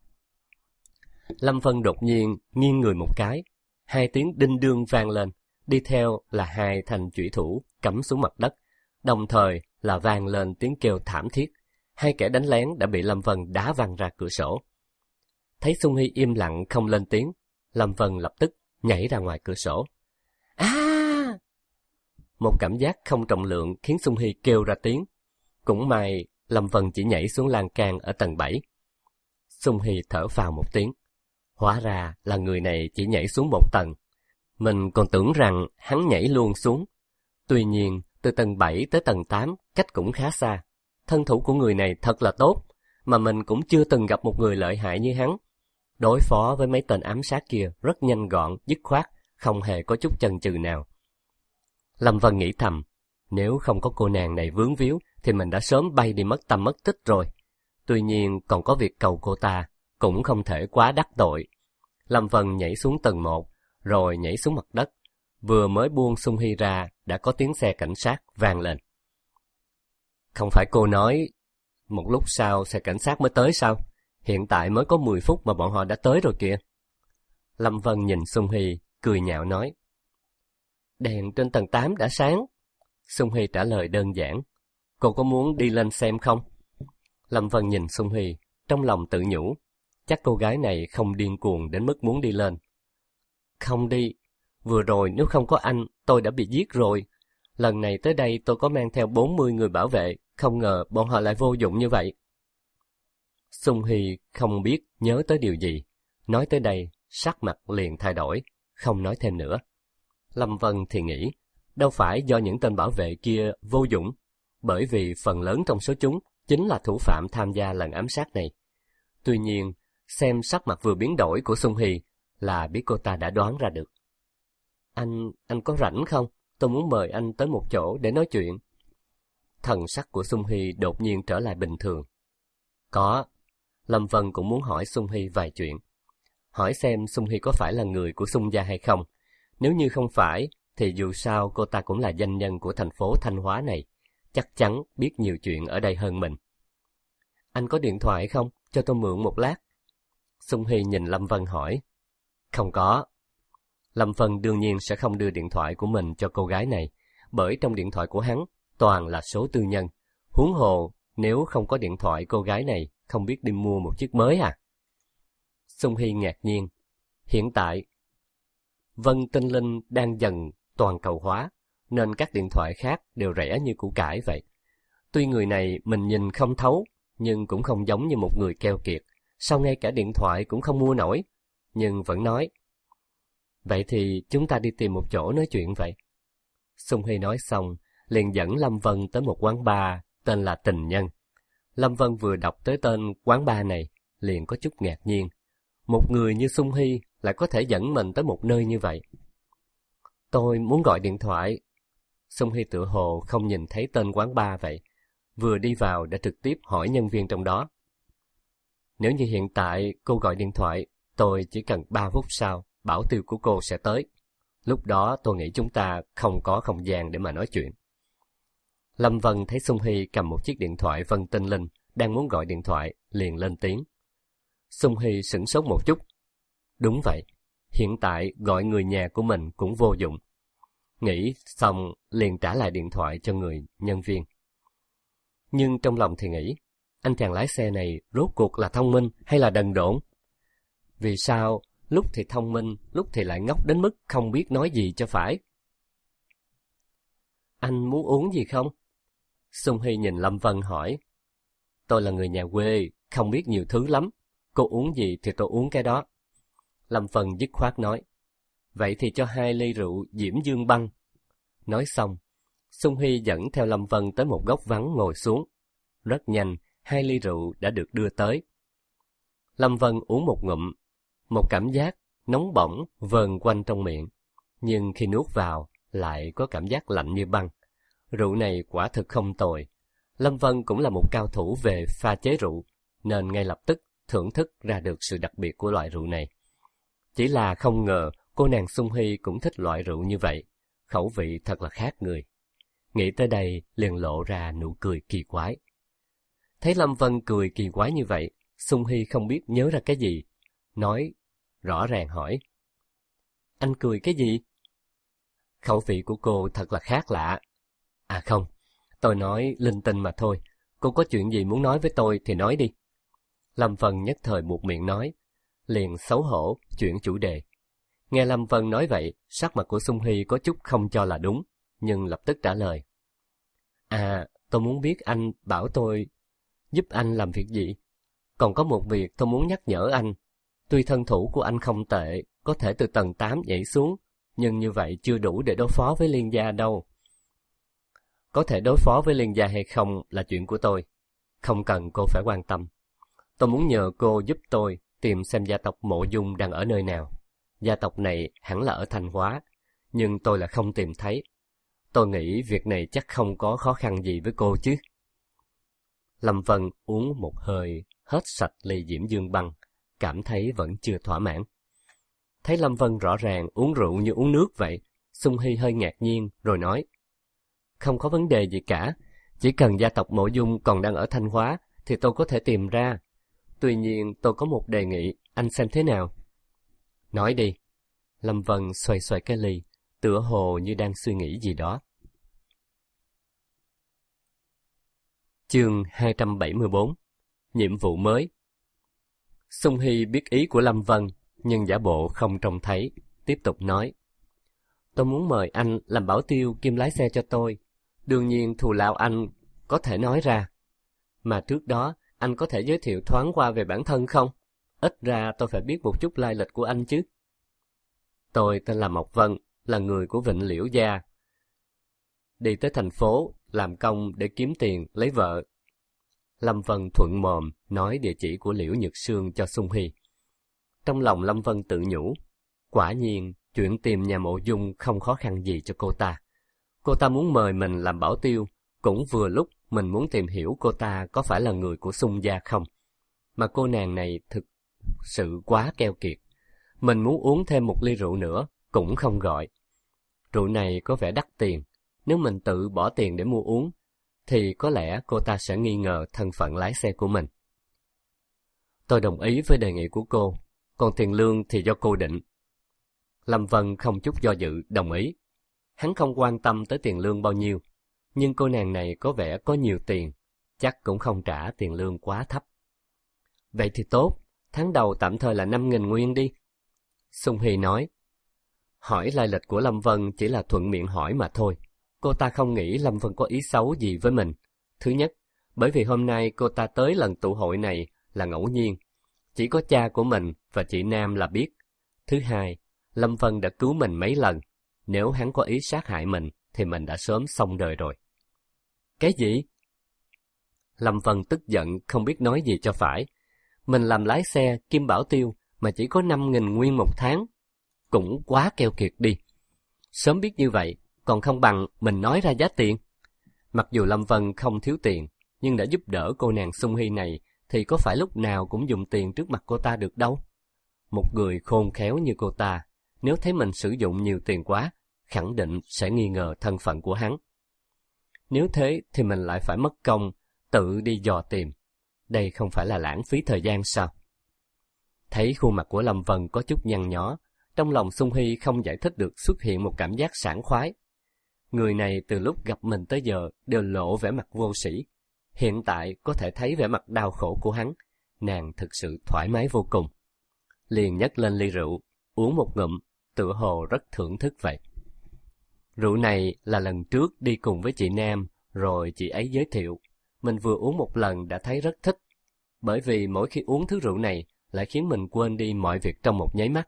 Lâm Vân đột nhiên nghiêng người một cái, hai tiếng đinh đương vang lên, đi theo là hai thanh chủy thủ cắm xuống mặt đất, đồng thời là vang lên tiếng kêu thảm thiết. Hai kẻ đánh lén đã bị Lâm Vân đá văng ra cửa sổ. Thấy Sung Hy im lặng không lên tiếng, Lâm Vân lập tức nhảy ra ngoài cửa sổ. À! Một cảm giác không trọng lượng khiến Sung Hy kêu ra tiếng. Cũng may Lâm Vân chỉ nhảy xuống lan can ở tầng bảy. Sung Hy thở phào một tiếng. Hóa ra là người này chỉ nhảy xuống một tầng. Mình còn tưởng rằng hắn nhảy luôn xuống. Tuy nhiên, từ tầng bảy tới tầng tám, cách cũng khá xa. Thân thủ của người này thật là tốt, mà mình cũng chưa từng gặp một người lợi hại như hắn. Đối phó với mấy tên ám sát kia rất nhanh gọn, dứt khoát, không hề có chút chần chừ nào. Lâm Vân nghĩ thầm, nếu không có cô nàng này vướng víu, thì mình đã sớm bay đi mất tâm mất tích rồi. Tuy nhiên còn có việc cầu cô ta, cũng không thể quá đắc tội. Lâm Vân nhảy xuống tầng một, rồi nhảy xuống mặt đất. Vừa mới buông Sung Hy ra, đã có tiếng xe cảnh sát vang lên. Không phải cô nói một lúc sau xe cảnh sát mới tới sao? Hiện tại mới có mười phút mà bọn họ đã tới rồi kìa. Lâm Vân nhìn Sung Hy, cười nhạo nói. Đèn trên tầng tám đã sáng. Sung Hy trả lời đơn giản. Cô có muốn đi lên xem không? Lâm Vân nhìn Sung Hy, trong lòng tự nhủ. Chắc cô gái này không điên cuồng đến mức muốn đi lên. Không đi. Vừa rồi nếu không có anh, tôi đã bị giết rồi. Lần này tới đây tôi có mang theo bốn mươi người bảo vệ, không ngờ bọn họ lại vô dụng như vậy. Sung Hy không biết nhớ tới điều gì. Nói tới đây, sắc mặt liền thay đổi, không nói thêm nữa. Lâm Vân thì nghĩ, đâu phải do những tên bảo vệ kia vô dụng, bởi vì phần lớn trong số chúng chính là thủ phạm tham gia lần ám sát này. Tuy nhiên, xem sắc mặt vừa biến đổi của Sung Hy là biết cô ta đã đoán ra được. Anh, anh có rảnh không? Tôi muốn mời anh tới một chỗ để nói chuyện. Thần sắc của Sung Hy đột nhiên trở lại bình thường. Có. Lâm Vân cũng muốn hỏi Sung Hy vài chuyện. Hỏi xem Sung Hy có phải là người của Sung gia hay không. Nếu như không phải, thì dù sao cô ta cũng là danh nhân của thành phố Thanh Hóa này. Chắc chắn biết nhiều chuyện ở đây hơn mình. Anh có điện thoại không? Cho tôi mượn một lát. Sung Hy nhìn Lâm Vân hỏi. Không có. Lâm Vân đương nhiên sẽ không đưa điện thoại của mình cho cô gái này, bởi trong điện thoại của hắn toàn là số tư nhân. Huống hồ, nếu không có điện thoại cô gái này không biết đi mua một chiếc mới à? Sung Hy ngạc nhiên. Hiện tại, Vân Tinh Linh đang dần toàn cầu hóa, nên các điện thoại khác đều rẻ như củ cải vậy. Tuy người này mình nhìn không thấu, nhưng cũng không giống như một người keo kiệt. Sao ngay cả điện thoại cũng không mua nổi? Nhưng vẫn nói. Vậy thì chúng ta đi tìm một chỗ nói chuyện vậy. Sung Hy nói xong, liền dẫn Lâm Vân tới một quán bar tên là Tình Nhân. Lâm Vân vừa đọc tới tên quán bar này, liền có chút ngạc nhiên. Một người như Sung Hy lại có thể dẫn mình tới một nơi như vậy. Tôi muốn gọi điện thoại. Sung Hy tựa hồ không nhìn thấy tên quán bar vậy. Vừa đi vào đã trực tiếp hỏi nhân viên trong đó. Nếu như hiện tại cô gọi điện thoại, tôi chỉ cần ba phút sau, bảo tiêu của cô sẽ tới. Lúc đó tôi nghĩ chúng ta không có không gian để mà nói chuyện. Lâm Vân thấy Sung Hy cầm một chiếc điện thoại Vân Tinh Linh, đang muốn gọi điện thoại, liền lên tiếng. Sung Hy sửng sốt một chút. Đúng vậy, hiện tại gọi người nhà của mình cũng vô dụng. Nghĩ xong liền trả lại điện thoại cho người nhân viên. Nhưng trong lòng thì nghĩ, anh chàng lái xe này rốt cuộc là thông minh hay là đần độn? Vì sao lúc thì thông minh, lúc thì lại ngốc đến mức không biết nói gì cho phải? Anh muốn uống gì không? Sung Hy nhìn Lâm Vân hỏi. Tôi là người nhà quê, không biết nhiều thứ lắm. Cô uống gì thì tôi uống cái đó. Lâm Vân dứt khoát nói. Vậy thì cho hai ly rượu Diễm Dương Băng. Nói xong, Sung Hy dẫn theo Lâm Vân tới một góc vắng ngồi xuống. Rất nhanh, hai ly rượu đã được đưa tới. Lâm Vân uống một ngụm, một cảm giác nóng bỏng vờn quanh trong miệng. Nhưng khi nuốt vào, lại có cảm giác lạnh như băng. Rượu này quả thực không tồi. Lâm Vân cũng là một cao thủ về pha chế rượu, nên ngay lập tức thưởng thức ra được sự đặc biệt của loại rượu này. Chỉ là không ngờ cô nàng Sung Hy cũng thích loại rượu như vậy. Khẩu vị thật là khác người. Nghĩ tới đây liền lộ ra nụ cười kỳ quái. Thấy Lâm Vân cười kỳ quái như vậy, Sung Hy không biết nhớ ra cái gì. Nói, rõ ràng hỏi. Anh cười cái gì? Khẩu vị của cô thật là khác lạ. À không, tôi nói linh tinh mà thôi. Cô có chuyện gì muốn nói với tôi thì nói đi. Lâm Vân nhất thời buột miệng nói, liền xấu hổ chuyển chủ đề. Nghe Lâm Vân nói vậy, sắc mặt của Sung Hy có chút không cho là đúng, nhưng lập tức trả lời. À, tôi muốn biết anh bảo tôi giúp anh làm việc gì. Còn có một việc tôi muốn nhắc nhở anh. Tuy thân thủ của anh không tệ, có thể từ tầng tám nhảy xuống, nhưng như vậy chưa đủ để đối phó với Liên gia đâu. Có thể đối phó với Liên gia hay không là chuyện của tôi. Không cần cô phải quan tâm. Tôi muốn nhờ cô giúp tôi tìm xem gia tộc Mộ Dung đang ở nơi nào. Gia tộc này hẳn là ở Thanh Hóa, nhưng tôi là không tìm thấy. Tôi nghĩ việc này chắc không có khó khăn gì với cô chứ. Lâm Vân uống một hơi, hết sạch ly Diễm Dương băng, cảm thấy vẫn chưa thỏa mãn. Thấy Lâm Vân rõ ràng uống rượu như uống nước vậy, Xung Hy hơi ngạc nhiên rồi nói: Không có vấn đề gì cả, chỉ cần gia tộc Mộ Dung còn đang ở Thanh Hóa thì tôi có thể tìm ra. Tuy nhiên tôi có một đề nghị, anh xem thế nào? Nói đi. Lâm Vân xoay xoay cái ly, tựa hồ như đang suy nghĩ gì đó. Chương hai trăm bảy mươi bốn. Nhiệm vụ mới. Xung Hy biết ý của Lâm Vân, nhưng giả bộ không trông thấy, tiếp tục nói: Tôi muốn mời anh làm bảo tiêu kiêm lái xe cho tôi. Đương nhiên thù lao anh có thể nói ra. Mà trước đó, anh có thể giới thiệu thoáng qua về bản thân không? Ít ra tôi phải biết một chút lai lịch của anh chứ. Tôi tên là Mộc Vân, là người của Vịnh Liễu Gia. Đi tới thành phố, làm công để kiếm tiền, lấy vợ. Lâm Vân thuận mồm nói địa chỉ của Liễu Nhược Sương cho Xung Hy. Trong lòng Lâm Vân tự nhủ, quả nhiên chuyện tìm nhà Mộ Dung không khó khăn gì cho cô ta. Cô ta muốn mời mình làm bảo tiêu, cũng vừa lúc mình muốn tìm hiểu cô ta có phải là người của Xung gia không. Mà cô nàng này thực sự quá keo kiệt. Mình muốn uống thêm một ly rượu nữa, cũng không gọi. Rượu này có vẻ đắt tiền, nếu mình tự bỏ tiền để mua uống, thì có lẽ cô ta sẽ nghi ngờ thân phận lái xe của mình. Tôi đồng ý với đề nghị của cô, còn tiền lương thì do cô định. Lâm Vân không chút do dự đồng ý. Hắn không quan tâm tới tiền lương bao nhiêu, nhưng cô nàng này có vẻ có nhiều tiền, chắc cũng không trả tiền lương quá thấp. Vậy thì tốt, tháng đầu tạm thời là năm nghìn nguyên đi. Xung Hy nói. Hỏi lai lịch của Lâm Vân chỉ là thuận miệng hỏi mà thôi. Cô ta không nghĩ Lâm Vân có ý xấu gì với mình. Thứ nhất, bởi vì hôm nay cô ta tới lần tụ hội này là ngẫu nhiên. Chỉ có cha của mình và chị Nam là biết. Thứ hai, Lâm Vân đã cứu mình mấy lần. Nếu hắn có ý sát hại mình, thì mình đã sớm xong đời rồi. Cái gì? Lâm Vân tức giận không biết nói gì cho phải. Mình làm lái xe, kim bảo tiêu, mà chỉ có năm nghìn nguyên một tháng. Cũng quá keo kiệt đi. Sớm biết như vậy, còn không bằng mình nói ra giá tiền. Mặc dù Lâm Vân không thiếu tiền, nhưng đã giúp đỡ cô nàng Xung Hy này, thì có phải lúc nào cũng dùng tiền trước mặt cô ta được đâu. Một người khôn khéo như cô ta, nếu thấy mình sử dụng nhiều tiền quá, khẳng định sẽ nghi ngờ thân phận của hắn. Nếu thế thì mình lại phải mất công, tự đi dò tìm. Đây không phải là lãng phí thời gian sao? Thấy khuôn mặt của Lâm Vân có chút nhăn nhó, trong lòng Xung Hy không giải thích được xuất hiện một cảm giác sảng khoái. Người này từ lúc gặp mình tới giờ đều lộ vẻ mặt vô sĩ. Hiện tại có thể thấy vẻ mặt đau khổ của hắn, nàng thực sự thoải mái vô cùng. Liền nhấc lên ly rượu, uống một ngụm, tựa hồ rất thưởng thức vậy. Rượu này là lần trước đi cùng với chị Nam, rồi chị ấy giới thiệu. Mình vừa uống một lần đã thấy rất thích, bởi vì mỗi khi uống thứ rượu này lại khiến mình quên đi mọi việc trong một nháy mắt.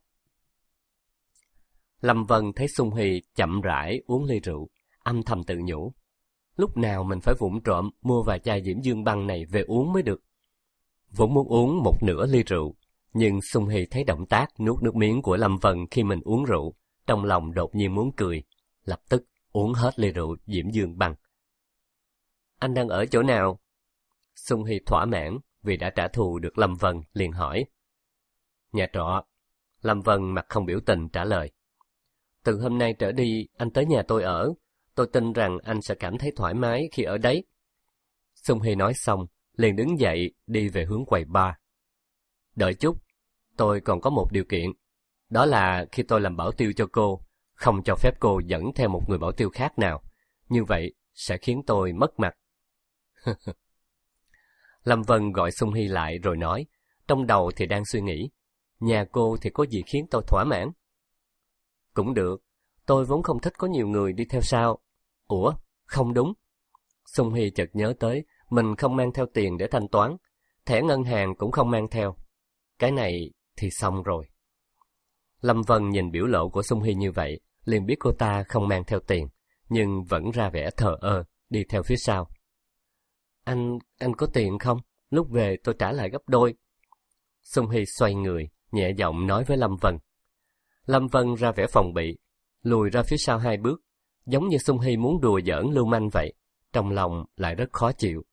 Lâm Vân thấy Xung Hy chậm rãi uống ly rượu, âm thầm tự nhủ. Lúc nào mình phải vụng trộm mua vài chai Diễm Dương băng này về uống mới được. Vốn muốn uống một nửa ly rượu, nhưng Xung Hy thấy động tác nuốt nước miếng của Lâm Vân khi mình uống rượu, trong lòng đột nhiên muốn cười, lập tức uống hết ly rượu Diễm Dương băng. Anh đang ở chỗ nào? Xung Hy thỏa mãn vì đã trả thù được Lâm Vân, liền hỏi. Nhà trọ. Lâm Vân mặt không biểu tình trả lời. Từ hôm nay trở đi, anh tới nhà tôi ở. Tôi tin rằng anh sẽ cảm thấy thoải mái khi ở đấy. Xung Hy nói xong, liền đứng dậy đi về hướng quầy bar. Đợi chút, tôi còn có một điều kiện. Đó là khi tôi làm bảo tiêu cho cô, không cho phép cô dẫn theo một người bảo tiêu khác nào. Như vậy sẽ khiến tôi mất mặt. Lâm Vân gọi Xung Hy lại rồi nói, trong đầu thì đang suy nghĩ, nhà cô thì có gì khiến tôi thỏa mãn? Cũng được, tôi vốn không thích có nhiều người đi theo sau. Ủa, không đúng. Xung Hy chợt nhớ tới, mình không mang theo tiền để thanh toán, thẻ ngân hàng cũng không mang theo. Cái này thì xong rồi. Lâm Vân nhìn biểu lộ của Xung Hy như vậy, liền biết cô ta không mang theo tiền, nhưng vẫn ra vẻ thờ ơ, đi theo phía sau. Anh, anh có tiền không? Lúc về tôi trả lại gấp đôi. Xung Hy xoay người, nhẹ giọng nói với Lâm Vân. Lâm Vân ra vẻ phòng bị, lùi ra phía sau hai bước, giống như Xung Hy muốn đùa giỡn lưu manh vậy, trong lòng lại rất khó chịu.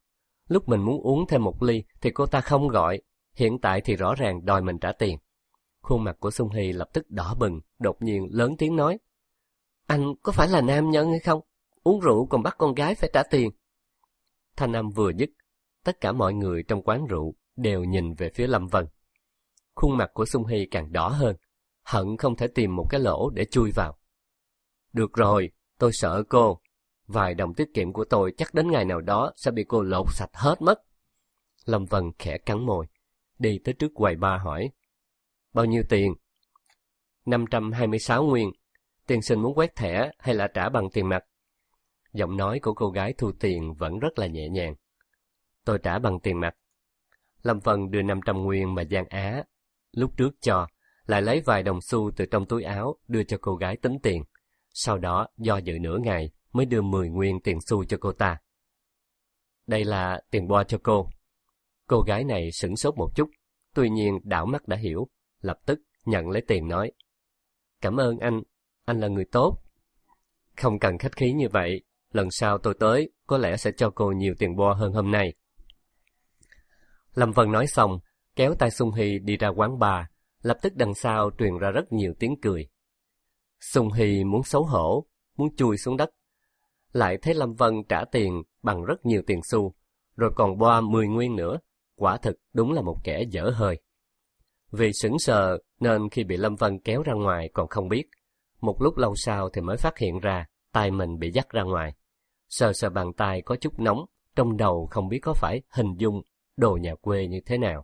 Lúc mình muốn uống thêm một ly thì cô ta không gọi, hiện tại thì rõ ràng đòi mình trả tiền. Khuôn mặt của Sung Hy lập tức đỏ bừng, đột nhiên lớn tiếng nói: Anh có phải là nam nhân hay không? Uống rượu còn bắt con gái phải trả tiền. Thanh âm vừa dứt, tất cả mọi người trong quán rượu đều nhìn về phía Lâm Vân. Khuôn mặt của Sung Hy càng đỏ hơn, hận không thể tìm một cái lỗ để chui vào. Được rồi, tôi sợ cô. Vài đồng tiết kiệm của tôi chắc đến ngày nào đó sẽ bị cô lột sạch hết mất. Lâm Vân khẽ cắn môi, đi tới trước quầy bar hỏi: Bao nhiêu tiền? năm trăm hai mươi sáu nguyên. Tiên sinh muốn quét thẻ hay là trả bằng tiền mặt? Giọng nói của cô gái thu tiền vẫn rất là nhẹ nhàng. Tôi trả bằng tiền mặt. Lâm Vân đưa năm trăm nguyên mà Giang Á lúc trước cho, lại lấy vài đồng xu từ trong túi áo đưa cho cô gái tính tiền. Sau đó do dự nửa ngày mới đưa mười nguyên tiền xu cho cô ta. Đây là tiền bo cho cô. Cô gái này sửng sốt một chút, tuy nhiên đảo mắt đã hiểu, lập tức nhận lấy tiền nói: Cảm ơn anh, anh là người tốt. Không cần khách khí như vậy, lần sau tôi tới có lẽ sẽ cho cô nhiều tiền bo hơn hôm nay. Lâm Vân nói xong, kéo tay Sung Hy đi ra quán bar, lập tức đằng sau truyền ra rất nhiều tiếng cười. Sung Hy muốn xấu hổ, muốn chui xuống đất, lại thấy Lâm Vân trả tiền bằng rất nhiều tiền xu, rồi còn bo mười nguyên nữa, quả thực đúng là một kẻ dở hơi. Vì sững sờ nên khi bị Lâm Vân kéo ra ngoài còn không biết, một lúc lâu sau thì mới phát hiện ra tay mình bị dắt ra ngoài. Sờ sờ bàn tay có chút nóng, trong đầu không biết có phải hình dung đồ nhà quê như thế nào.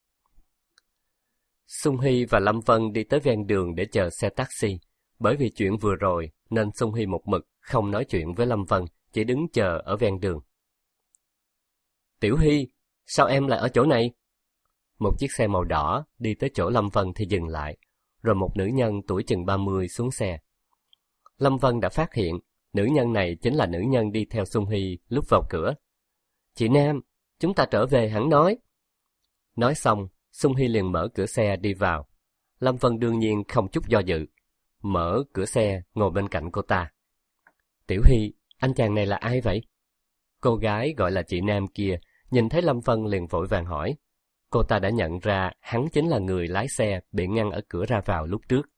Sung Hy và Lâm Vân đi tới ven đường để chờ xe taxi. Bởi vì chuyện vừa rồi nên Sung Hy một mực không nói chuyện với Lâm Vân, chỉ đứng chờ ở ven đường. Tiểu Hy, sao em lại ở chỗ này? Một chiếc xe màu đỏ đi tới chỗ Lâm Vân thì dừng lại, rồi một nữ nhân tuổi chừng ba mươi xuống xe. Lâm Vân đã phát hiện, nữ nhân này chính là nữ nhân đi theo Sung Hy lúc vào cửa. Chị Nam, chúng ta trở về hẳn nói. Nói xong, Sung Hy liền mở cửa xe đi vào. Lâm Vân đương nhiên không chút do dự, mở cửa xe ngồi bên cạnh cô ta. Tiểu Hy, anh chàng này là ai vậy? Cô gái gọi là chị Nam kia nhìn thấy Lâm Vân liền vội vàng hỏi. Cô ta đã nhận ra hắn chính là người lái xe bị ngăn ở cửa ra vào lúc trước.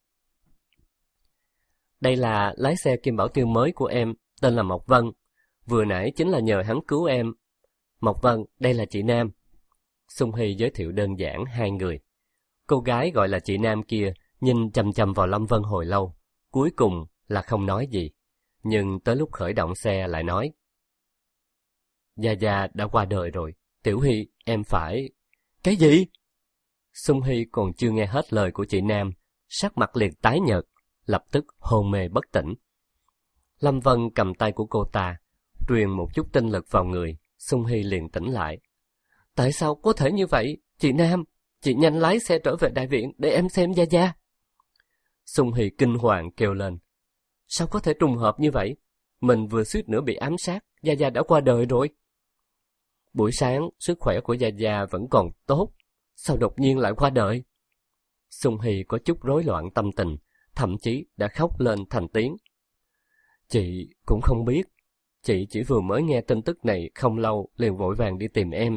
Đây là lái xe Kim Bảo Tiêu mới của em, tên là Mộc Vân. Vừa nãy chính là nhờ hắn cứu em. Mộc Vân, đây là chị Nam. Sung Hy giới thiệu đơn giản hai người. Cô gái gọi là chị Nam kia nhìn chằm chằm vào Lâm Vân hồi lâu, cuối cùng là không nói gì, nhưng tới lúc khởi động xe lại nói: Gia Gia đã qua đời rồi, Tiểu Hy, em phải... Cái gì? Sung Hy còn chưa nghe hết lời của chị Nam, sắc mặt liền tái nhợt, lập tức hôn mê bất tỉnh. Lâm Vân cầm tay của cô ta, truyền một chút tinh lực vào người, Sung Hy liền tỉnh lại. Tại sao có thể như vậy? Chị Nam, chị nhanh lái xe trở về đại viện để em xem Gia Gia. Sung Hy kinh hoàng kêu lên. Sao có thể trùng hợp như vậy? Mình vừa suýt nữa bị ám sát, Gia Gia đã qua đời rồi. Buổi sáng, sức khỏe của Gia Gia vẫn còn tốt, sao đột nhiên lại qua đời? Sung Hy có chút rối loạn tâm tình, thậm chí đã khóc lên thành tiếng. Chị cũng không biết, chị chỉ vừa mới nghe tin tức này không lâu liền vội vàng đi tìm em.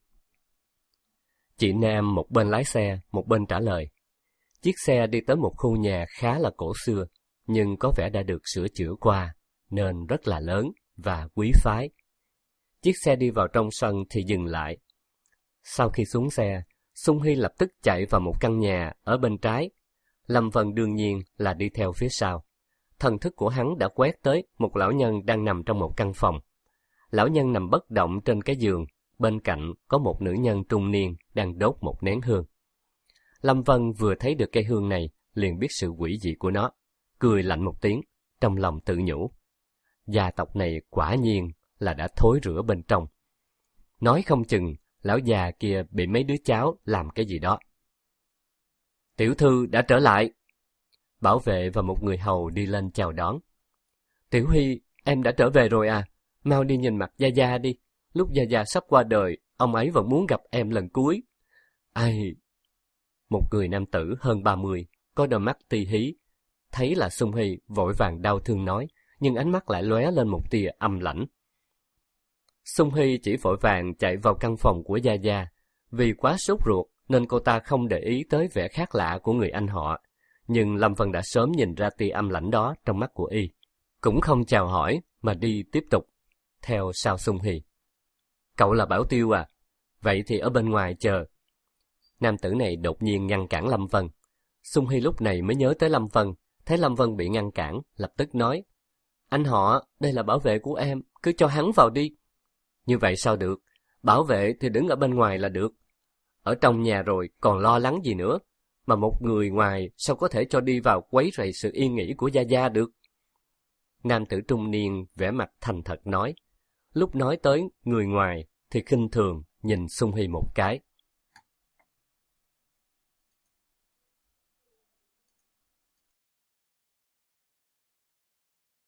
Chị Nam một bên lái xe, một bên trả lời. Chiếc xe đi tới một khu nhà khá là cổ xưa, nhưng có vẻ đã được sửa chữa qua, nên rất là lớn và quý phái. Chiếc xe đi vào trong sân thì dừng lại. Sau khi xuống xe, Sung Hy lập tức chạy vào một căn nhà ở bên trái. Lâm Vân đương nhiên là đi theo phía sau. Thần thức của hắn đã quét tới một lão nhân đang nằm trong một căn phòng. Lão nhân nằm bất động trên cái giường, bên cạnh có một nữ nhân trung niên đang đốt một nén hương. Lâm Vân vừa thấy được cây hương này, liền biết sự quỷ dị của nó, cười lạnh một tiếng, trong lòng tự nhủ. Gia tộc này quả nhiên là đã thối rữa bên trong. Nói không chừng, lão già kia bị mấy đứa cháu làm cái gì đó. Tiểu thư đã trở lại. Bảo vệ và một người hầu đi lên chào đón. Tiểu Hy, em đã trở về rồi à? Mau đi nhìn mặt Gia Gia đi. Lúc Gia Gia sắp qua đời, ông ấy vẫn muốn gặp em lần cuối. Ai... Một người nam tử hơn ba mươi, có đôi mắt ti hí. Thấy là Sung Hy vội vàng đau thương nói, nhưng ánh mắt lại lóe lên một tia âm lãnh. Sung Hy chỉ vội vàng chạy vào căn phòng của Gia Gia. Vì quá sốt ruột nên cô ta không để ý tới vẻ khác lạ của người anh họ. Nhưng Lâm Vân đã sớm nhìn ra tia âm lãnh đó trong mắt của y. Cũng không chào hỏi mà đi tiếp tục theo sau Sung Hy. Cậu là Bảo Tiêu à? Vậy thì ở bên ngoài chờ. Nam tử này đột nhiên ngăn cản Lâm Vân. Sung Hy lúc này mới nhớ tới Lâm Vân. Thấy Lâm Vân bị ngăn cản, lập tức nói: Anh họ, đây là bảo vệ của em, cứ cho hắn vào đi. Như vậy sao được? Bảo vệ thì đứng ở bên ngoài là được. Ở trong nhà rồi còn lo lắng gì nữa? Mà một người ngoài sao có thể cho đi vào quấy rầy sự yên nghỉ của Gia Gia được? Nam tử trung niên vẻ mặt thành thật nói. Lúc nói tới người ngoài thì khinh thường nhìn Sung Hy một cái.